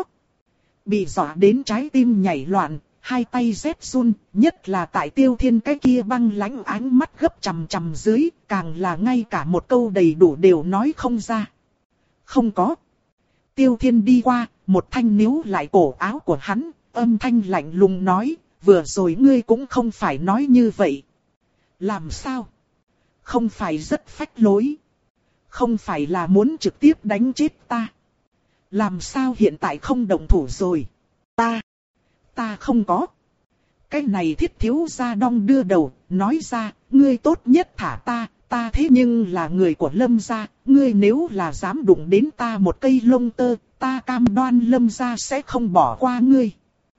Bị dọa đến trái tim nhảy loạn, hai tay rét run, nhất là tại Tiêu Thiên cái kia băng lãnh ánh mắt gấp chằm chằm dưới, càng là ngay cả một câu đầy đủ đều nói không ra. Không có. Tiêu Thiên đi qua, một thanh níu lại cổ áo của hắn, âm thanh lạnh lùng nói: vừa rồi ngươi cũng không phải nói như vậy. Làm sao? Không phải rất phách lối. Không phải là muốn trực tiếp đánh chết ta. Làm sao hiện tại không động thủ rồi? Ta, ta không có. Cái này Thiết thiếu gia đong đưa đầu, nói ra: ngươi tốt nhất thả ta, ta thế nhưng là người của Lâm gia, ngươi nếu là dám đụng đến ta một cây lông tơ, ta cam đoan Lâm gia sẽ không bỏ qua ngươi.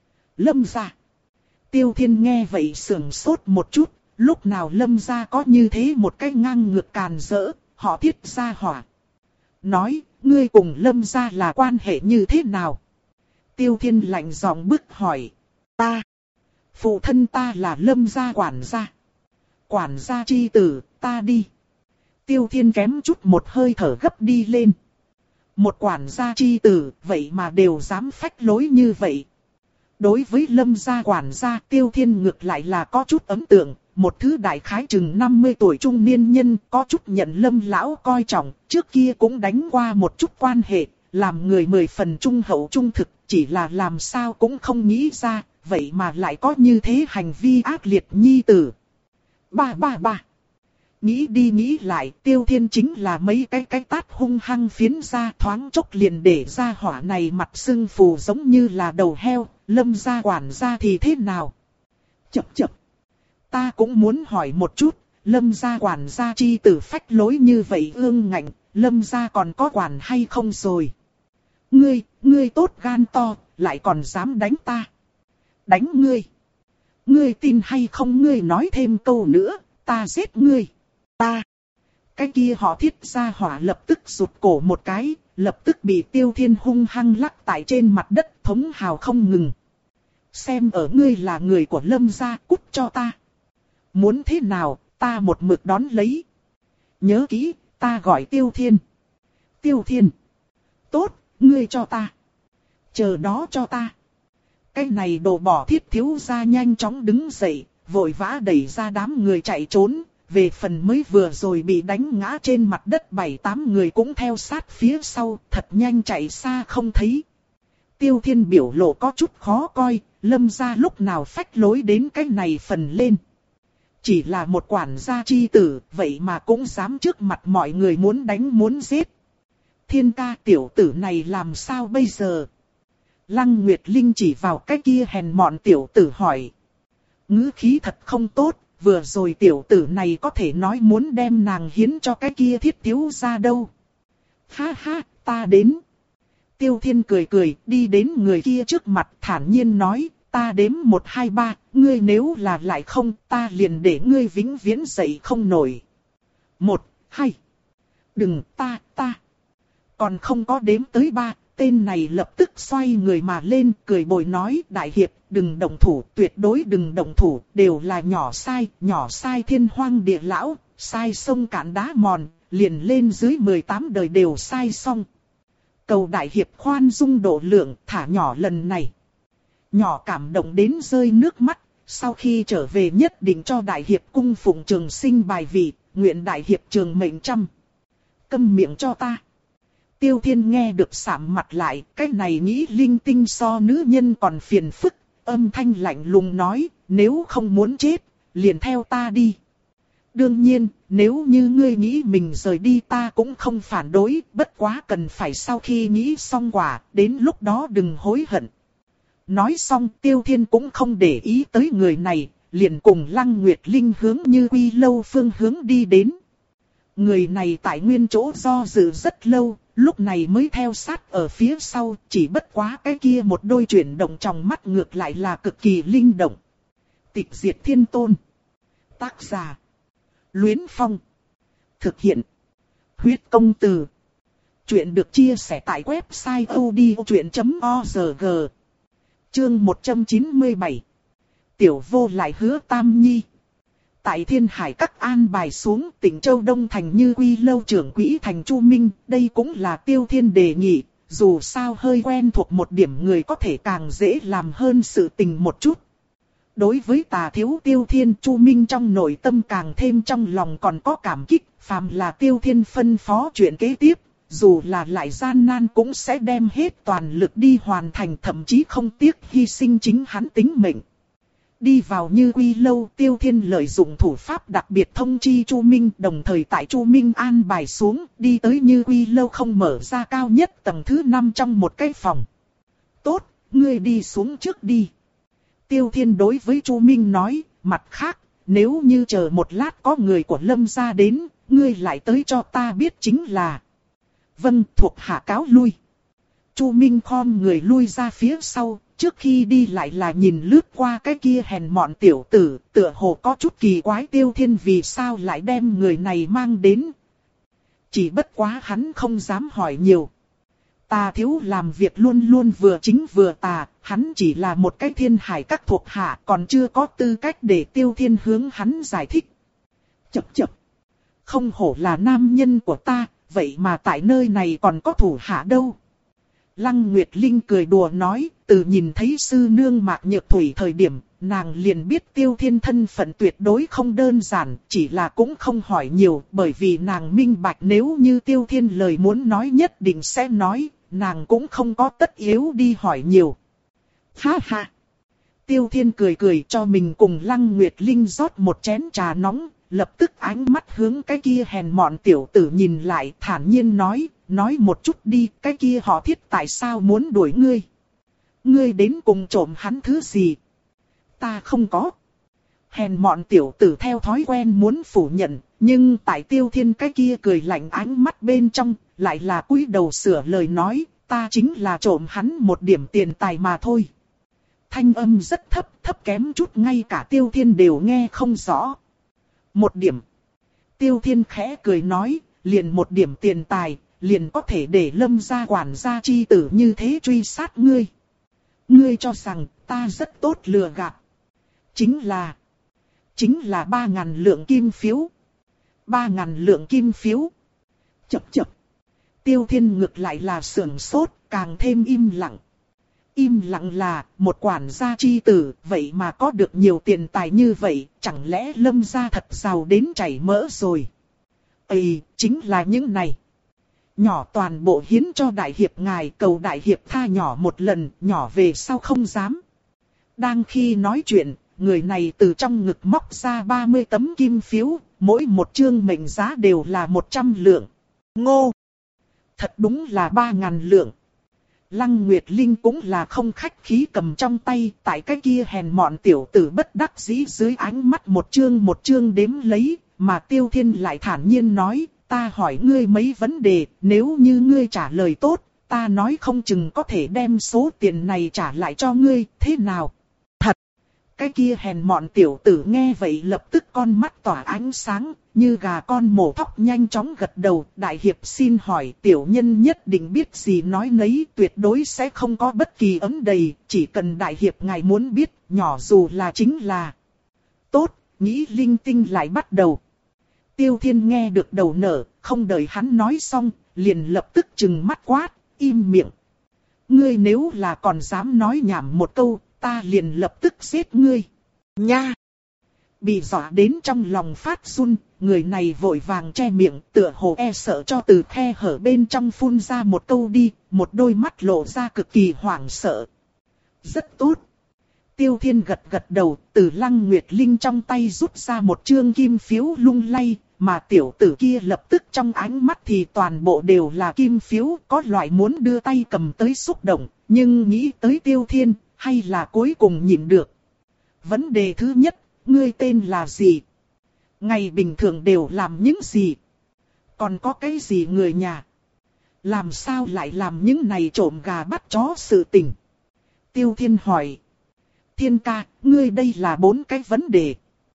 Lâm gia. Tiêu Thiên nghe vậy sườn sốt một chút, lúc nào Lâm gia có như thế một cái ngang ngược càn rỡ, họ Thiết gia hỏa. Nói, ngươi cùng Lâm gia là quan hệ như thế nào? Tiêu Thiên lạnh giọng bức hỏi. Ta. Phụ thân ta là Lâm gia quản gia. Quản gia chi tử, ta đi. Tiêu Thiên kém chút một hơi thở gấp đi lên. Một quản gia chi tử, vậy mà đều dám phách lối như vậy. Đối với Lâm gia quản gia, Tiêu Thiên ngược lại là có chút ấn tượng. Một thứ đại khái chừng năm mươi tuổi trung niên nhân, có chút nhận Lâm lão coi trọng, trước kia cũng đánh qua một chút quan hệ, làm người mười phần trung hậu trung thực, chỉ là làm sao cũng không nghĩ ra, vậy mà lại có như thế hành vi ác liệt nhi tử. Ba ba ba. Nghĩ đi nghĩ lại, Tiêu Thiên chính là mấy cái cái tát hung hăng phiến ra, thoáng chốc liền để ra hỏa này mặt sưng phù giống như là đầu heo. Lâm gia quản gia thì thế nào? Chập chập. Ta cũng muốn hỏi một chút, Lâm gia quản gia chi tử phách lối như vậy ương ngạnh, Lâm gia còn có quản hay không rồi? Ngươi, ngươi tốt gan to, lại còn dám đánh ta. Đánh ngươi. Ngươi tin hay không, ngươi nói thêm câu nữa, ta giết ngươi. Ta. Cái kia họ Thiết gia hỏa lập tức rụt cổ một cái, lập tức bị Tiêu Thiên hung hăng lắc tại trên mặt đất, thống hào không ngừng. Xem ở ngươi là người của Lâm gia, cút cho ta. Muốn thế nào, ta một mực đón lấy. Nhớ kỹ, ta gọi Tiêu Thiên. Tiêu Thiên. Tốt, ngươi cho ta. Chờ đó cho ta. Cái này đồ bỏ Thiết thiếu gia nhanh chóng đứng dậy, vội vã đẩy ra đám người chạy trốn. Về phần mới vừa rồi bị đánh ngã trên mặt đất bảy tám người cũng theo sát phía sau, thật nhanh chạy xa không thấy. Tiêu Thiên biểu lộ có chút khó coi, Lâm gia lúc nào phách lối đến cái này phần lên. Chỉ là một quản gia chi tử, vậy mà cũng dám trước mặt mọi người muốn đánh muốn giết. Thiên ca, tiểu tử này làm sao bây giờ? Lăng Nguyệt Linh chỉ vào cái kia hèn mọn tiểu tử hỏi. Ngữ khí thật không tốt, vừa rồi tiểu tử này có thể nói muốn đem nàng hiến cho cái kia Thiết thiếu gia đâu. Ha ha, ta đến. Tiêu Thiên cười cười, đi đến người kia trước mặt thản nhiên nói, ta đếm một hai ba, ngươi nếu là lại không, ta liền để ngươi vĩnh viễn dậy không nổi. Một, hai. Đừng, ta, ta. Còn không có đếm tới ba, tên này lập tức xoay người mà lên, cười bồi nói, đại hiệp, đừng động thủ, tuyệt đối đừng động thủ, đều là nhỏ sai, nhỏ sai thiên hoang địa lão, sai sông cạn đá mòn, liền lên dưới mười tám đời đều sai xong. Cầu đại hiệp khoan dung độ lượng, thả nhỏ lần này. Nhỏ cảm động đến rơi nước mắt, sau khi trở về nhất định cho đại hiệp cung phụng trường sinh bài vị, nguyện đại hiệp trường mệnh trăm. Câm miệng cho ta. Tiêu Thiên nghe được sạm mặt lại, cái này nghĩ linh tinh so nữ nhân còn phiền phức, âm thanh lạnh lùng nói, nếu không muốn chết, liền theo ta đi. Đương nhiên, nếu như ngươi nghĩ mình rời đi ta cũng không phản đối, bất quá cần phải sau khi nghĩ xong quả, đến lúc đó đừng hối hận. Nói xong Tiêu Thiên cũng không để ý tới người này, liền cùng Lăng Nguyệt Linh hướng Như Quy Lâu phương hướng đi đến. Người này tại nguyên chỗ do dự rất lâu, lúc này mới theo sát ở phía sau, chỉ bất quá cái kia một đôi chuyển động trong mắt ngược lại là cực kỳ linh động. Tịch Diệt Thiên Tôn. Tác giả: Luyến Phong. Thực hiện: Huyết Công Từ. Chuyện được chia sẻ tại website odchuyện chấm org. Chương một trăm chín mươi bảy. Tiểu Vô lại hứa Tam Nhi. Tại Thiên Hải Các an bài xuống, tỉnh Châu Đông thành Như Quy Lâu trưởng quỹ thành Chu Minh, đây cũng là Tiêu Thiên đề nghị, dù sao hơi quen thuộc một điểm người có thể càng dễ làm hơn sự tình một chút. Đối với Tà thiếu Tiêu Thiên, Chu Minh trong nội tâm càng thêm trong lòng còn có cảm kích, phàm là Tiêu Thiên phân phó chuyện kế tiếp, dù là lại gian nan cũng sẽ đem hết toàn lực đi hoàn thành, thậm chí không tiếc hy sinh chính hắn tính mệnh. Đi vào Như Quy Lâu, Tiêu Thiên lợi dụng thủ pháp đặc biệt thông chi Chu Minh, đồng thời tại Chu Minh an bài xuống, đi tới Như Quy Lâu không mở ra cao nhất tầng thứ năm trong một cái phòng. Tốt, ngươi đi xuống trước đi. Tiêu Thiên đối với Chu Minh nói, mặt khác, nếu như chờ một lát có người của Lâm gia đến, ngươi lại tới cho ta biết chính là. Vâng, thuộc hạ cáo lui. Chu Minh khom người lui ra phía sau, trước khi đi lại là nhìn lướt qua cái kia hèn mọn tiểu tử, tựa hồ có chút kỳ quái Tiêu Thiên vì sao lại đem người này mang đến. Chỉ bất quá hắn không dám hỏi nhiều. Tà thiếu làm việc luôn luôn vừa chính vừa tà, hắn chỉ là một cái Thiên Hải Các thuộc hạ, còn chưa có tư cách để Tiêu Thiên hướng hắn giải thích. Chậc chậc, không hổ là nam nhân của ta, vậy mà tại nơi này còn có thủ hạ đâu. Lăng Nguyệt Linh cười đùa nói, từ nhìn thấy sư nương Mạc Nhược Thủy thời điểm, nàng liền biết Tiêu Thiên thân phận tuyệt đối không đơn giản, chỉ là cũng không hỏi nhiều, bởi vì nàng minh bạch nếu như Tiêu Thiên lời muốn nói nhất định sẽ nói, nàng cũng không có tất yếu đi hỏi nhiều. Ha ha! Tiêu Thiên cười cười cho mình cùng Lăng Nguyệt Linh rót một chén trà nóng, lập tức ánh mắt hướng cái kia hèn mọn tiểu tử nhìn lại, thản nhiên nói, nói một chút đi, cái kia họ Thiết tại sao muốn đuổi ngươi? Ngươi đến cùng trộm hắn thứ gì? Ta không có. Hèn mọn tiểu tử theo thói quen muốn phủ nhận, nhưng tại Tiêu Thiên cái kia cười lạnh ánh mắt bên trong, lại là cúi đầu sửa lời nói, ta chính là trộm hắn một điểm tiền tài mà thôi. Thanh âm rất thấp, thấp kém chút ngay cả Tiêu Thiên đều nghe không rõ. Một điểm. Tiêu Thiên khẽ cười nói, liền một điểm tiền tài, liền có thể để Lâm gia quản gia chi tử như thế truy sát ngươi. Ngươi cho rằng ta rất tốt lừa gạt. Chính là, chính là ba ngàn lượng kim phiếu. Ba ngàn lượng kim phiếu. Chậc chậc. Tiêu Thiên ngược lại là sưởng sốt, càng thêm im lặng. Im lặng là, một quản gia chi tử, vậy mà có được nhiều tiền tài như vậy, chẳng lẽ Lâm gia thật giàu đến chảy mỡ rồi. Ây, chính là những này. Nhỏ toàn bộ hiến cho đại hiệp ngài, cầu đại hiệp tha nhỏ một lần, nhỏ về sau không dám. Đang khi nói chuyện, người này từ trong ngực móc ra ba mươi tấm kim phiếu, mỗi một chương mệnh giá đều là một trăm lượng. Ngô! Thật đúng là ba ngàn lượng. Lăng Nguyệt Linh cũng là không khách khí cầm trong tay, tại cái kia hèn mọn tiểu tử bất đắc dĩ dưới ánh mắt một chương một chương đếm lấy, mà Tiêu Thiên lại thản nhiên nói, ta hỏi ngươi mấy vấn đề, nếu như ngươi trả lời tốt, ta nói không chừng có thể đem số tiền này trả lại cho ngươi, thế nào? Thật! Cái kia hèn mọn tiểu tử nghe vậy lập tức con mắt tỏa ánh sáng, như gà con mổ thóc nhanh chóng gật đầu, đại hiệp xin hỏi tiểu nhân nhất định biết gì nói nấy, tuyệt đối sẽ không có bất kỳ ấm đầy, chỉ cần đại hiệp ngài muốn biết, nhỏ dù là chính là. Tốt, nghĩ linh tinh lại bắt đầu. Tiêu Thiên nghe được đầu nở, không đợi hắn nói xong, liền lập tức trừng mắt quát, im miệng. Ngươi nếu là còn dám nói nhảm một câu, ta liền lập tức giết ngươi. Nha! Bị dọa đến trong lòng phát run, người này vội vàng che miệng, tựa hồ e sợ cho từ khe hở bên trong phun ra một câu đi, một đôi mắt lộ ra cực kỳ hoảng sợ. Rất tốt. Tiêu Thiên gật gật đầu, từ Lăng Nguyệt Linh trong tay rút ra một trương kim phiếu lung lay, mà tiểu tử kia lập tức trong ánh mắt thì toàn bộ đều là kim phiếu, có loại muốn đưa tay cầm tới xúc động, nhưng nghĩ tới Tiêu Thiên, hay là cuối cùng nhịn được. Vấn đề thứ nhất, ngươi tên là gì? Ngày bình thường đều làm những gì? Còn có cái gì người nhà? Làm sao lại làm những này trộm gà bắt chó sự tình? Tiêu Thiên hỏi. Thiên ca, ngươi đây là bốn cái vấn đề.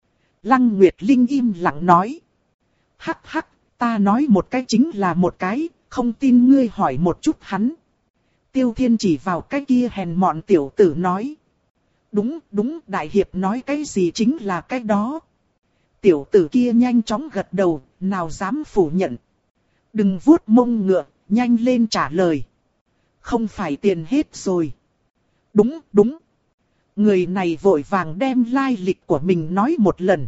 Lăng Nguyệt Linh im lặng nói. Hắc hắc, ta nói một cái chính là một cái, không tin ngươi hỏi một chút hắn. Tiêu Thiên chỉ vào cái kia hèn mọn tiểu tử nói. Đúng, đúng, đại hiệp nói cái gì chính là cái đó. Tiểu tử kia nhanh chóng gật đầu, nào dám phủ nhận. Đừng vuốt mông ngựa, nhanh lên trả lời. Không phải tiền hết rồi. Đúng, đúng. Người này vội vàng đem lai lịch của mình nói một lần.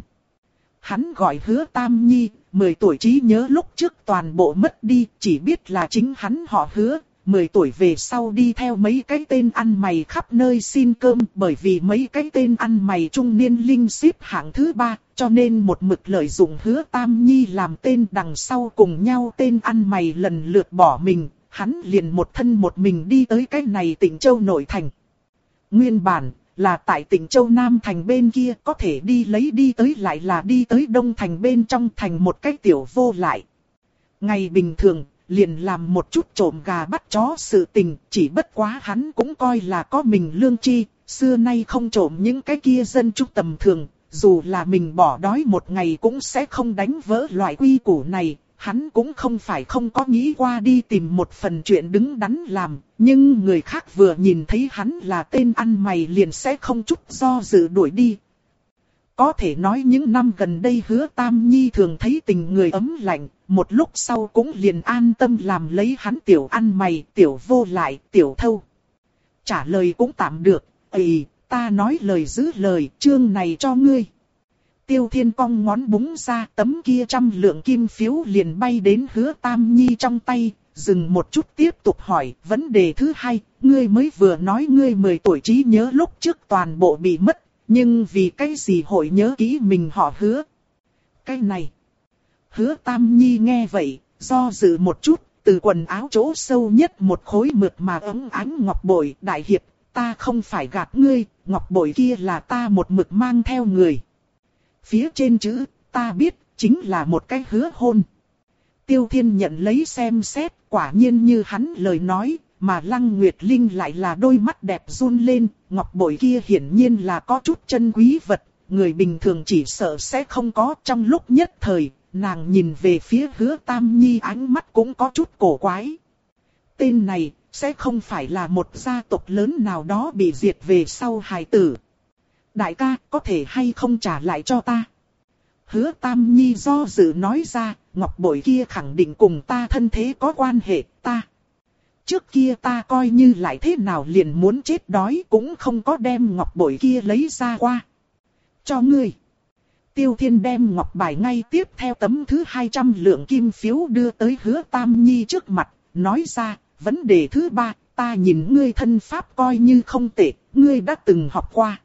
Hắn gọi Hứa Tam Nhi, mười tuổi trí nhớ lúc trước toàn bộ mất đi, chỉ biết là chính hắn họ Hứa. mười tuổi về sau đi theo mấy cái tên ăn mày khắp nơi xin cơm, bởi vì mấy cái tên ăn mày trung niên linh xếp hạng thứ ba, cho nên một mực lợi dụng Hứa Tam Nhi làm tên, đằng sau cùng nhau tên ăn mày lần lượt bỏ mình, hắn liền một thân một mình đi tới cái này Tịnh Châu nội thành. Nguyên bản là tại Tịnh Châu Nam thành bên kia, có thể đi lấy đi tới lại là đi tới Đông thành bên trong thành một cái tiểu vô lại. Ngày bình thường, liền làm một chút trộm gà bắt chó sự tình, chỉ bất quá hắn cũng coi là có mình lương tri, xưa nay không trộm những cái kia dân chúng tầm thường, dù là mình bỏ đói một ngày cũng sẽ không đánh vỡ loại quy củ này, hắn cũng không phải không có nghĩ qua đi tìm một phần chuyện đứng đắn làm, nhưng người khác vừa nhìn thấy hắn là tên ăn mày liền sẽ không chút do dự đuổi đi. Có thể nói những năm gần đây Hứa Tam Nhi thường thấy tình người ấm lạnh, một lúc sau cũng liền an tâm làm lấy hắn tiểu ăn mày, tiểu vô lại, tiểu thâu. Trả lời cũng tạm được, ầy, ta nói lời giữ lời, chương này cho ngươi. Tiêu Thiên cong ngón búng ra, tấm kia trăm lượng kim phiếu liền bay đến Hứa Tam Nhi trong tay, dừng một chút tiếp tục hỏi, vấn đề thứ hai, ngươi mới vừa nói ngươi mười tuổi trí nhớ lúc trước toàn bộ bị mất. Nhưng vì cái gì hội nhớ kỹ mình họ Hứa? Cái này. Hứa Tam Nhi nghe vậy, do dự một chút, từ quần áo chỗ sâu nhất một khối mượt mà ấm ánh ngọc bội. Đại hiệp, ta không phải gạt ngươi, ngọc bội kia là ta một mực mang theo người. Phía trên chữ, ta biết, chính là một cái hứa hôn. Tiêu Thiên nhận lấy xem xét, quả nhiên như hắn lời nói. Mà Lăng Nguyệt Linh lại là đôi mắt đẹp run lên, ngọc bội kia hiển nhiên là có chút chân quý vật, người bình thường chỉ sợ sẽ không có. Trong lúc nhất thời, nàng nhìn về phía Hứa Tam Nhi ánh mắt cũng có chút cổ quái. Tên này, sẽ không phải là một gia tộc lớn nào đó bị diệt về sau hài tử. Đại ca, có thể hay không trả lại cho ta? Hứa Tam Nhi do dự nói ra, ngọc bội kia khẳng định cùng ta thân thế có quan hệ, ta. Trước kia ta coi như lại thế nào liền muốn chết đói cũng không có đem ngọc bội kia lấy ra qua. Cho ngươi. Tiêu Thiên đem ngọc bài ngay tiếp theo tấm thứ hai trăm lượng kim phiếu đưa tới Hứa Tam Nhi trước mặt, nói ra, vấn đề thứ ba, ta nhìn ngươi thân pháp coi như không tệ, ngươi đã từng học qua.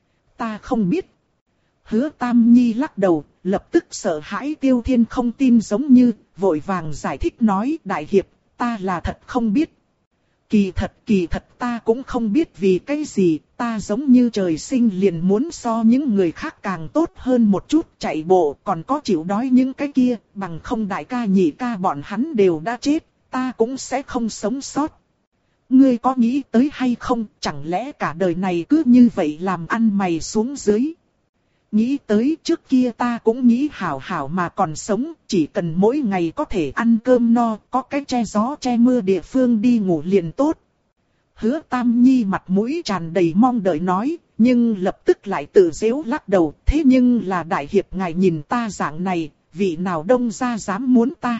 Ta không biết. Hứa Tam Nhi lắc đầu, lập tức sợ hãi Tiêu Thiên không tin giống như, vội vàng giải thích nói, đại hiệp. Ta là thật không biết. Kỳ thật kỳ thật ta cũng không biết vì cái gì, ta giống như trời sinh liền muốn so những người khác càng tốt hơn một chút, chạy bộ còn có chịu đói những cái kia, bằng không đại ca nhị ca bọn hắn đều đã chết, ta cũng sẽ không sống sót. Ngươi có nghĩ tới hay không, chẳng lẽ cả đời này cứ như vậy làm ăn mày xuống dưới? Nghĩ tới trước kia ta cũng nghĩ hảo hảo mà còn sống, chỉ cần mỗi ngày có thể ăn cơm no, có cái che gió che mưa địa phương đi ngủ liền tốt. Hứa Tam Nhi mặt mũi tràn đầy mong đợi nói, nhưng lập tức lại tự giễu lắc đầu, thế nhưng là đại hiệp ngài nhìn ta dạng này, vị nào đông gia dám muốn ta?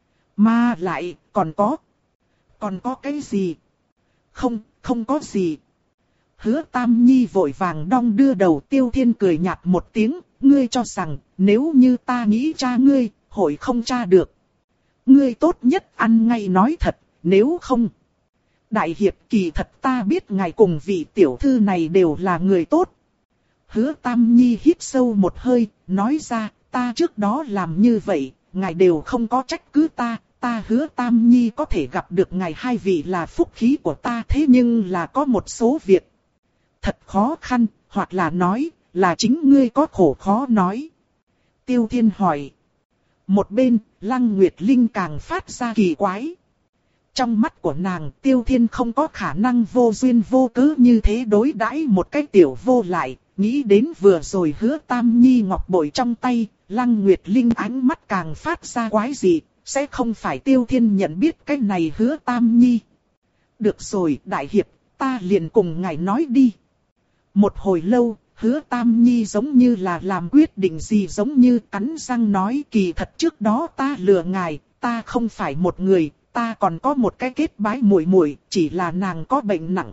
Mà lại, còn có, còn có cái gì? Không, không có gì. Hứa Tam Nhi vội vàng đong đưa đầu. Tiêu Thiên cười nhạt một tiếng, ngươi cho rằng nếu như ta nghĩ tra ngươi, hội không tra được. Ngươi tốt nhất ăn ngay nói thật, nếu không. Đại hiệp kỳ thật ta biết ngài cùng vị tiểu thư này đều là người tốt. Hứa Tam Nhi hít sâu một hơi, nói ra, ta trước đó làm như vậy, ngài đều không có trách cứ ta, ta Hứa Tam Nhi có thể gặp được ngài hai vị là phúc khí của ta, thế nhưng là có một số việc thật khó khăn, hoặc là nói, là chính ngươi có khổ khó nói. Tiêu Thiên hỏi. Một bên, Lăng Nguyệt Linh càng phát ra kỳ quái. Trong mắt của nàng, Tiêu Thiên không có khả năng vô duyên vô cớ như thế đối đãi một cái tiểu vô lại. Nghĩ đến vừa rồi Hứa Tam Nhi ngọc bội trong tay, Lăng Nguyệt Linh ánh mắt càng phát ra quái dị, sẽ không phải Tiêu Thiên nhận biết cái này Hứa Tam Nhi. Được rồi, đại hiệp, ta liền cùng ngài nói đi. Một hồi lâu, Hứa Tam Nhi giống như là làm quyết định gì, giống như cắn răng nói, kỳ thật trước đó ta lừa ngài, ta không phải một người, ta còn có một cái kết bái muội muội, chỉ là nàng có bệnh nặng.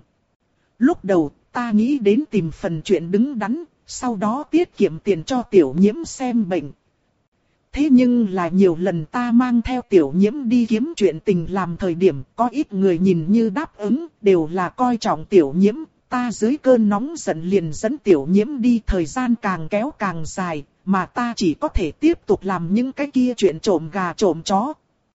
Lúc đầu, ta nghĩ đến tìm phần chuyện đứng đắn, sau đó tiết kiệm tiền cho tiểu nhiễm xem bệnh. Thế nhưng là nhiều lần ta mang theo tiểu nhiễm đi kiếm chuyện tình làm thời điểm, có ít người nhìn như đáp ứng, đều là coi trọng tiểu nhiễm. Ta dưới cơn nóng giận liền dẫn tiểu nhiễm đi, thời gian càng kéo càng dài, mà ta chỉ có thể tiếp tục làm những cái kia chuyện trộm gà trộm chó.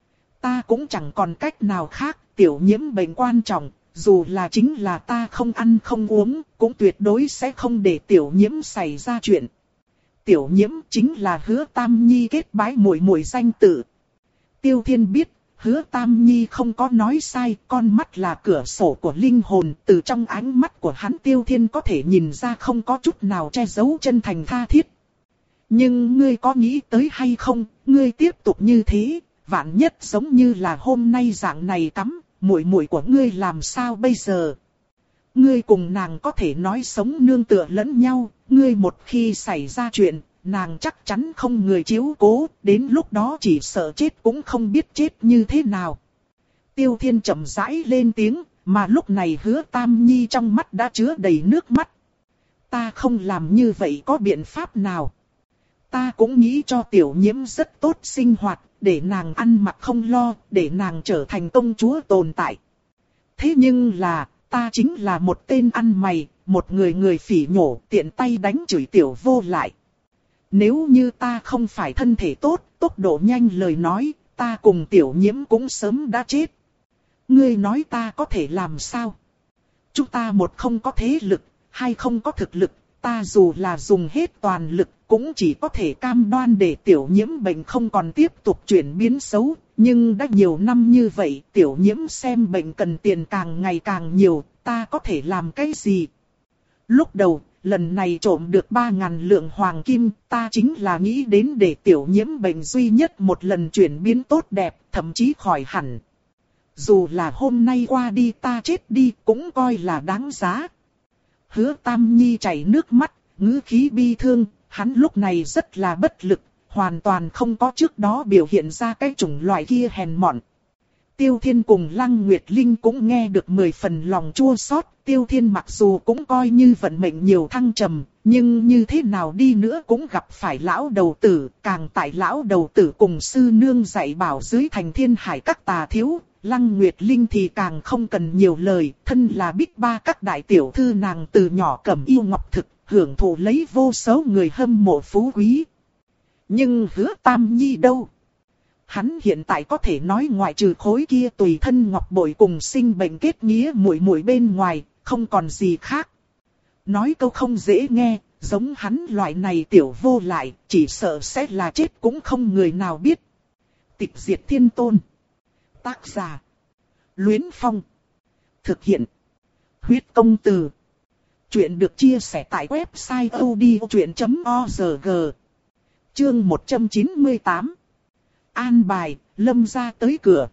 Ta cũng chẳng còn cách nào khác, tiểu nhiễm bệnh quan trọng, dù là chính là ta không ăn không uống, cũng tuyệt đối sẽ không để tiểu nhiễm xảy ra chuyện. Tiểu nhiễm chính là Hứa Tam Nhi kết bái muội muội danh tự. Tiêu Thiên biết, Hứa Tam Nhi không có nói sai, con mắt là cửa sổ của linh hồn, từ trong ánh mắt của hắn Tiêu Thiên có thể nhìn ra không có chút nào che giấu chân thành tha thiết. Nhưng ngươi có nghĩ tới hay không, ngươi tiếp tục như thế, vạn nhất giống như là hôm nay dạng này cắm, muội muội của ngươi làm sao bây giờ? Ngươi cùng nàng có thể nói sống nương tựa lẫn nhau, ngươi một khi xảy ra chuyện, nàng chắc chắn không người chiếu cố, đến lúc đó chỉ sợ chết cũng không biết chết như thế nào. Tiêu Thiên chậm rãi lên tiếng, mà lúc này Hứa Tam Nhi trong mắt đã chứa đầy nước mắt. Ta không làm như vậy có biện pháp nào? Ta cũng nghĩ cho tiểu nhiễm rất tốt sinh hoạt, để nàng ăn mặc không lo, để nàng trở thành công chúa tồn tại. Thế nhưng là, ta chính là một tên ăn mày, một người người phỉ nhổ, tiện tay đánh chửi tiểu vô lại. Nếu như ta không phải thân thể tốt, tốc độ nhanh lời nói, ta cùng tiểu nhiễm cũng sớm đã chết. Ngươi nói ta có thể làm sao? Chúng ta một không có thế lực, hai không có thực lực, ta dù là dùng hết toàn lực, cũng chỉ có thể cam đoan để tiểu nhiễm bệnh không còn tiếp tục chuyển biến xấu. Nhưng đã nhiều năm như vậy, tiểu nhiễm xem bệnh cần tiền càng ngày càng nhiều, ta có thể làm cái gì? Lúc đầu, lần này trộm được ba ngàn lượng hoàng kim, ta chính là nghĩ đến để tiểu nhiễm bệnh duy nhất một lần chuyển biến tốt đẹp, thậm chí khỏi hẳn. Dù là hôm nay qua đi ta chết đi, cũng coi là đáng giá. Hứa Tam Nhi chảy nước mắt, ngữ khí bi thương, hắn lúc này rất là bất lực, hoàn toàn không có trước đó biểu hiện ra cái chủng loại kia hèn mọn. Tiêu Thiên cùng Lăng Nguyệt Linh cũng nghe được mười phần lòng chua xót. Tiêu Thiên mặc dù cũng coi như vận mệnh nhiều thăng trầm, nhưng như thế nào đi nữa cũng gặp phải lão đầu tử, càng tại lão đầu tử cùng sư nương dạy bảo dưới thành thiên hải các tà thiếu. Lăng Nguyệt Linh thì càng không cần nhiều lời, thân là bích ba các đại tiểu thư, nàng từ nhỏ cẩm yêu ngọc thực, hưởng thụ lấy vô số người hâm mộ phú quý. Nhưng Hứa Tam Nhi đâu? Hắn hiện tại có thể nói ngoại trừ khối kia tùy thân ngọc bội cùng sinh bệnh kết nghĩa muội muội bên ngoài, không còn gì khác. Nói câu không dễ nghe, giống hắn loại này tiểu vô lại, chỉ sợ sẽ là chết cũng không người nào biết. Tịch diệt thiên tôn. Tác giả: Luyến Phong. Thực hiện: Huyết Công Từ. Chuyện được chia sẻ tại website odchuyện chấm org. Chương một trăm chín mươi tám. An bài, Lâm gia tới cửa.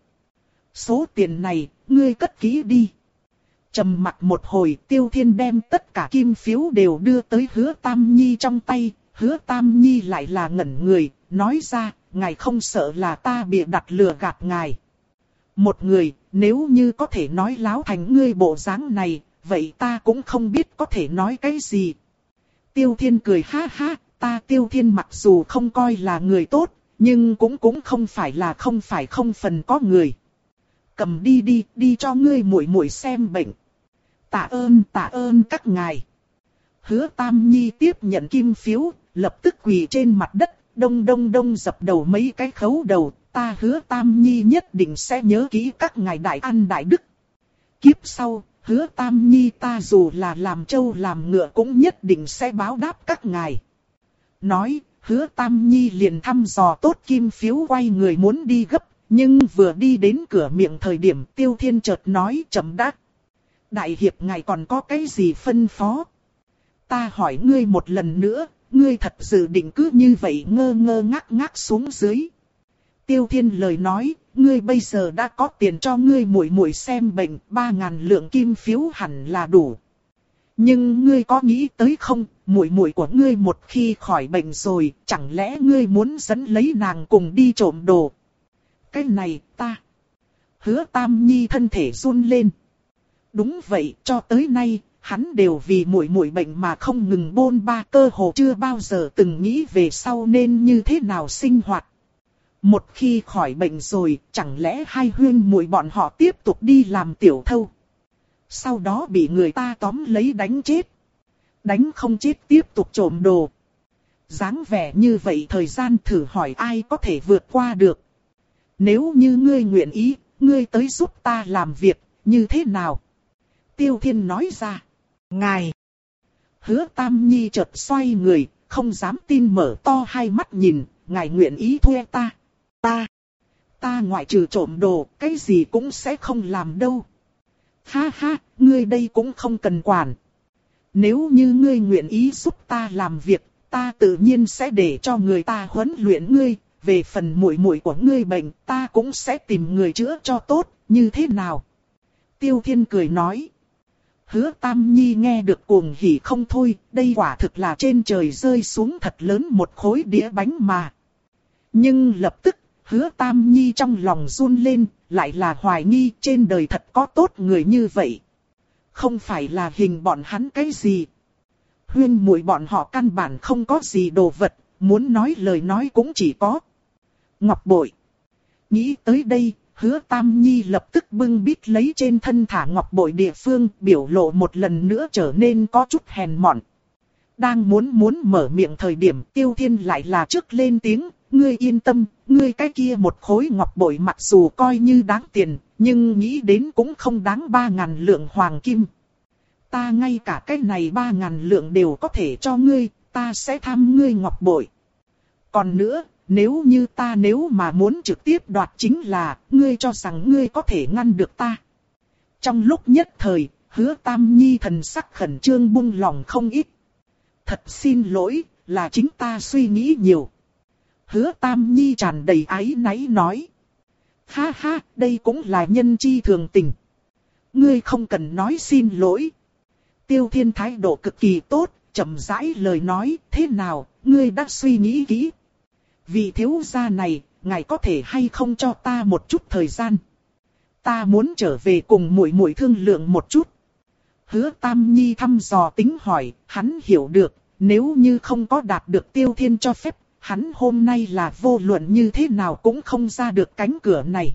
Số tiền này, ngươi cất kỹ đi. Trầm mặc một hồi, Tiêu Thiên đem tất cả kim phiếu đều đưa tới Hứa Tam Nhi trong tay. Hứa Tam Nhi lại là ngẩn người, nói ra, ngài không sợ là ta bịa đặt lừa gạt ngài. Một người, nếu như có thể nói láo thành ngươi bộ dáng này, vậy ta cũng không biết có thể nói cái gì. Tiêu Thiên cười ha ha, ta Tiêu Thiên mặc dù không coi là người tốt, nhưng cũng cũng không phải là không phải không phần có người. Cầm đi đi, đi cho ngươi muội muội xem bệnh. Tạ ơn tạ ơn các ngài. Hứa Tam Nhi tiếp nhận kim phiếu, lập tức quỳ trên mặt đất, đông đông đông dập đầu mấy cái khấu đầu. Ta Hứa Tam Nhi nhất định sẽ nhớ kỹ các ngài đại an đại đức. Kiếp sau, Hứa Tam Nhi ta dù là làm trâu làm ngựa cũng nhất định sẽ báo đáp các ngài. Nói, Hứa Tam Nhi liền thăm dò tốt kim phiếu quay người muốn đi gấp, nhưng vừa đi đến cửa miệng thời điểm Tiêu Thiên chợt nói chậm đã. Đại hiệp ngài còn có cái gì phân phó? Ta hỏi ngươi một lần nữa, ngươi thật dự định cứ như vậy ngơ ngơ ngác ngác xuống dưới. Tiêu Thiên lời nói, ngươi bây giờ đã có tiền cho ngươi muội muội xem bệnh, ba ngàn lượng kim phiếu hẳn là đủ. Nhưng ngươi có nghĩ tới không, muội muội của ngươi một khi khỏi bệnh rồi, chẳng lẽ ngươi muốn dẫn lấy nàng cùng đi trộm đồ? Cái này, ta. Hứa Tam Nhi thân thể run lên. Đúng vậy, cho tới nay, hắn đều vì muội muội bệnh mà không ngừng bôn ba, cơ hồ chưa bao giờ từng nghĩ về sau nên như thế nào sinh hoạt. Một khi khỏi bệnh rồi, chẳng lẽ hai huynh muội bọn họ tiếp tục đi làm tiểu thâu? Sau đó bị người ta tóm lấy đánh chết. Đánh không chết tiếp tục trộm đồ. Dáng vẻ như vậy thời gian thử hỏi ai có thể vượt qua được. Nếu như ngươi nguyện ý, ngươi tới giúp ta làm việc, như thế nào? Tiêu Thiên nói ra. Ngài. Hứa Tam Nhi chợt xoay người, không dám tin mở to hai mắt nhìn, ngài nguyện ý thuê ta. Ta. Ta ngoại trừ trộm đồ, cái gì cũng sẽ không làm đâu. Ha ha, ngươi đây cũng không cần quản. Nếu như ngươi nguyện ý giúp ta làm việc, ta tự nhiên sẽ để cho người ta huấn luyện ngươi. Về phần muội muội của ngươi bệnh, ta cũng sẽ tìm người chữa cho tốt, như thế nào? Tiêu Thiên cười nói. Hứa Tam Nhi nghe được cuồng hỉ không thôi, đây quả thực là trên trời rơi xuống thật lớn một khối đĩa bánh mà. Nhưng lập tức, Hứa Tam Nhi trong lòng run lên, lại là hoài nghi trên đời thật có tốt người như vậy. Không phải là hình bọn hắn cái gì. Huyên muội bọn họ căn bản không có gì đồ vật, muốn nói lời nói cũng chỉ có ngọc bội. Nghĩ tới đây, Hứa Tam Nhi lập tức bưng bít lấy trên thân thả ngọc bội địa phương, biểu lộ một lần nữa trở nên có chút hèn mọn. Đang muốn muốn mở miệng thời điểm Tiêu Thiên lại là trước lên tiếng, ngươi yên tâm, ngươi cái kia một khối ngọc bội mặc dù coi như đáng tiền, nhưng nghĩ đến cũng không đáng ba ngàn lượng hoàng kim. Ta ngay cả cái này ba ngàn lượng đều có thể cho ngươi, ta sẽ thăm ngươi ngọc bội. Còn nữa, nếu như ta nếu mà muốn trực tiếp đoạt chính là, ngươi cho rằng ngươi có thể ngăn được ta. Trong lúc nhất thời, Hứa Tam Nhi thần sắc khẩn trương buông lòng không ít. Thật xin lỗi, là chính ta suy nghĩ nhiều. Hứa Tam Nhi tràn đầy áy náy nói. Ha ha, đây cũng là nhân chi thường tình. Ngươi không cần nói xin lỗi. Tiêu Thiên thái độ cực kỳ tốt, chậm rãi lời nói, thế nào, ngươi đã suy nghĩ kỹ. Vị thiếu gia này, ngài có thể hay không cho ta một chút thời gian. Ta muốn trở về cùng muội muội thương lượng một chút. Hứa Tam Nhi thăm dò tính hỏi, hắn hiểu được, nếu như không có đạt được Tiêu Thiên cho phép, hắn hôm nay là vô luận như thế nào cũng không ra được cánh cửa này.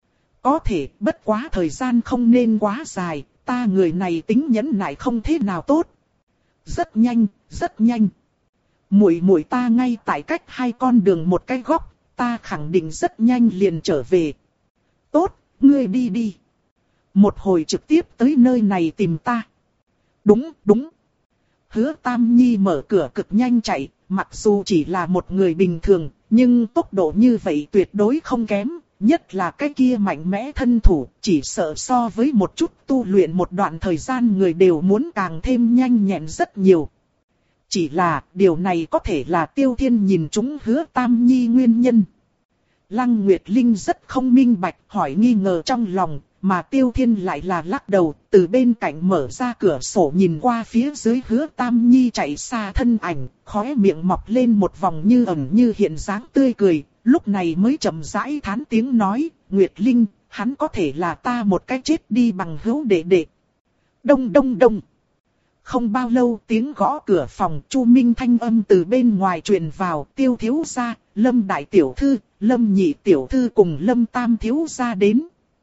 Có thể, bất quá thời gian không nên quá dài, ta người này tính nhẫn nại không thế nào tốt. Rất nhanh, rất nhanh. Muội muội ta ngay tại cách hai con đường một cái góc, ta khẳng định rất nhanh liền trở về. Tốt, ngươi đi đi. Một hồi trực tiếp tới nơi này tìm ta. Đúng, đúng. Hứa Tam Nhi mở cửa cực nhanh chạy, mặc dù chỉ là một người bình thường, nhưng tốc độ như vậy tuyệt đối không kém. Nhất là cái kia mạnh mẽ thân thủ, chỉ sợ so với một chút tu luyện một đoạn thời gian người đều muốn càng thêm nhanh nhẹn rất nhiều. Chỉ là, điều này có thể là Tiêu Thiên nhìn chúng Hứa Tam Nhi nguyên nhân. Lăng Nguyệt Linh rất không minh bạch, hỏi nghi ngờ trong lòng, mà Tiêu Thiên lại là lắc đầu, từ bên cạnh mở ra cửa sổ nhìn qua phía dưới Hứa Tam Nhi chạy xa thân ảnh, khóe miệng mọc lên một vòng như ẩn như hiện dáng tươi cười, lúc này mới chậm rãi thán tiếng nói, Nguyệt Linh, hắn có thể là ta một cái chết đi bằng hữu đệ đệ. Đông đông đông. không bao lâu tiếng gõ cửa phòng Chu Minh thanh âm từ bên ngoài truyền vào, Tiêu thiếu gia, Lâm đại tiểu thư, Lâm nhị tiểu thư cùng Lâm tam thiếu gia đến.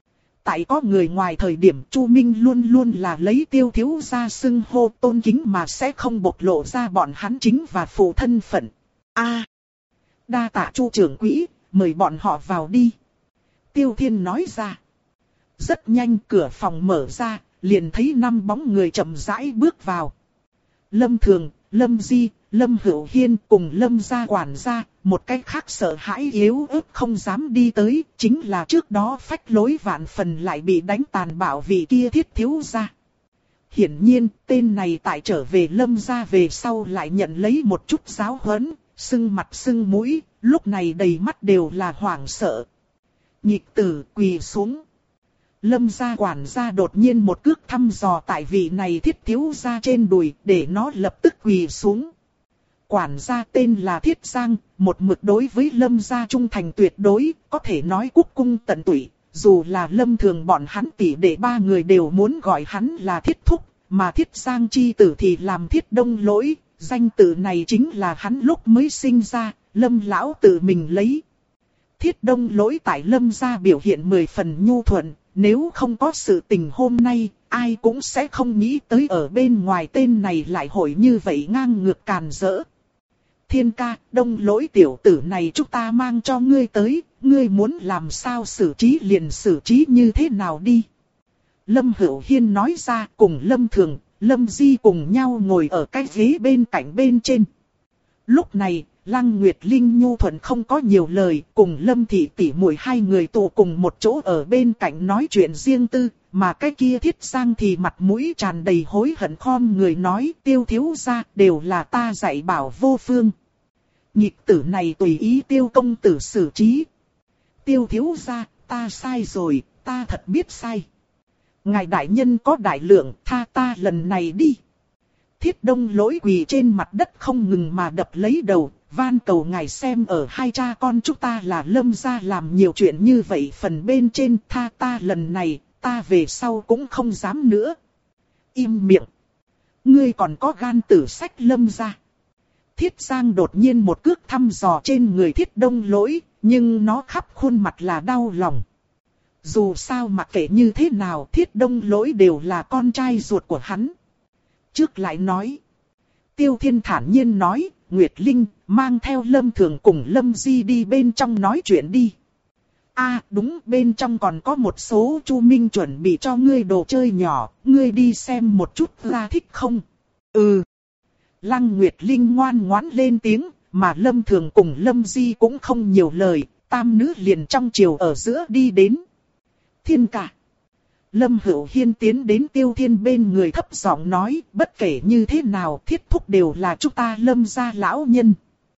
Tại có người ngoài thời điểm Chu Minh luôn luôn là lấy Tiêu thiếu gia xưng hô tôn kính mà sẽ không bộc lộ ra bọn hắn chính và phụ thân phận. A, đa tạ Chu trưởng quỹ, mời bọn họ vào đi. Tiêu Thiên nói ra. Rất nhanh cửa phòng mở ra, liền thấy năm bóng người chậm rãi bước vào. Lâm Thường, Lâm Di, Lâm Hữu Hiên cùng Lâm gia quản gia, một cách khác sợ hãi yếu ớt không dám đi tới, chính là trước đó phách lối vạn phần lại bị đánh tàn bạo vị kia Thiết thiếu gia. Hiển nhiên, tên này tại trở về Lâm gia về sau lại nhận lấy một chút giáo huấn, sưng mặt sưng mũi, lúc này đầy mắt đều là hoảng sợ. Nhịp tử quỳ xuống. Lâm gia quản gia đột nhiên một cước thăm dò tại vị này Thiết thiếu gia trên đùi để nó lập tức quỳ xuống. Quản gia tên là Thiết Giang, một mực đối với Lâm gia trung thành tuyệt đối, có thể nói quốc cung tận tụy, dù là Lâm Thường bọn hắn tỷ đệ ba người đều muốn gọi hắn là Thiết Thúc, mà Thiết Giang chi tử thì làm Thiết Đông Lỗi, danh tự này chính là hắn lúc mới sinh ra, Lâm lão tự mình lấy. Thiết Đông Lỗi tại Lâm gia biểu hiện mười phần nhu thuận, nếu không có sự tình hôm nay, ai cũng sẽ không nghĩ tới ở bên ngoài tên này lại hội như vậy ngang ngược càn rỡ. Thiên ca, Đông Lỗi tiểu tử này chúng ta mang cho ngươi tới, ngươi muốn làm sao xử trí liền xử trí như thế nào đi. Lâm Hữu Hiên nói ra cùng Lâm Thường, Lâm Di cùng nhau ngồi ở cái ghế bên cạnh bên trên. Lúc này, Lăng Nguyệt Linh nhu thuận không có nhiều lời, cùng Lâm Thị tỷ muội hai người tụ cùng một chỗ ở bên cạnh nói chuyện riêng tư, mà cái kia Thiết Giang thì mặt mũi tràn đầy hối hận khom người nói Tiêu thiếu gia đều là ta dạy bảo vô phương. Nhịp tử này tùy ý Tiêu công tử xử trí. Tiêu thiếu gia, ta sai rồi, ta thật biết sai. Ngài đại nhân có đại lượng, tha ta lần này đi. Thiết Đông Lỗi quỳ trên mặt đất không ngừng mà đập lấy đầu, van cầu ngài xem ở hai cha con chúng ta là Lâm gia làm nhiều chuyện như vậy phần bên trên, tha ta lần này, ta về sau cũng không dám nữa. Im miệng. Ngươi còn có gan tử sách Lâm gia. Thiết Giang đột nhiên một cước thăm dò trên người Thiết Đông Lỗi, nhưng nó khắp khuôn mặt là đau lòng. Dù sao mặc kệ như thế nào Thiết Đông Lỗi đều là con trai ruột của hắn. Trước lại nói. Tiêu Thiên thản nhiên nói, Nguyệt Linh, mang theo Lâm Thường cùng Lâm Di đi bên trong nói chuyện đi. A à, đúng, bên trong còn có một số Chu Minh chuẩn bị cho ngươi đồ chơi nhỏ, ngươi đi xem một chút ra thích không? Ừ. Lăng Nguyệt Linh ngoan ngoãn lên tiếng, mà Lâm Thường cùng Lâm Di cũng không nhiều lời, tam nữ liền trong chiều ở giữa đi đến. Thiên ca. Lâm Hữu Hiên tiến đến Tiêu Thiên bên người thấp giọng nói, bất kể như thế nào Thiết Thúc đều là chúng ta Lâm gia lão nhân.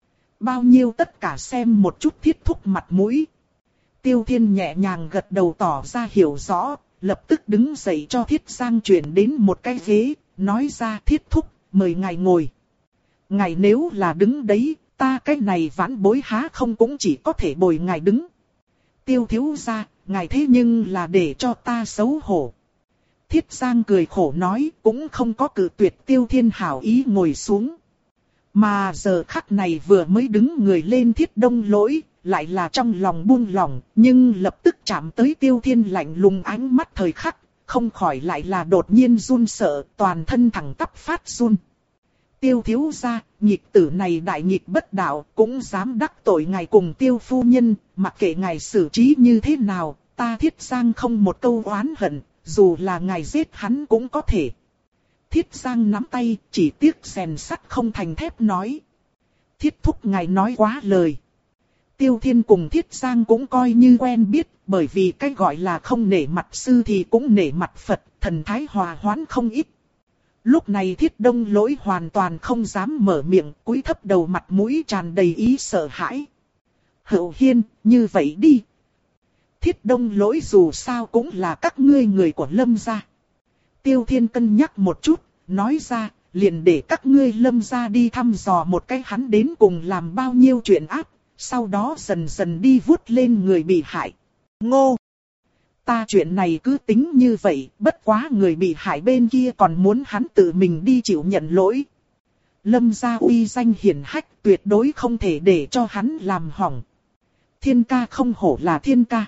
Bao nhiêu tất cả xem một chút Thiết Thúc mặt mũi. Tiêu Thiên nhẹ nhàng gật đầu tỏ ra hiểu rõ, lập tức đứng dậy cho Thiết Giang chuyển đến một cái ghế, nói ra Thiết Thúc, mời ngài ngồi. Ngài nếu là đứng đấy, ta cái này vãn bối há không cũng chỉ có thể bồi ngài đứng. Tiêu thiếu gia, ngài thế nhưng là để cho ta xấu hổ. Thiết Giang cười khổ nói, cũng không có cự tuyệt Tiêu Thiên hảo ý ngồi xuống. Mà giờ khắc này vừa mới đứng người lên Thiết Đông Lỗi, lại là trong lòng buông lỏng, nhưng lập tức chạm tới Tiêu Thiên lạnh lùng ánh mắt thời khắc, không khỏi lại là đột nhiên run sợ, toàn thân thẳng tắp phát run. Tiêu thiếu gia, nghịch tử này đại nghịch bất đạo, cũng dám đắc tội ngài cùng Tiêu phu nhân, mặc kệ ngài xử trí như thế nào, ta Thiết Giang không một câu oán hận, dù là ngài giết hắn cũng có thể. Thiết Giang nắm tay, chỉ tiếc rèn sắt không thành thép nói. Thiết thúc ngài nói quá lời. Tiêu Thiên cùng Thiết Giang cũng coi như quen biết, bởi vì cái gọi là không nể mặt sư thì cũng nể mặt Phật, thần thái hòa hoãn không ít. Lúc này Thiết Đông Lỗi hoàn toàn không dám mở miệng, cúi thấp đầu mặt mũi tràn đầy ý sợ hãi. Hữu Hiên, như vậy đi. Thiết Đông Lỗi dù sao cũng là các ngươi người của Lâm gia. Tiêu Thiên cân nhắc một chút, nói ra, liền để các ngươi Lâm gia đi thăm dò một cái hắn đến cùng làm bao nhiêu chuyện ác, sau đó dần dần đi vuốt lên người bị hại. Ngô! Ta chuyện này cứ tính như vậy, bất quá người bị hại bên kia còn muốn hắn tự mình đi chịu nhận lỗi. Lâm gia uy danh hiển hách, tuyệt đối không thể để cho hắn làm hỏng. Thiên ca không hổ là thiên ca.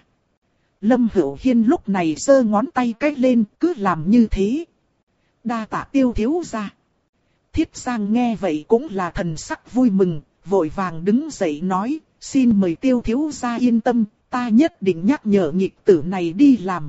Lâm Hữu Hiên lúc này giơ ngón tay cái lên, cứ làm như thế. Đa tạ Tiêu thiếu gia. Thiết Giang nghe vậy cũng là thần sắc vui mừng, vội vàng đứng dậy nói, xin mời Tiêu thiếu gia yên tâm, ta nhất định nhắc nhở nghịch tử này đi làm.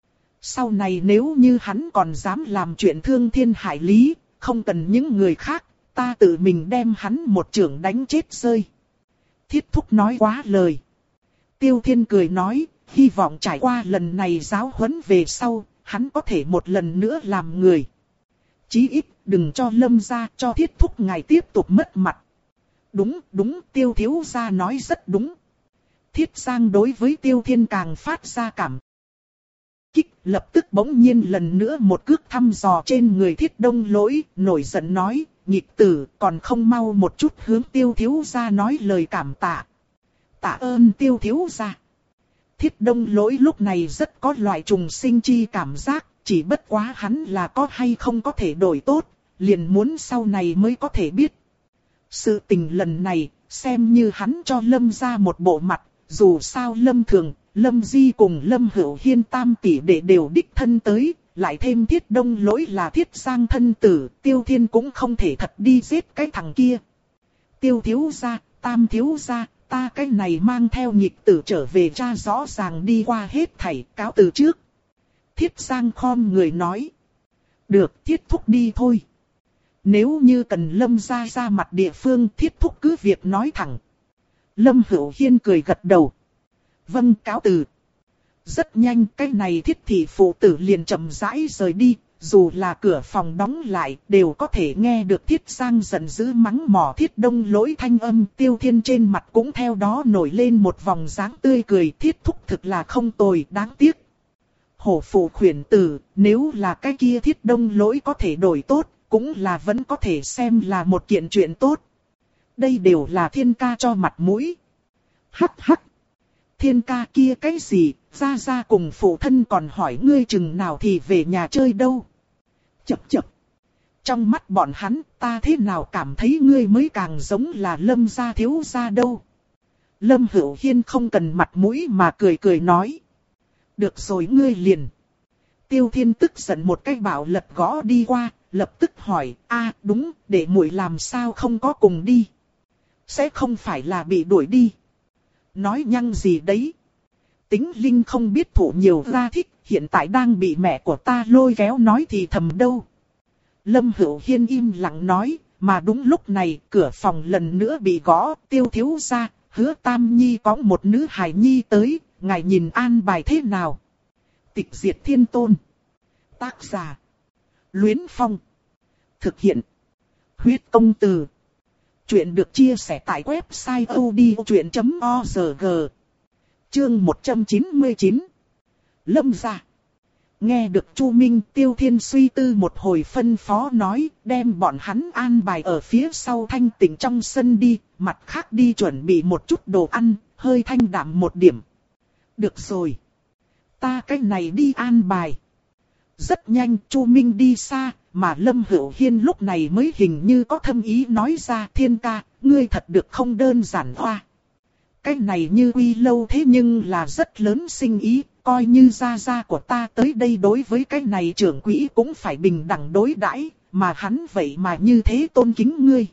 Sau này nếu như hắn còn dám làm chuyện thương thiên hại lý, không cần những người khác, ta tự mình đem hắn một chưởng đánh chết rơi. Thiết Thúc nói quá lời. Tiêu Thiên cười nói, hy vọng trải qua lần này giáo huấn về sau, hắn có thể một lần nữa làm người. Chí ít, đừng cho Lâm gia, cho Thiết Thúc ngài tiếp tục mất mặt. Đúng, đúng, Tiêu thiếu gia nói rất đúng. Thiết Giang đối với Tiêu Thiên càng phát ra cảm kích, lập tức bỗng nhiên lần nữa một cước thăm dò trên người Thiết Đông Lỗi, nổi giận nói, nghịch tử, còn không mau một chút hướng Tiêu thiếu gia nói lời cảm tạ. Tạ ơn Tiêu thiếu gia. Thiết Đông Lỗi lúc này rất có loại trùng sinh chi cảm giác, chỉ bất quá hắn là có hay không có thể đổi tốt, liền muốn sau này mới có thể biết. Sự tình lần này, xem như hắn cho Lâm ra một bộ mặt, dù sao Lâm Thường, Lâm Di cùng Lâm Hữu Hiên tam tỷ đệ đều đích thân tới, lại thêm Thiết Đông Lỗi là Thiết Giang thân tử, Tiêu Thiên cũng không thể thật đi giết cái thằng kia. Tiêu thiếu gia, tam thiếu gia, ta cái này mang theo nghịch tử trở về tra rõ ràng đi qua hết thảy, cáo từ trước. Thiết Giang khom người nói. Được, Thiết Thúc đi thôi. Nếu như cần Lâm gia ra mặt địa phương, Thiết Thúc cứ việc nói thẳng. Lâm Hữu Hiên cười gật đầu. Vâng, cáo từ. Rất nhanh, cái này Thiết thị phụ tử liền chậm rãi rời đi, dù là cửa phòng đóng lại, đều có thể nghe được Thiết Giang giận dữ mắng mỏ Thiết Đông Lỗi thanh âm. Tiêu Thiên trên mặt cũng theo đó nổi lên một vòng dáng tươi cười. Thiết Thúc thực là không tồi, đáng tiếc. Hổ phụ khuyển tử, nếu là cái kia Thiết Đông Lỗi có thể đổi tốt, cũng là vẫn có thể xem là một kiện chuyện tốt. Đây đều là thiên ca cho mặt mũi. Hắc hắc. Thiên ca kia cái gì, ra ra cùng phụ thân còn hỏi ngươi chừng nào thì về nhà chơi đâu. Chập chập. Trong mắt bọn hắn, ta thế nào cảm thấy ngươi mới càng giống là Lâm gia thiếu gia đâu. Lâm Hữu Hiên không cần mặt mũi mà cười cười nói. Được rồi ngươi liền. Tiêu Thiên tức giận một cái bảo lật gõ đi qua, lập tức hỏi, a đúng, để muội làm sao không có cùng đi. Sẽ không phải là bị đuổi đi. Nói nhăng gì đấy. Tính Linh không biết thủ nhiều ra thích, hiện tại đang bị mẹ của ta lôi kéo nói thì thầm đâu. Lâm Hữu Hiên im lặng nói, mà đúng lúc này cửa phòng lần nữa bị gõ, Tiêu thiếu gia, Hứa Tam Nhi có một nữ hài nhi tới, ngài nhìn an bài thế nào. Tịch diệt thiên tôn. Tác giả. Luyến Phong. Thực hiện. Huyết công từ. Chuyện được chia sẻ tại website odchuyện chấm org. Chương một trăm chín mươi chín. Lâm gia. Nghe được Chu Minh, Tiêu Thiên suy tư một hồi phân phó nói, đem bọn hắn an bài ở phía sau thanh tịnh trong sân đi, mặt khác đi chuẩn bị một chút đồ ăn, hơi thanh đạm một điểm. Được rồi. Ta cái này đi an bài. Rất nhanh Chu Minh đi xa, mà Lâm Hữu Hiên lúc này mới hình như có thâm ý nói ra, Thiên ca, ngươi thật được không đơn giản hoa. Cái này như quy lâu thế nhưng là rất lớn sinh ý, coi như gia gia của ta tới đây đối với cái này trưởng quỹ cũng phải bình đẳng đối đãi, mà hắn vậy mà như thế tôn kính ngươi.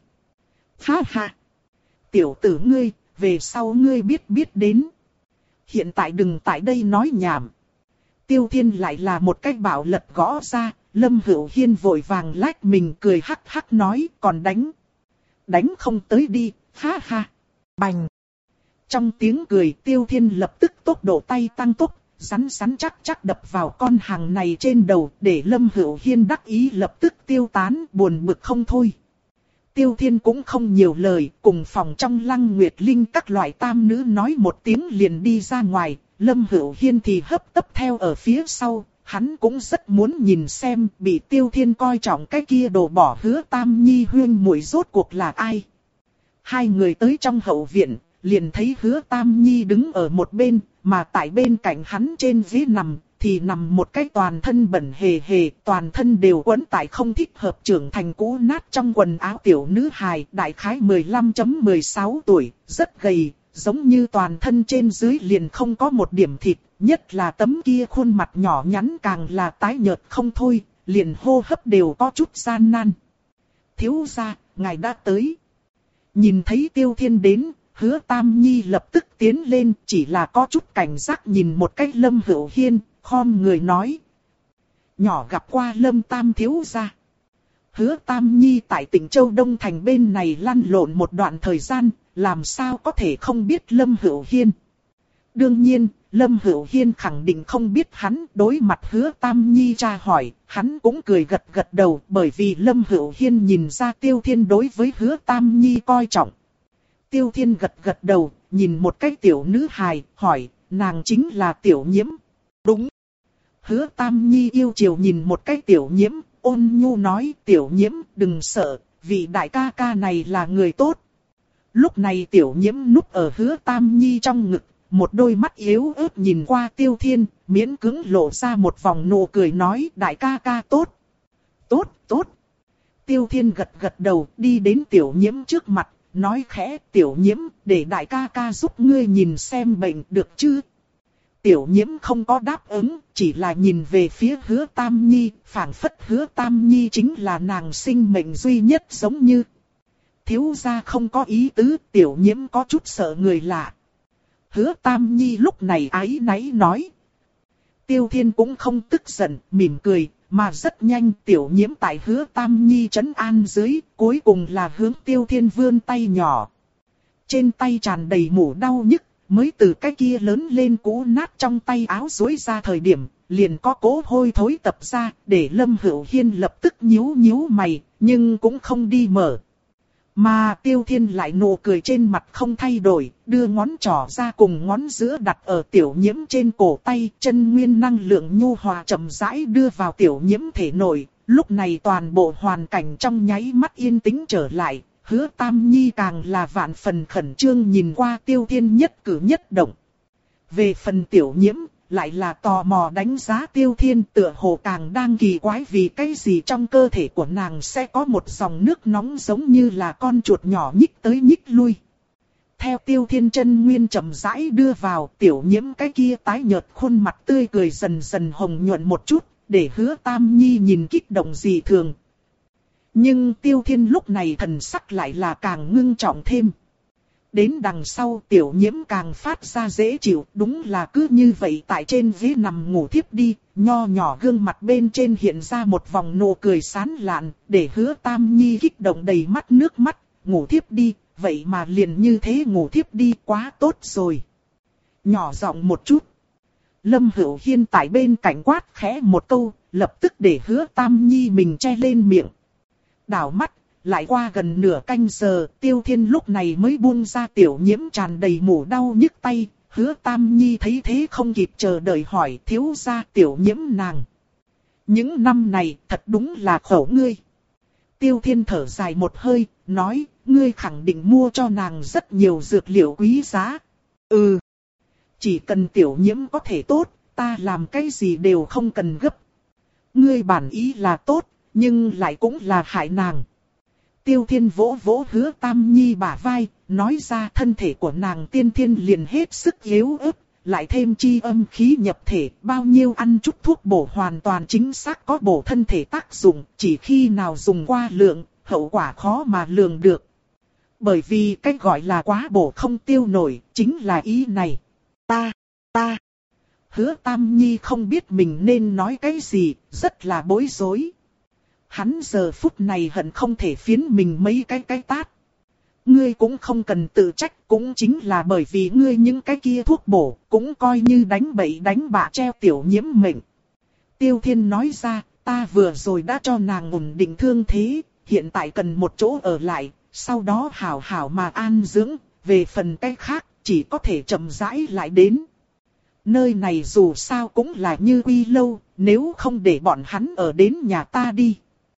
Ha ha! Tiểu tử ngươi, về sau ngươi biết biết đến. Hiện tại đừng tại đây nói nhảm. Tiêu Thiên lại là một cách bảo lật gõ ra, Lâm Hữu Hiên vội vàng lách mình cười hắc hắc nói, còn đánh. Đánh không tới đi, ha ha. Bành. Trong tiếng cười Tiêu Thiên lập tức tốc độ tay tăng tốc, rắn rắn chắc chắc đập vào con hàng này trên đầu, để Lâm Hữu Hiên đắc ý lập tức tiêu tán, buồn bực không thôi. Tiêu Thiên cũng không nhiều lời, cùng phòng trong Lăng Nguyệt Linh các loại tam nữ nói một tiếng liền đi ra ngoài, Lâm Hữu Hiên thì hấp tấp theo ở phía sau, hắn cũng rất muốn nhìn xem bị Tiêu Thiên coi trọng cái kia đồ bỏ Hứa Tam Nhi huyên muội rốt cuộc là ai. Hai người tới trong hậu viện, liền thấy Hứa Tam Nhi đứng ở một bên, mà tại bên cạnh hắn trên ghế nằm, thì nằm một cái toàn thân bẩn hề hề, toàn thân đều quấn tại không thích hợp trưởng thành cũ nát trong quần áo tiểu nữ hài, đại khái mười lăm mười sáu tuổi, rất gầy, giống như toàn thân trên dưới liền không có một điểm thịt, nhất là tấm kia khuôn mặt nhỏ nhắn càng là tái nhợt không thôi, liền hô hấp đều có chút gian nan. Thiếu gia, ngài đã tới. Nhìn thấy Tiêu Thiên đến, Hứa Tam Nhi lập tức tiến lên, chỉ là có chút cảnh giác nhìn một cách Lâm Hữu Hiên, khom người nói. Nhỏ gặp qua Lâm Tam thiếu gia. Hứa Tam Nhi tại tỉnh Châu Đông Thành bên này lăn lộn một đoạn thời gian, làm sao có thể không biết Lâm Hữu Hiên. Đương nhiên, Lâm Hữu Hiên khẳng định không biết hắn, đối mặt Hứa Tam Nhi tra hỏi, hắn cũng cười gật gật đầu, bởi vì Lâm Hữu Hiên nhìn ra Tiêu Thiên đối với Hứa Tam Nhi coi trọng. Tiêu Thiên gật gật đầu, nhìn một cái tiểu nữ hài, hỏi, nàng chính là Tiểu Nhiễm. Đúng. Hứa Tam Nhi yêu chiều nhìn một cái Tiểu Nhiễm, ôn nhu nói, Tiểu Nhiễm đừng sợ, vị đại ca ca này là người tốt. Lúc này Tiểu Nhiễm núp ở Hứa Tam Nhi trong ngực, một đôi mắt yếu ớt nhìn qua Tiêu Thiên, miễn cưỡng lộ ra một vòng nụ cười nói, đại ca ca tốt. Tốt, tốt. Tiêu Thiên gật gật đầu, đi đến Tiểu Nhiễm trước mặt, nói khẽ, Tiểu Nhiễm, để đại ca ca giúp ngươi nhìn xem bệnh được chứ. Tiểu Nhiễm không có đáp ứng, chỉ là nhìn về phía Hứa Tam Nhi, phảng phất Hứa Tam Nhi chính là nàng sinh mệnh duy nhất giống như. Thiếu gia không có ý tứ, Tiểu Nhiễm có chút sợ người lạ. Hứa Tam Nhi lúc này áy náy nói. Tiêu Thiên cũng không tức giận, mỉm cười, mà rất nhanh Tiểu Nhiễm tại Hứa Tam Nhi trấn an dưới, cuối cùng là hướng Tiêu Thiên vươn tay nhỏ. Trên tay tràn đầy mủ đau nhức, mới từ cái kia lớn lên cũ nát trong tay áo duỗi ra thời điểm, liền có cỗ hôi thối tập ra, để Lâm Hữu Hiên lập tức nhíu nhíu mày, nhưng cũng không đi mở. Mà Tiêu Thiên lại nụ cười trên mặt không thay đổi, đưa ngón trỏ ra cùng ngón giữa đặt ở Tiểu Nhiễm trên cổ tay, chân nguyên năng lượng nhu hòa chậm rãi đưa vào Tiểu Nhiễm thể nội. Lúc này toàn bộ hoàn cảnh trong nháy mắt yên tĩnh trở lại, Hứa Tam Nhi càng là vạn phần khẩn trương nhìn qua Tiêu Thiên nhất cử nhất động. Về phần Tiểu Nhiễm, lại là tò mò đánh giá Tiêu Thiên, tựa hồ càng đang kỳ quái vì cái gì trong cơ thể của nàng sẽ có một dòng nước nóng giống như là con chuột nhỏ nhích tới nhích lui. Theo Tiêu Thiên chân nguyên chậm rãi đưa vào, Tiểu Nhiễm cái kia tái nhợt khuôn mặt tươi cười dần dần hồng nhuận một chút, để Hứa Tam Nhi nhìn kích động dị thường. Nhưng Tiêu Thiên lúc này thần sắc lại là càng ngưng trọng thêm. Đến đằng sau Tiểu Nhiễm càng phát ra dễ chịu, đúng là cứ như vậy tại trên ghế nằm ngủ thiếp đi, nho nhỏ gương mặt bên trên hiện ra một vòng nụ cười sán lạn, để Hứa Tam Nhi kích động đầy mắt nước mắt, ngủ thiếp đi, vậy mà liền như thế ngủ thiếp đi quá tốt rồi. Nhỏ giọng một chút. Lâm Hữu Hiên tại bên cạnh quát khẽ một câu, lập tức để Hứa Tam Nhi mình che lên miệng. Đảo mắt. Lại qua gần nửa canh giờ, Tiêu Thiên lúc này mới buông ra Tiểu Nhiễm tràn đầy mủ đau nhức tay. Hứa Tam Nhi thấy thế không kịp chờ đợi hỏi, thiếu gia Tiểu Nhiễm nàng. Những năm này thật đúng là khổ ngươi. Tiêu Thiên thở dài một hơi, nói, ngươi khẳng định mua cho nàng rất nhiều dược liệu quý giá. Ừ, chỉ cần Tiểu Nhiễm có thể tốt, ta làm cái gì đều không cần gấp. Ngươi bản ý là tốt, nhưng lại cũng là hại nàng. Tiêu Thiên vỗ vỗ Hứa Tam Nhi bả vai, nói ra thân thể của nàng tiên thiên liền hết sức yếu ớt, lại thêm chi âm khí nhập thể, bao nhiêu ăn chút thuốc bổ hoàn toàn chính xác có bổ thân thể tác dụng, chỉ khi nào dùng qua lượng, hậu quả khó mà lường được. Bởi vì cách gọi là quá bổ không tiêu nổi, chính là ý này. Ta, ta. Hứa Tam Nhi không biết mình nên nói cái gì, rất là bối rối. Hắn giờ phút này hận không thể phiến mình mấy cái cái tát. Ngươi cũng không cần tự trách, cũng chính là bởi vì ngươi những cái kia thuốc bổ, cũng coi như đánh bậy đánh bạ treo Tiểu Nhiễm mệnh. Tiêu Thiên nói ra, ta vừa rồi đã cho nàng ổn định thương thế, hiện tại cần một chỗ ở lại, sau đó hảo hảo mà an dưỡng, về phần cái khác, chỉ có thể chậm rãi lại đến. Nơi này dù sao cũng là Như Quy lâu, nếu không để bọn hắn ở đến nhà ta đi.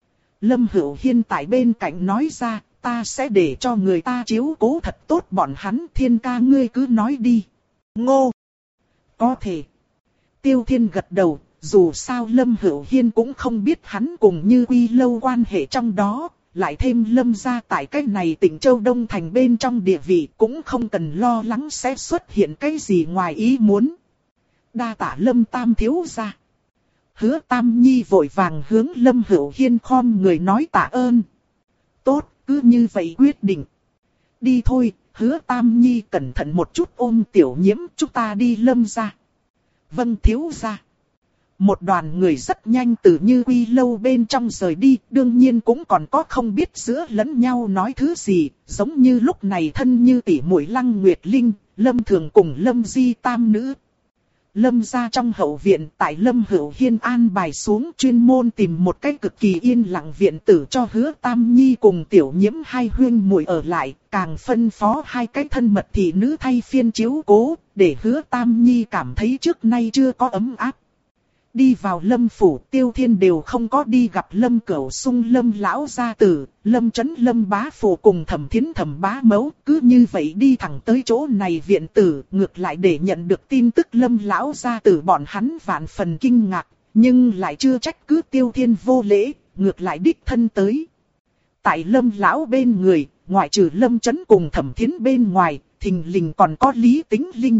Lâm Hữu Hiên tại bên cạnh nói ra, ta sẽ để cho người ta chiếu cố thật tốt bọn hắn, Thiên ca ngươi cứ nói đi. Ngô! Có thể. Tiêu Thiên gật đầu, dù sao Lâm Hữu Hiên cũng không biết hắn cùng Như Quy Lâu quan hệ trong đó, lại thêm Lâm gia tại cái này tỉnh Châu Đông Thành bên trong địa vị cũng không cần lo lắng sẽ xuất hiện cái gì ngoài ý muốn. Đa tạ Lâm Tam thiếu gia. Hứa Tam Nhi vội vàng hướng Lâm Hữu Hiên khom người nói tạ ơn. Tốt, cứ như vậy quyết định. Đi thôi, Hứa Tam Nhi cẩn thận một chút ôm Tiểu Nhiễm, chúng ta đi Lâm gia. Vâng thiếu gia. Một đoàn người rất nhanh từ Như Quy Lâu bên trong rời đi, đương nhiên cũng còn có không biết giữa lẫn nhau nói thứ gì, giống như lúc này thân như tỷ muội Lăng Nguyệt Linh, Lâm Thường cùng Lâm Di tam nữ. Lâm gia trong hậu viện tại Lâm Hữu Hiên an bài xuống chuyên môn tìm một cái cực kỳ yên lặng viện tử cho Hứa Tam Nhi cùng Tiểu Nhiễm hai huyên muội ở lại, càng phân phó hai cái thân mật thị nữ thay phiên chiếu cố, để Hứa Tam Nhi cảm thấy trước nay chưa có ấm áp. Đi vào Lâm phủ, Tiêu Thiên đều không có đi gặp Lâm Cửu Sung Lâm lão gia tử, Lâm Chấn Lâm bá phụ cùng Thẩm Thiến Thẩm bá mẫu, cứ như vậy đi thẳng tới chỗ này viện tử, ngược lại để nhận được tin tức Lâm lão gia tử bọn hắn vạn phần kinh ngạc, nhưng lại chưa trách cứ Tiêu Thiên vô lễ, ngược lại đích thân tới. Tại Lâm lão bên người, ngoại trừ Lâm Chấn cùng Thẩm Thiến bên ngoài, thình lình còn có Lý Tĩnh Linh.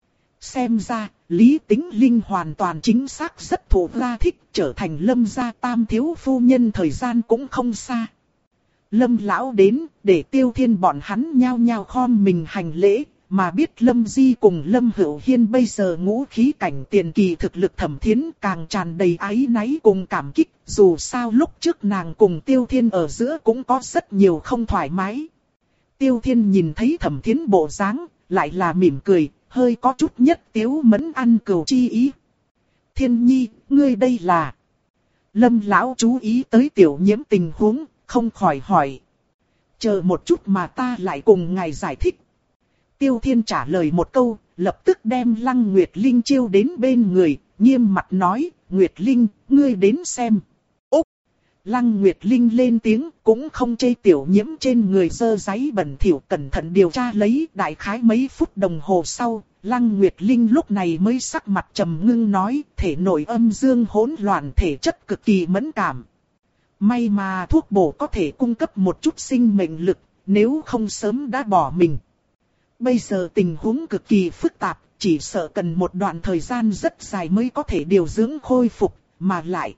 Xem ra, Lý Tĩnh Linh hoàn toàn chính xác rất thụ gia thích, trở thành Lâm gia tam thiếu phu nhân thời gian cũng không xa. Lâm lão đến, để Tiêu Thiên bọn hắn nhao nhao khom mình hành lễ, mà biết Lâm Di cùng Lâm Hữu Hiên bây giờ ngũ khí cảnh tiền kỳ thực lực Thẩm Thiến càng tràn đầy áy náy cùng cảm kích, dù sao lúc trước nàng cùng Tiêu Thiên ở giữa cũng có rất nhiều không thoải mái. Tiêu Thiên nhìn thấy Thẩm Thiến bộ dáng, lại là mỉm cười, hơi có chút nhất tiếu mẫn ăn cừu chi ý. Thiên Nhi, ngươi đây là... Lâm lão chú ý tới Tiểu Nhiễm tình huống, không khỏi hỏi. Chờ một chút mà ta lại cùng ngài giải thích. Tiêu Thiên trả lời một câu, lập tức đem Lăng Nguyệt Linh chiêu đến bên người, nghiêm mặt nói, Nguyệt Linh, ngươi đến xem. Úc! Lăng Nguyệt Linh lên tiếng, cũng không chê Tiểu Nhiễm trên người dơ giấy bẩn thỉu, cẩn thận điều tra lấy, đại khái mấy phút đồng hồ sau, Lăng Nguyệt Linh lúc này mới sắc mặt trầm ngưng nói, thể nội âm dương hỗn loạn, thể chất cực kỳ mẫn cảm. May mà thuốc bổ có thể cung cấp một chút sinh mệnh lực, nếu không sớm đã bỏ mình. Bây giờ tình huống cực kỳ phức tạp, chỉ sợ cần một đoạn thời gian rất dài mới có thể điều dưỡng khôi phục, mà lại...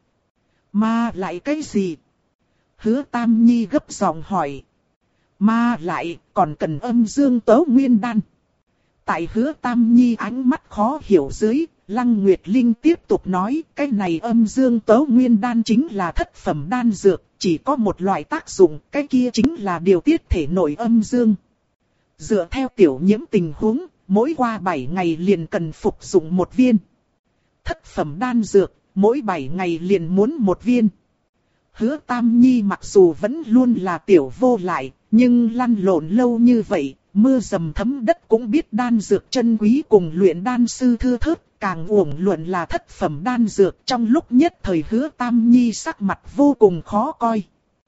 Mà lại cái gì? Hứa Tam Nhi gấp giọng hỏi. Mà lại còn cần âm dương tấu nguyên đan. Tại Hứa Tam Nhi ánh mắt khó hiểu dưới, Lăng Nguyệt Linh tiếp tục nói, cái này âm dương tấu nguyên đan chính là thất phẩm đan dược, chỉ có một loại tác dụng, cái kia chính là điều tiết thể nội âm dương. Dựa theo Tiểu Nhiễm tình huống, mỗi qua bảy ngày liền cần phục dụng một viên. Thất phẩm đan dược, mỗi bảy ngày liền muốn một viên. Hứa Tam Nhi mặc dù vẫn luôn là tiểu vô lại, nhưng lăn lộn lâu như vậy, mưa dầm thấm đất cũng biết đan dược chân quý cùng luyện đan sư thưa thớt, càng uổng luận là thất phẩm đan dược. Trong lúc nhất thời Hứa Tam Nhi sắc mặt vô cùng khó coi.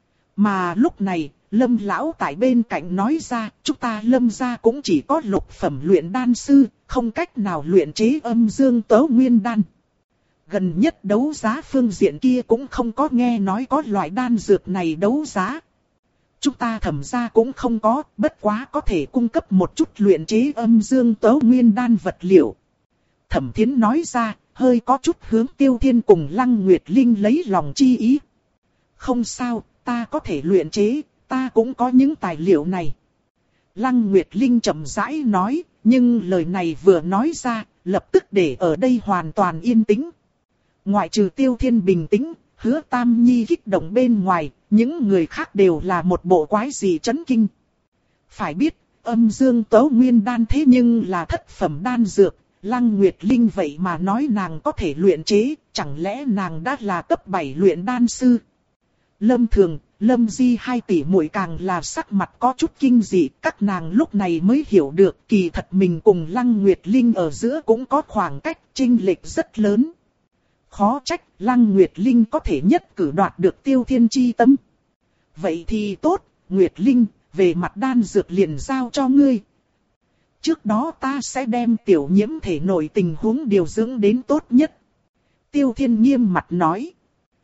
Mà lúc này, Lâm lão tại bên cạnh nói ra, chúng ta Lâm gia cũng chỉ có lục phẩm luyện đan sư, không cách nào luyện chế âm dương tấu nguyên đan. Gần nhất đấu giá phương diện kia cũng không có nghe nói có loại đan dược này đấu giá. Chúng ta Thẩm gia cũng không có, bất quá có thể cung cấp một chút luyện chế âm dương tấu nguyên đan vật liệu. Thẩm Thiến nói ra, hơi có chút hướng Tiêu Thiên cùng Lăng Nguyệt Linh lấy lòng chi ý. Không sao, ta có thể luyện chế, ta cũng có những tài liệu này. Lăng Nguyệt Linh chậm rãi nói, nhưng lời này vừa nói ra, lập tức để ở đây hoàn toàn yên tĩnh. Ngoại trừ Tiêu Thiên bình tĩnh, Hứa Tam Nhi kích động bên ngoài, những người khác đều là một bộ quái gì chấn kinh. Phải biết, âm dương tấu nguyên đan thế nhưng là thất phẩm đan dược, Lăng Nguyệt Linh vậy mà nói nàng có thể luyện chế, chẳng lẽ nàng đã là cấp bảy luyện đan sư. Lâm Thường, Lâm Di hai tỷ muội càng là sắc mặt có chút kinh dị, các nàng lúc này mới hiểu được kỳ thật mình cùng Lăng Nguyệt Linh ở giữa cũng có khoảng cách chênh lệch rất lớn. Khó trách Lăng Nguyệt Linh có thể nhất cử đoạt được Tiêu Thiên chi tâm. Vậy thì tốt, Nguyệt Linh, về mặt đan dược liền giao cho ngươi. Trước đó ta sẽ đem tiểu nhiễm thể nội tình huống điều dưỡng đến tốt nhất. Tiêu Thiên nghiêm mặt nói.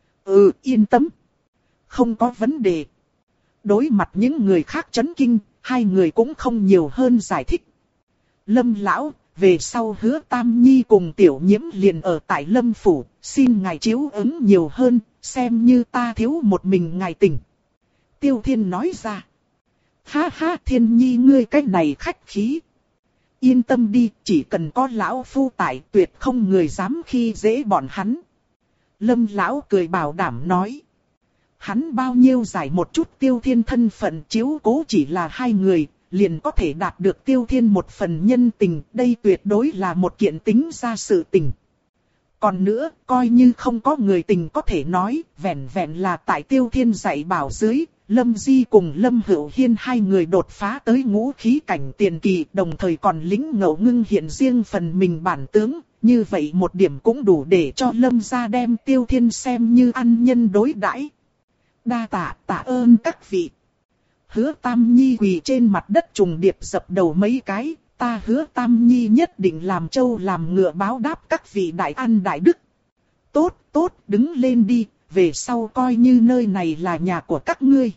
Ừ, yên tâm. Không có vấn đề. Đối mặt những người khác chấn kinh, hai người cũng không nhiều hơn giải thích. Lâm lão, về sau Hứa Tam Nhi cùng tiểu nhiễm liền ở tại Lâm phủ, xin ngài chiếu ứng nhiều hơn, xem như ta thiếu một mình ngài tình. Tiêu Thiên nói ra. Ha ha, Thiên Nhi ngươi cách này khách khí. Yên tâm đi, chỉ cần có lão phu tại, tuyệt không người dám khi dễ bọn hắn. Lâm lão cười bảo đảm nói. Hắn bao nhiêu giải một chút Tiêu Thiên thân phận, chiếu cố chỉ là hai người, liền có thể đạt được Tiêu Thiên một phần nhân tình, đây tuyệt đối là một kiện tính ra sự tình. Còn nữa, coi như không có người tình có thể nói, vẹn vẹn là tại Tiêu Thiên dạy bảo dưới, Lâm Di cùng Lâm Hữu Hiên hai người đột phá tới ngũ khí cảnh tiền kỳ, đồng thời còn lĩnh ngộ ngưng hiện riêng phần mình bản tướng, như vậy một điểm cũng đủ để cho Lâm gia đem Tiêu Thiên xem như ăn nhân đối đãi. Đa tạ, tạ ơn các vị. Hứa Tam Nhi quỳ trên mặt đất trùng điệp dập đầu mấy cái, ta Hứa Tam Nhi nhất định làm trâu làm ngựa báo đáp các vị đại ăn đại đức. Tốt, tốt, đứng lên đi, về sau coi như nơi này là nhà của các ngươi.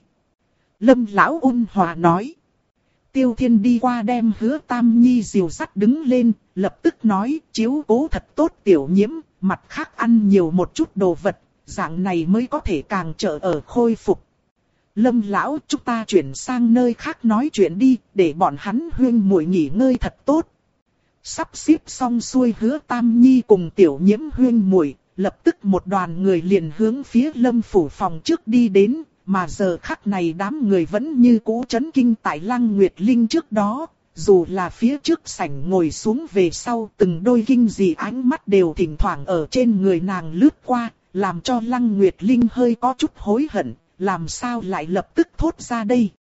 Lâm lão ôn hòa nói. Tiêu Thiên đi qua đem Hứa Tam Nhi dìu dắt đứng lên, lập tức nói chiếu cố thật tốt tiểu nhiễm, mặt khác ăn nhiều một chút đồ vật, dạng này mới có thể càng trợ ở khôi phục. Lâm lão, chúng ta chuyển sang nơi khác nói chuyện đi, để bọn hắn huyên muội nghỉ ngơi thật tốt. Sắp xếp xong xuôi Hứa Tam Nhi cùng tiểu nhiễm huyên muội, lập tức một đoàn người liền hướng phía Lâm phủ phòng trước đi đến, mà giờ khắc này đám người vẫn như cũ chấn kinh tại Lăng Nguyệt Linh trước đó, dù là phía trước sảnh ngồi xuống về sau, từng đôi kinh dị ánh mắt đều thỉnh thoảng ở trên người nàng lướt qua, làm cho Lăng Nguyệt Linh hơi có chút hối hận, làm sao lại lập tức thốt ra đây.